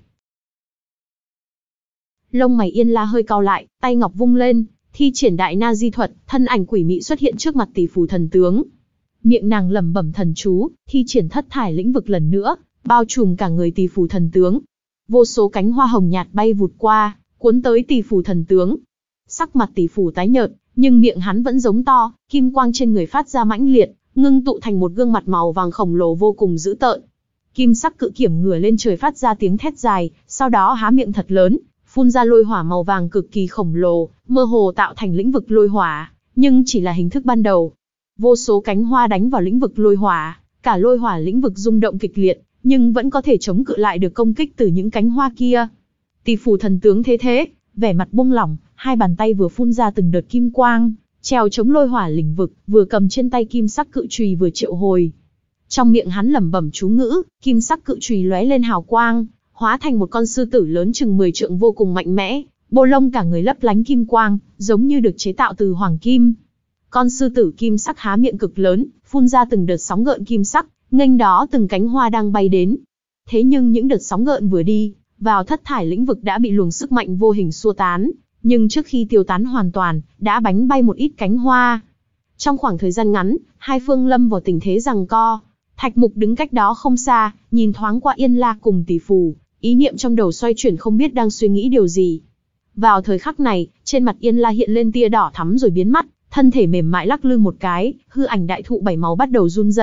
Lông mày Yên La hơi cau lại, tay ngọc vung lên, thi triển đại na di thuật, thân ảnh quỷ mị xuất hiện trước mặt Tỷ Phù thần tướng. Miệng nàng lẩm bẩm thần chú, thi triển thất thải lĩnh vực lần nữa, bao trùm cả người Tỷ Phù thần tướng. Vô số cánh hoa hồng nhạt bay vụt qua, cuốn tới Tỷ Phù thần tướng. Sắc mặt Tỷ Phù tái nhợt, nhưng miệng hắn vẫn giống to, kim quang trên người phát ra mãnh liệt, ngưng tụ thành một gương mặt màu vàng khổng lồ vô cùng dữ tợn. Kim sắc cự kiểm ngửa lên trời phát ra tiếng thét dài, sau đó há miệng thật lớn, phun ra lôi hỏa màu vàng cực kỳ khổng lồ, mơ hồ tạo thành lĩnh vực lôi hỏa, nhưng chỉ là hình thức ban đầu. Vô số cánh hoa đánh vào lĩnh vực lôi hỏa, cả lôi hỏa lĩnh vực rung động kịch liệt, nhưng vẫn có thể chống cự lại được công kích từ những cánh hoa kia. Tỷ Phù thần tướng thế thế, vẻ mặt buông lỏng, hai bàn tay vừa phun ra từng đợt kim quang, treo chống lôi hỏa lĩnh vực, vừa cầm trên tay kim sắc cự chùy vừa triệu hồi. Trong miệng hắn lẩm bẩm chú ngữ, kim sắc cự chùy lóe lên hào quang, hóa thành một con sư tử lớn chừng mười trượng vô cùng mạnh mẽ, bộ lông cả người lấp lánh kim quang, giống như được chế tạo từ hoàng kim. Con sư tử kim sắc há miệng cực lớn, phun ra từng đợt sóng gợn kim sắc, nghênh đó từng cánh hoa đang bay đến. Thế nhưng những đợt sóng gợn vừa đi vào thất thải lĩnh vực đã bị luồng sức mạnh vô hình xua tán, nhưng trước khi tiêu tán hoàn toàn, đã bánh bay một ít cánh hoa. Trong khoảng thời gian ngắn, hai phương lâm vào tình thế giằng co. Thạch Mục đứng cách đó không xa, nhìn thoáng qua Yên La cùng Tỷ Phù, ý niệm trong đầu xoay chuyển không biết đang suy nghĩ điều gì. Vào thời khắc này, trên mặt Yên La hiện lên tia đỏ thắm rồi biến mất, thân thể mềm mại lắc lư một cái, hư ảnh đại thụ bảy màu bắt đầu run rẩy,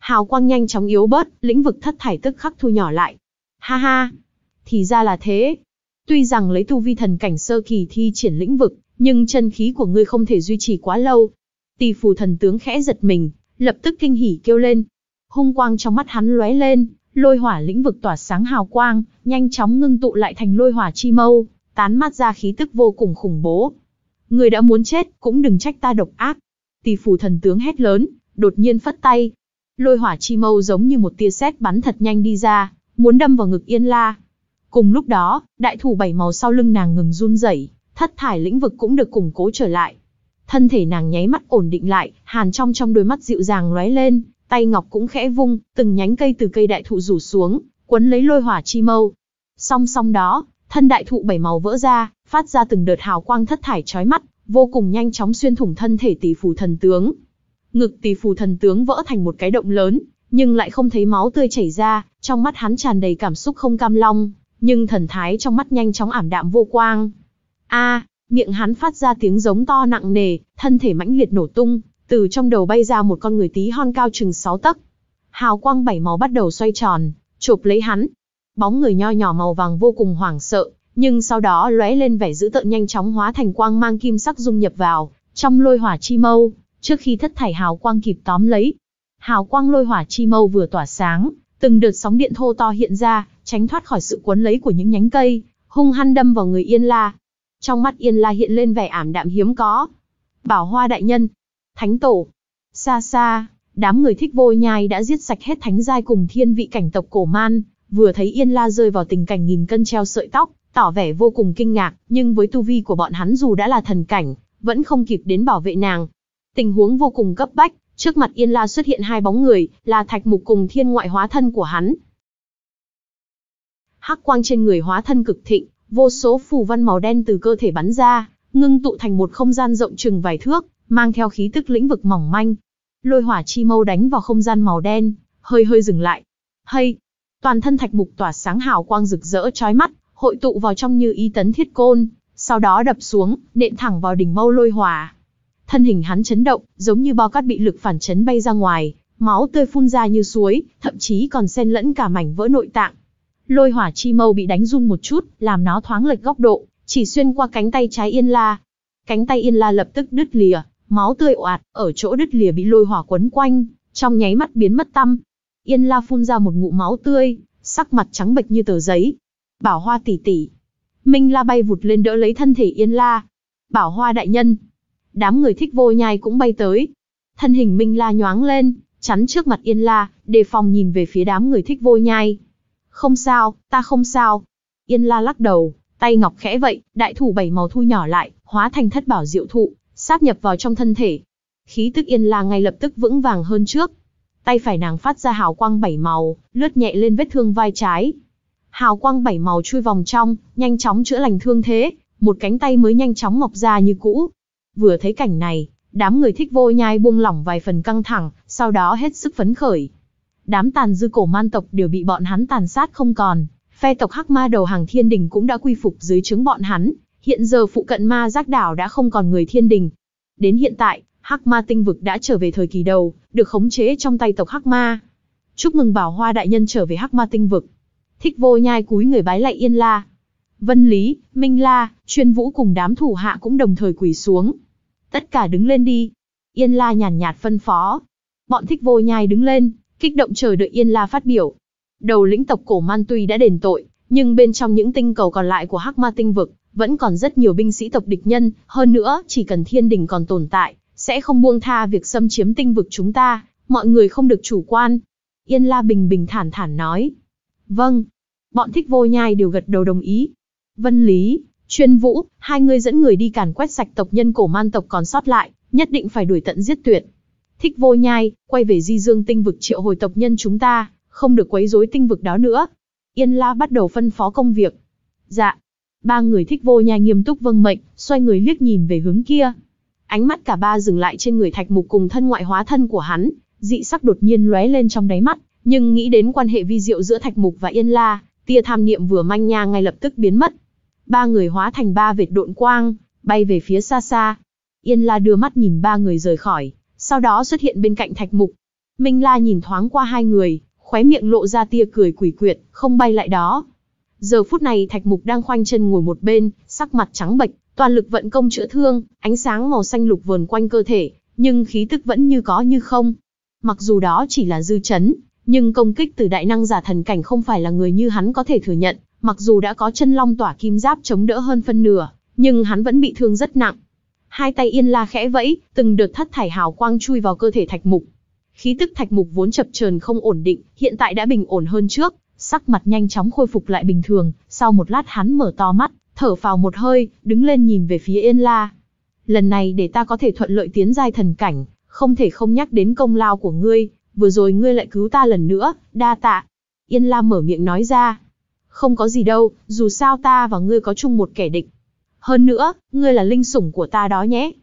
hào quang nhanh chóng yếu bớt, lĩnh vực thất thải tức khắc thu nhỏ lại. Ha ha, thì ra là thế. Tuy rằng lấy tu vi thần cảnh sơ kỳ thi triển lĩnh vực, nhưng chân khí của ngươi không thể duy trì quá lâu. Tỷ Phù thần tướng khẽ giật mình, lập tức kinh hỉ kêu lên. Hung quang trong mắt hắn lóe lên, lôi hỏa lĩnh vực tỏa sáng hào quang, nhanh chóng ngưng tụ lại thành lôi hỏa chi mâu, tán mát ra khí tức vô cùng khủng bố. Người đã muốn chết, cũng đừng trách ta độc ác. Tỷ Phù thần tướng hét lớn, đột nhiên phất tay. Lôi hỏa chi mâu giống như một tia sét bắn thật nhanh đi ra, muốn đâm vào ngực Yên La. Cùng lúc đó, đại thủ bảy màu sau lưng nàng ngừng run rẩy, thất thải lĩnh vực cũng được củng cố trở lại. Thân thể nàng nháy mắt ổn định lại, hàn trong trong đôi mắt dịu dàng lóe lên, tay ngọc cũng khẽ vung, từng nhánh cây từ cây đại thụ rủ xuống, quấn lấy lôi hỏa chi mâu. Song song đó, thân đại thụ bảy màu vỡ ra, phát ra từng đợt hào quang thất thải chói mắt, vô cùng nhanh chóng xuyên thủng thân thể Tỷ Phù thần tướng. Ngực Tỷ Phù thần tướng vỡ thành một cái động lớn, nhưng lại không thấy máu tươi chảy ra, trong mắt hắn tràn đầy cảm xúc không cam lòng, nhưng thần thái trong mắt nhanh chóng ảm đạm vô quang. A, miệng hắn phát ra tiếng giống to nặng nề, thân thể mãnh liệt nổ tung, từ trong đầu bay ra một con người tí hon cao chừng sáu tấc. Hào quang bảy màu bắt đầu xoay tròn, chộp lấy hắn. Bóng người nho nhỏ màu vàng vô cùng hoảng sợ, nhưng sau đó lóe lên vẻ dữ tợn nhanh chóng hóa thành quang mang kim sắc dung nhập vào trong lôi hỏa chi mâu, trước khi thất thải hào quang kịp tóm lấy. Hào quang lôi hỏa chi mâu vừa tỏa sáng, từng đợt sóng điện thô to hiện ra, tránh thoát khỏi sự quấn lấy của những nhánh cây, hung hăng đâm vào người Yên La. Trong mắt Yên La hiện lên vẻ ảm đạm hiếm có. Bảo Hoa đại nhân, Thánh tổ. Xa xa, đám người Thích Vô Nhai đã giết sạch hết thánh giai cùng thiên vị cảnh tộc cổ man, vừa thấy Yên La rơi vào tình cảnh nghìn cân treo sợi tóc, tỏ vẻ vô cùng kinh ngạc, nhưng với tu vi của bọn hắn dù đã là thần cảnh, vẫn không kịp đến bảo vệ nàng. Tình huống vô cùng cấp bách, trước mặt Yên La xuất hiện hai bóng người, là Thạch Mục cùng thiên ngoại hóa thân của hắn. Hắc quang trên người hóa thân cực thịnh, vô số phù văn màu đen từ cơ thể bắn ra, ngưng tụ thành một không gian rộng chừng vài thước, mang theo khí tức lĩnh vực mỏng manh. Lôi hỏa chi mâu đánh vào không gian màu đen, hơi hơi dừng lại. Hay, toàn thân Thạch Mục tỏa sáng hào quang rực rỡ chói mắt, hội tụ vào trong như ý tấn thiết côn, sau đó đập xuống, nện thẳng vào đỉnh mâu lôi hỏa. Thân hình hắn chấn động, giống như bao cát bị lực phản chấn bay ra ngoài, máu tươi phun ra như suối, thậm chí còn xen lẫn cả mảnh vỡ nội tạng. Lôi hỏa chi mâu bị đánh run một chút, làm nó thoáng lệch góc độ, chỉ xuyên qua cánh tay trái Yên La. Cánh tay Yên La lập tức đứt lìa, máu tươi ồ ạt, ở chỗ đứt lìa bị lôi hỏa quấn quanh, trong nháy mắt biến mất tăm. Yên La phun ra một ngụm máu tươi, sắc mặt trắng bệch như tờ giấy. Bảo Hoa tỷ tỷ. Minh La bay vụt lên đỡ lấy thân thể Yên La. Bảo Hoa đại nhân. Đám người Thích Vô Nhai cũng bay tới. Thân hình Minh La nhoáng lên, chắn trước mặt Yên La, đề phòng nhìn về phía đám người Thích Vô Nhai. Không sao, ta không sao. Yên La lắc đầu, tay ngọc khẽ vậy, đại thủ bảy màu thu nhỏ lại, hóa thành thất bảo diệu thụ, sáp nhập vào trong thân thể. Khí tức Yên La ngay lập tức vững vàng hơn trước. Tay phải nàng phát ra hào quang bảy màu, lướt nhẹ lên vết thương vai trái. Hào quang bảy màu chui vòng trong, nhanh chóng chữa lành thương thế, một cánh tay mới nhanh chóng mọc ra như cũ. Vừa thấy cảnh này, đám người Thích Vô Nhai buông lỏng vài phần căng thẳng, sau đó hết sức phấn khởi. Đám tàn dư cổ man tộc đều bị bọn hắn tàn sát không còn, phe tộc Hắc Ma đầu hàng Thiên Đình cũng đã quy phục dưới trướng bọn hắn, hiện giờ phụ cận Ma Giác đảo đã không còn người Thiên Đình. Đến hiện tại, Hắc Ma tinh vực đã trở về thời kỳ đầu, được khống chế trong tay tộc Hắc Ma. Chúc mừng Bảo Hoa đại nhân trở về Hắc Ma tinh vực. Thích Vô Nhai cúi người bái lạy Yên La. Vân Lý, Minh La, Chuyên Vũ cùng đám thủ hạ cũng đồng thời quỳ xuống. Tất cả đứng lên đi. Yên La nhàn nhạt phân phó. Bọn Thích Vô Nhai đứng lên, kích động chờ đợi Yên La phát biểu. Đầu lĩnh tộc cổ man tuy đã đền tội, nhưng bên trong những tinh cầu còn lại của Hắc Ma tinh vực, vẫn còn rất nhiều binh sĩ tộc địch nhân, hơn nữa, chỉ cần Thiên Đình còn tồn tại, sẽ không buông tha việc xâm chiếm tinh vực chúng ta, mọi người không được chủ quan. Yên La bình bình thản thản nói. Vâng. Bọn Thích Vô Nhai đều gật đầu đồng ý. Vân Lý, Chuyên Vũ, hai người dẫn người đi càn quét sạch tộc nhân cổ man tộc còn sót lại, nhất định phải đuổi tận giết tuyệt. Thích Vô Nhai, quay về Di Dương tinh vực triệu hồi tộc nhân chúng ta, không được quấy rối tinh vực đó nữa. Yên La bắt đầu phân phó công việc. Dạ. Ba người Thích Vô Nhai nghiêm túc vâng mệnh, xoay người liếc nhìn về hướng kia. Ánh mắt cả ba dừng lại trên người Thạch Mục cùng thân ngoại hóa thân của hắn, dị sắc đột nhiên lóe lên trong đáy mắt, nhưng nghĩ đến quan hệ vi diệu giữa Thạch Mục và Yên La, tia tham niệm vừa manh nha ngay lập tức biến mất. Ba người hóa thành ba vệt độn quang, bay về phía xa xa. Yên La đưa mắt nhìn ba người rời khỏi, sau đó xuất hiện bên cạnh Thạch Mục. Minh La nhìn thoáng qua hai người, khóe miệng lộ ra tia cười quỷ quyệt, không bay lại đó. Giờ phút này Thạch Mục đang khoanh chân ngồi một bên, sắc mặt trắng bệch, toàn lực vận công chữa thương, ánh sáng màu xanh lục vờn quanh cơ thể, nhưng khí tức vẫn như có như không. Mặc dù đó chỉ là dư chấn, nhưng công kích từ đại năng giả thần cảnh không phải là người như hắn có thể thừa nhận, mặc dù đã có chân long tỏa kim giáp chống đỡ hơn phân nửa, nhưng hắn vẫn bị thương rất nặng. Hai tay Yên La khẽ vẫy, từng đợt thất thải hào quang chui vào cơ thể Thạch Mục. Khí tức Thạch Mục vốn chập chờn không ổn định, hiện tại đã bình ổn hơn trước, sắc mặt nhanh chóng khôi phục lại bình thường, sau một lát hắn mở to mắt, thở phào một hơi, đứng lên nhìn về phía Yên La. Lần này để ta có thể thuận lợi tiến giai thần cảnh, không thể không nhắc đến công lao của ngươi, vừa rồi ngươi lại cứu ta lần nữa, đa tạ. Yên La mở miệng nói ra. Không có gì đâu, dù sao ta và ngươi có chung một kẻ địch. Hơn nữa, ngươi là linh sủng của ta đó nhé.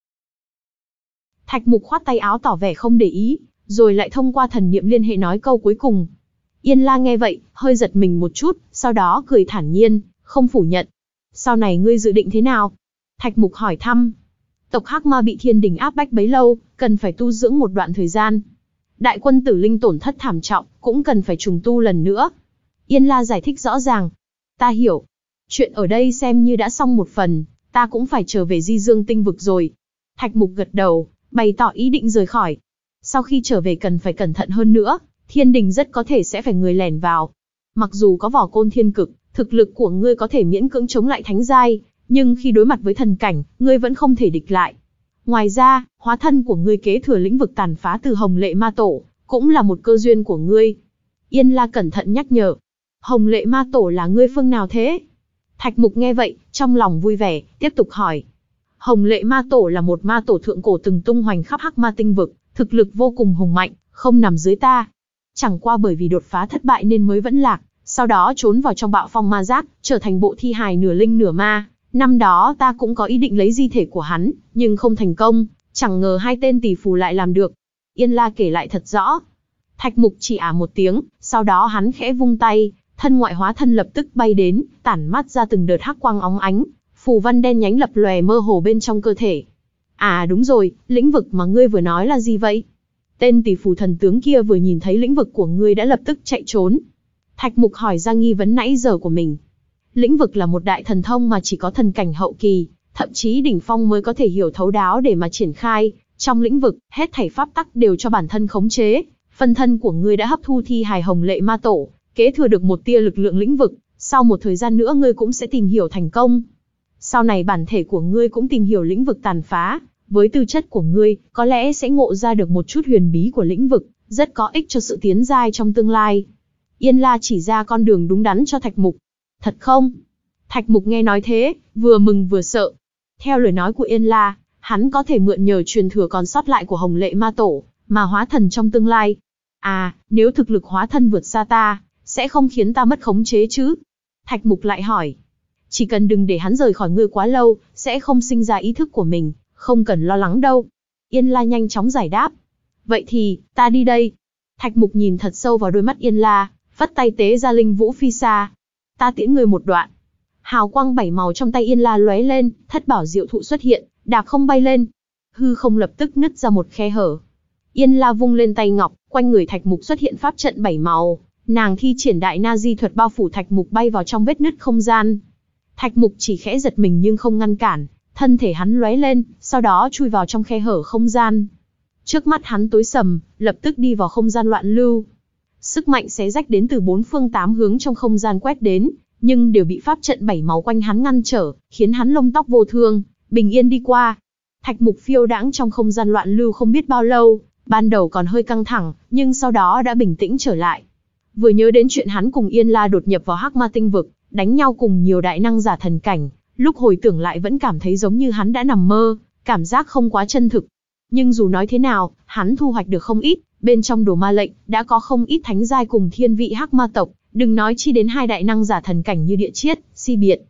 Thạch Mục khoát tay áo tỏ vẻ không để ý, rồi lại thông qua thần niệm liên hệ nói câu cuối cùng. Yên La nghe vậy, hơi giật mình một chút, sau đó cười thản nhiên, không phủ nhận. Sau này ngươi dự định thế nào? Thạch Mục hỏi thăm. Tộc Hắc Ma bị thiên đình áp bách bấy lâu, cần phải tu dưỡng một đoạn thời gian. Đại quân tử linh tổn thất thảm trọng, cũng cần phải trùng tu lần nữa. Yên La giải thích rõ ràng. Ta hiểu. Chuyện ở đây xem như đã xong một phần, ta cũng phải trở về Di Dương tinh vực rồi. Thạch Mục gật đầu, bày tỏ ý định rời khỏi. Sau khi trở về cần phải cẩn thận hơn nữa, thiên đình rất có thể sẽ phải người lẻn vào. Mặc dù có vỏ côn thiên cực, thực lực của ngươi có thể miễn cưỡng chống lại thánh giai, nhưng khi đối mặt với thần cảnh, ngươi vẫn không thể địch lại. Ngoài ra, hóa thân của ngươi kế thừa lĩnh vực tàn phá từ Hồng Lệ Ma Tổ, cũng là một cơ duyên của ngươi. Yên La cẩn thận nhắc nhở. Hồng Lệ Ma Tổ là ngươi phương nào thế? Thạch Mục nghe vậy, trong lòng vui vẻ, tiếp tục hỏi. Hồng Lệ Ma Tổ là một ma tổ thượng cổ từng tung hoành khắp Hắc Ma tinh vực, thực lực vô cùng hùng mạnh, không nằm dưới ta. Chẳng qua bởi vì đột phá thất bại nên mới vẫn lạc, sau đó trốn vào trong bạo phong ma giác, trở thành bộ thi hài nửa linh nửa ma. Năm đó ta cũng có ý định lấy di thể của hắn, nhưng không thành công, chẳng ngờ hai tên tỷ phù lại làm được. Yên La kể lại thật rõ. Thạch Mục chỉ ả một tiếng, sau đó hắn khẽ vung tay, thân ngoại hóa thân lập tức bay đến, tản mát ra từng đợt hắc quang óng ánh, phù văn đen nhánh lập lòe mơ hồ bên trong cơ thể. À đúng rồi, lĩnh vực mà ngươi vừa nói là gì vậy? Tên tỷ phù thần tướng kia vừa nhìn thấy lĩnh vực của ngươi đã lập tức chạy trốn. Thạch Mục hỏi ra nghi vấn nãy giờ của mình. Lĩnh vực là một đại thần thông mà chỉ có thần cảnh hậu kỳ, thậm chí đỉnh phong mới có thể hiểu thấu đáo để mà triển khai. Trong lĩnh vực, hết thảy pháp tắc đều cho bản thân khống chế. Phân thân của ngươi đã hấp thu thi hài Hồng Lệ Ma Tổ, kế thừa được một tia lực lượng lĩnh vực. Sau một thời gian nữa ngươi cũng sẽ tìm hiểu thành công. Sau này bản thể của ngươi cũng tìm hiểu lĩnh vực tàn phá. Với tư chất của ngươi, có lẽ sẽ ngộ ra được một chút huyền bí của lĩnh vực, rất có ích cho sự tiến giai trong tương lai. Yên La chỉ ra con đường đúng đắn cho Thạch Mục. Thật không? Thạch Mục nghe nói thế, vừa mừng vừa sợ. Theo lời nói của Yên La, hắn có thể mượn nhờ truyền thừa còn sót lại của Hồng Lệ Ma Tổ, mà hóa thần trong tương lai. À, nếu thực lực hóa thân vượt xa ta, sẽ không khiến ta mất khống chế chứ? Thạch Mục lại hỏi. Chỉ cần đừng để hắn rời khỏi ngươi quá lâu, sẽ không sinh ra ý thức của mình, không cần lo lắng đâu. Yên La nhanh chóng giải đáp. Vậy thì, ta đi đây. Thạch Mục nhìn thật sâu vào đôi mắt Yên La, phất tay tế ra linh vũ phi xa. Ta tiễn ngươi một đoạn. Hào quang bảy màu trong tay Yên La lóe lên, thất bảo diệu thụ xuất hiện, đạp không bay lên. Hư không lập tức nứt ra một khe hở. Yên La vung lên tay ngọc, quanh người Thạch Mục xuất hiện pháp trận bảy màu. Nàng thi triển đại na di thuật bao phủ Thạch Mục bay vào trong vết nứt không gian. Thạch Mục chỉ khẽ giật mình nhưng không ngăn cản, thân thể hắn lóe lên, sau đó chui vào trong khe hở không gian. Trước mắt hắn tối sầm, lập tức đi vào không gian loạn lưu. Sức mạnh xé rách đến từ bốn phương tám hướng trong không gian quét đến, nhưng đều bị pháp trận bảy màu quanh hắn ngăn trở, khiến hắn lông tóc vô thương, bình yên đi qua. Thạch Mục phiêu đãng trong không gian loạn lưu không biết bao lâu, ban đầu còn hơi căng thẳng, nhưng sau đó đã bình tĩnh trở lại. Vừa nhớ đến chuyện hắn cùng Yên La đột nhập vào Hắc Ma tinh vực, đánh nhau cùng nhiều đại năng giả thần cảnh, lúc hồi tưởng lại vẫn cảm thấy giống như hắn đã nằm mơ, cảm giác không quá chân thực. Nhưng dù nói thế nào, hắn thu hoạch được không ít, bên trong đồ ma lệnh, đã có không ít thánh giai cùng thiên vị Hắc Ma tộc, đừng nói chi đến hai đại năng giả thần cảnh như Địa Chiết, Si Biệt.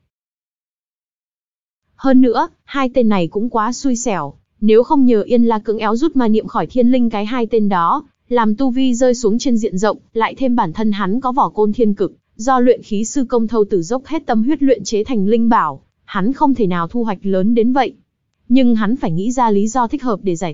Hơn nữa, hai tên này cũng quá xui xẻo, nếu không nhờ Yên La cưỡng éo rút ma niệm khỏi thiên linh cái hai tên đó, làm tu vi rơi xuống trên diện rộng, lại thêm bản thân hắn có vỏ côn thiên cực, do luyện khí sư Công Thâu Tử dốc hết tâm huyết luyện chế thành linh bảo, hắn không thể nào thu hoạch lớn đến vậy. Nhưng hắn phải nghĩ ra lý do thích hợp để giải thích,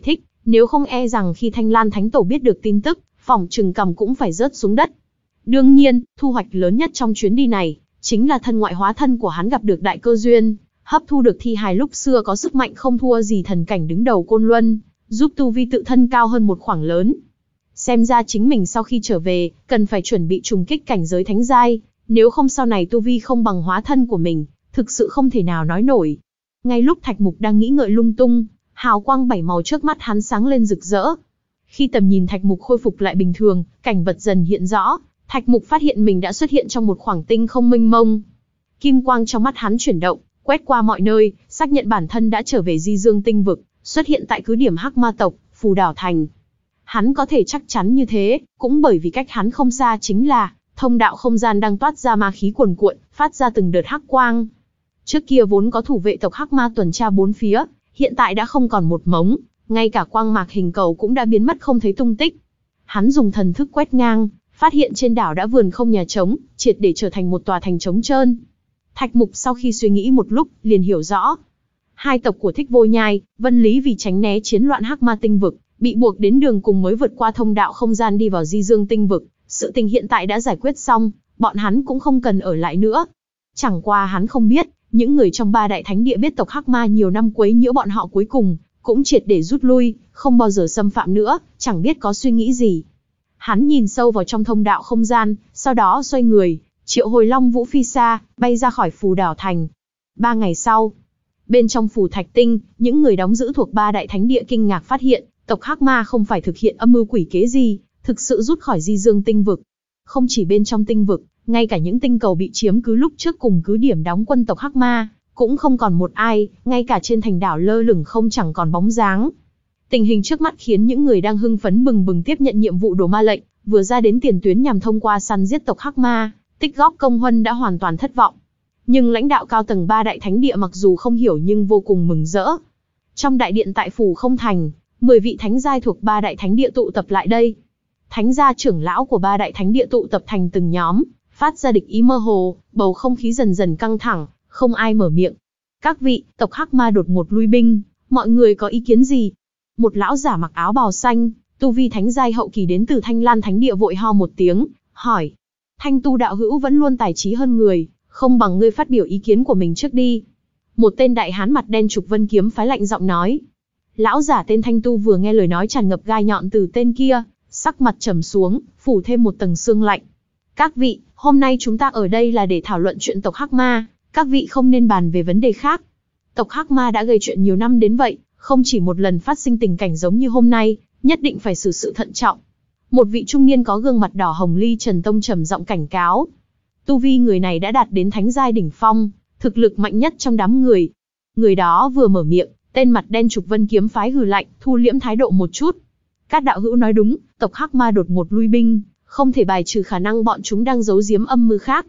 Nếu không e rằng khi Thanh Lan Thánh Tổ biết được tin tức, phỏng chừng cằm cũng phải rớt xuống đất. Đương nhiên, thu hoạch lớn nhất trong chuyến đi này, chính là thân ngoại hóa thân của hắn gặp được đại cơ duyên, hấp thu được thi hài lúc xưa có sức mạnh không thua gì thần cảnh đứng đầu Côn Luân, giúp tu vi tự thân cao hơn một khoảng lớn. Xem ra chính mình sau khi trở về, cần phải chuẩn bị trùng kích cảnh giới thánh giai, nếu không sau này tu vi không bằng hóa thân của mình, thực sự không thể nào nói nổi. Ngay lúc Thạch Mục đang nghĩ ngợi lung tung, hào quang bảy màu trước mắt hắn sáng lên rực rỡ. Khi tầm nhìn Thạch Mục khôi phục lại bình thường, cảnh vật dần hiện rõ, Thạch Mục phát hiện mình đã xuất hiện trong một khoảng tinh không mênh mông. Kim quang trong mắt hắn chuyển động, quét qua mọi nơi, xác nhận bản thân đã trở về Di Dương Tinh Vực, xuất hiện tại cứ điểm Hắc Ma tộc, Phù Đảo Thành. Hắn có thể chắc chắn như thế, cũng bởi vì cách hắn không xa chính là thông đạo không gian đang toát ra ma khí cuồn cuộn, phát ra từng đợt hắc quang. Trước kia vốn có thủ vệ tộc Hắc Ma tuần tra bốn phía, hiện tại đã không còn một mống, ngay cả quang mạc hình cầu cũng đã biến mất không thấy tung tích. Hắn dùng thần thức quét ngang, phát hiện trên đảo đã vườn không nhà trống, triệt để trở thành một tòa thành trống trơn. Thạch Mục sau khi suy nghĩ một lúc, liền hiểu rõ. Hai tộc của Thích Vô Nhai, Vân Lý vì tránh né chiến loạn Hắc Ma tinh vực, bị buộc đến đường cùng mới vượt qua thông đạo không gian đi vào Di Dương Tinh vực. Sự tình hiện tại đã giải quyết xong, bọn hắn cũng không cần ở lại nữa. Chẳng qua hắn không biết, những người trong ba đại thánh địa biết tộc Hắc Ma nhiều năm quấy nhiễu bọn họ cuối cùng cũng triệt để rút lui, không bao giờ xâm phạm nữa, chẳng biết có suy nghĩ gì. Hắn nhìn sâu vào trong thông đạo không gian, sau đó xoay người, triệu hồi Long Vũ phi xa, bay ra khỏi Phù Đảo Thành. Ba ngày sau, bên trong Phù Thạch Tinh, những người đóng giữ thuộc ba đại thánh địa kinh ngạc phát hiện, tộc Hắc Ma không phải thực hiện âm mưu quỷ kế gì, thực sự rút khỏi Di Dương Tinh vực. Không chỉ bên trong tinh vực, ngay cả những tinh cầu bị chiếm cứ lúc trước cùng cứ điểm đóng quân tộc Hắc Ma, cũng không còn một ai, ngay cả trên thành đảo lơ lửng không chẳng còn bóng dáng. Tình hình trước mắt khiến những người đang hưng phấn bừng bừng tiếp nhận nhiệm vụ đồ ma lệnh, vừa ra đến tiền tuyến nhằm thông qua săn giết tộc Hắc Ma, tích góp công huân đã hoàn toàn thất vọng. Nhưng lãnh đạo cao tầng ba đại thánh địa mặc dù không hiểu nhưng vô cùng mừng rỡ. Trong đại điện tại Phủ Không Thành, mười vị thánh giai thuộc ba đại thánh địa tụ tập lại đây. Thánh gia trưởng lão của ba đại thánh địa tụ tập thành từng nhóm, phát ra địch ý mơ hồ, bầu không khí dần dần căng thẳng, không ai mở miệng. Các vị, tộc Hắc Ma đột ngột lui binh, mọi người có ý kiến gì? Một lão giả mặc áo bào xanh, tu vi thánh giai hậu kỳ đến từ Thanh Lan Thánh Địa vội ho một tiếng, hỏi. Thanh tu đạo hữu vẫn luôn tài trí hơn người, không bằng ngươi phát biểu ý kiến của mình trước đi. Một tên đại hán mặt đen Trục Vân Kiếm phái lạnh giọng nói. Lão giả tên Thanh tu vừa nghe lời nói tràn ngập gai nhọn từ tên kia, sắc mặt trầm xuống, phủ thêm một tầng sương lạnh. Các vị, hôm nay chúng ta ở đây là để thảo luận chuyện tộc Hắc Ma, các vị không nên bàn về vấn đề khác. Tộc Hắc Ma đã gây chuyện nhiều năm đến vậy, không chỉ một lần phát sinh tình cảnh giống như hôm nay, nhất định phải xử sự thận trọng. Một vị trung niên có gương mặt đỏ hồng ly trần tông trầm giọng cảnh cáo. Tu vi người này đã đạt đến thánh giai đỉnh phong, thực lực mạnh nhất trong đám người. Người đó vừa mở miệng, tên mặt đen Trục Vân Kiếm phái hừ lạnh, thu liễm thái độ một chút. Các đạo hữu nói đúng, tộc Hắc Ma đột ngột lui binh, không thể bài trừ khả năng bọn chúng đang giấu giếm âm mưu khác.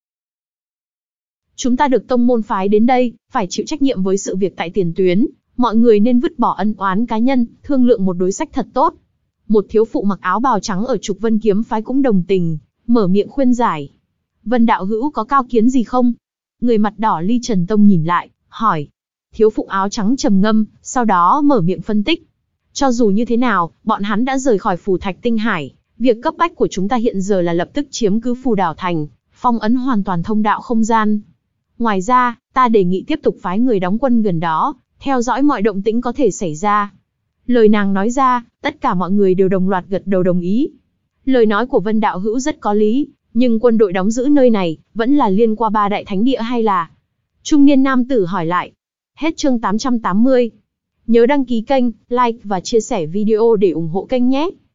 Chúng ta được tông môn phái đến đây, phải chịu trách nhiệm với sự việc tại tiền tuyến, mọi người nên vứt bỏ ân oán cá nhân, thương lượng một đối sách thật tốt. Một thiếu phụ mặc áo bào trắng ở Trục Vân Kiếm phái cũng đồng tình, mở miệng khuyên giải. Vân đạo hữu có cao kiến gì không? Người mặt đỏ ly trần tông nhìn lại, hỏi. Thiếu phụ áo trắng trầm ngâm, sau đó mở miệng phân tích. Cho dù như thế nào, bọn hắn đã rời khỏi Phù Thạch Tinh Hải, việc cấp bách của chúng ta hiện giờ là lập tức chiếm cứ Phù Đảo Thành, phong ấn hoàn toàn thông đạo không gian. Ngoài ra, ta đề nghị tiếp tục phái người đóng quân gần đó, theo dõi mọi động tĩnh có thể xảy ra. Lời nàng nói ra, tất cả mọi người đều đồng loạt gật đầu đồng ý. Lời nói của Vân đạo hữu rất có lý, nhưng quân đội đóng giữ nơi này, vẫn là liên qua ba đại thánh địa hay là? Trung niên nam tử hỏi lại. Hết chương tám trăm tám mươi. Nhớ đăng ký kênh, like và chia sẻ video để ủng hộ kênh nhé.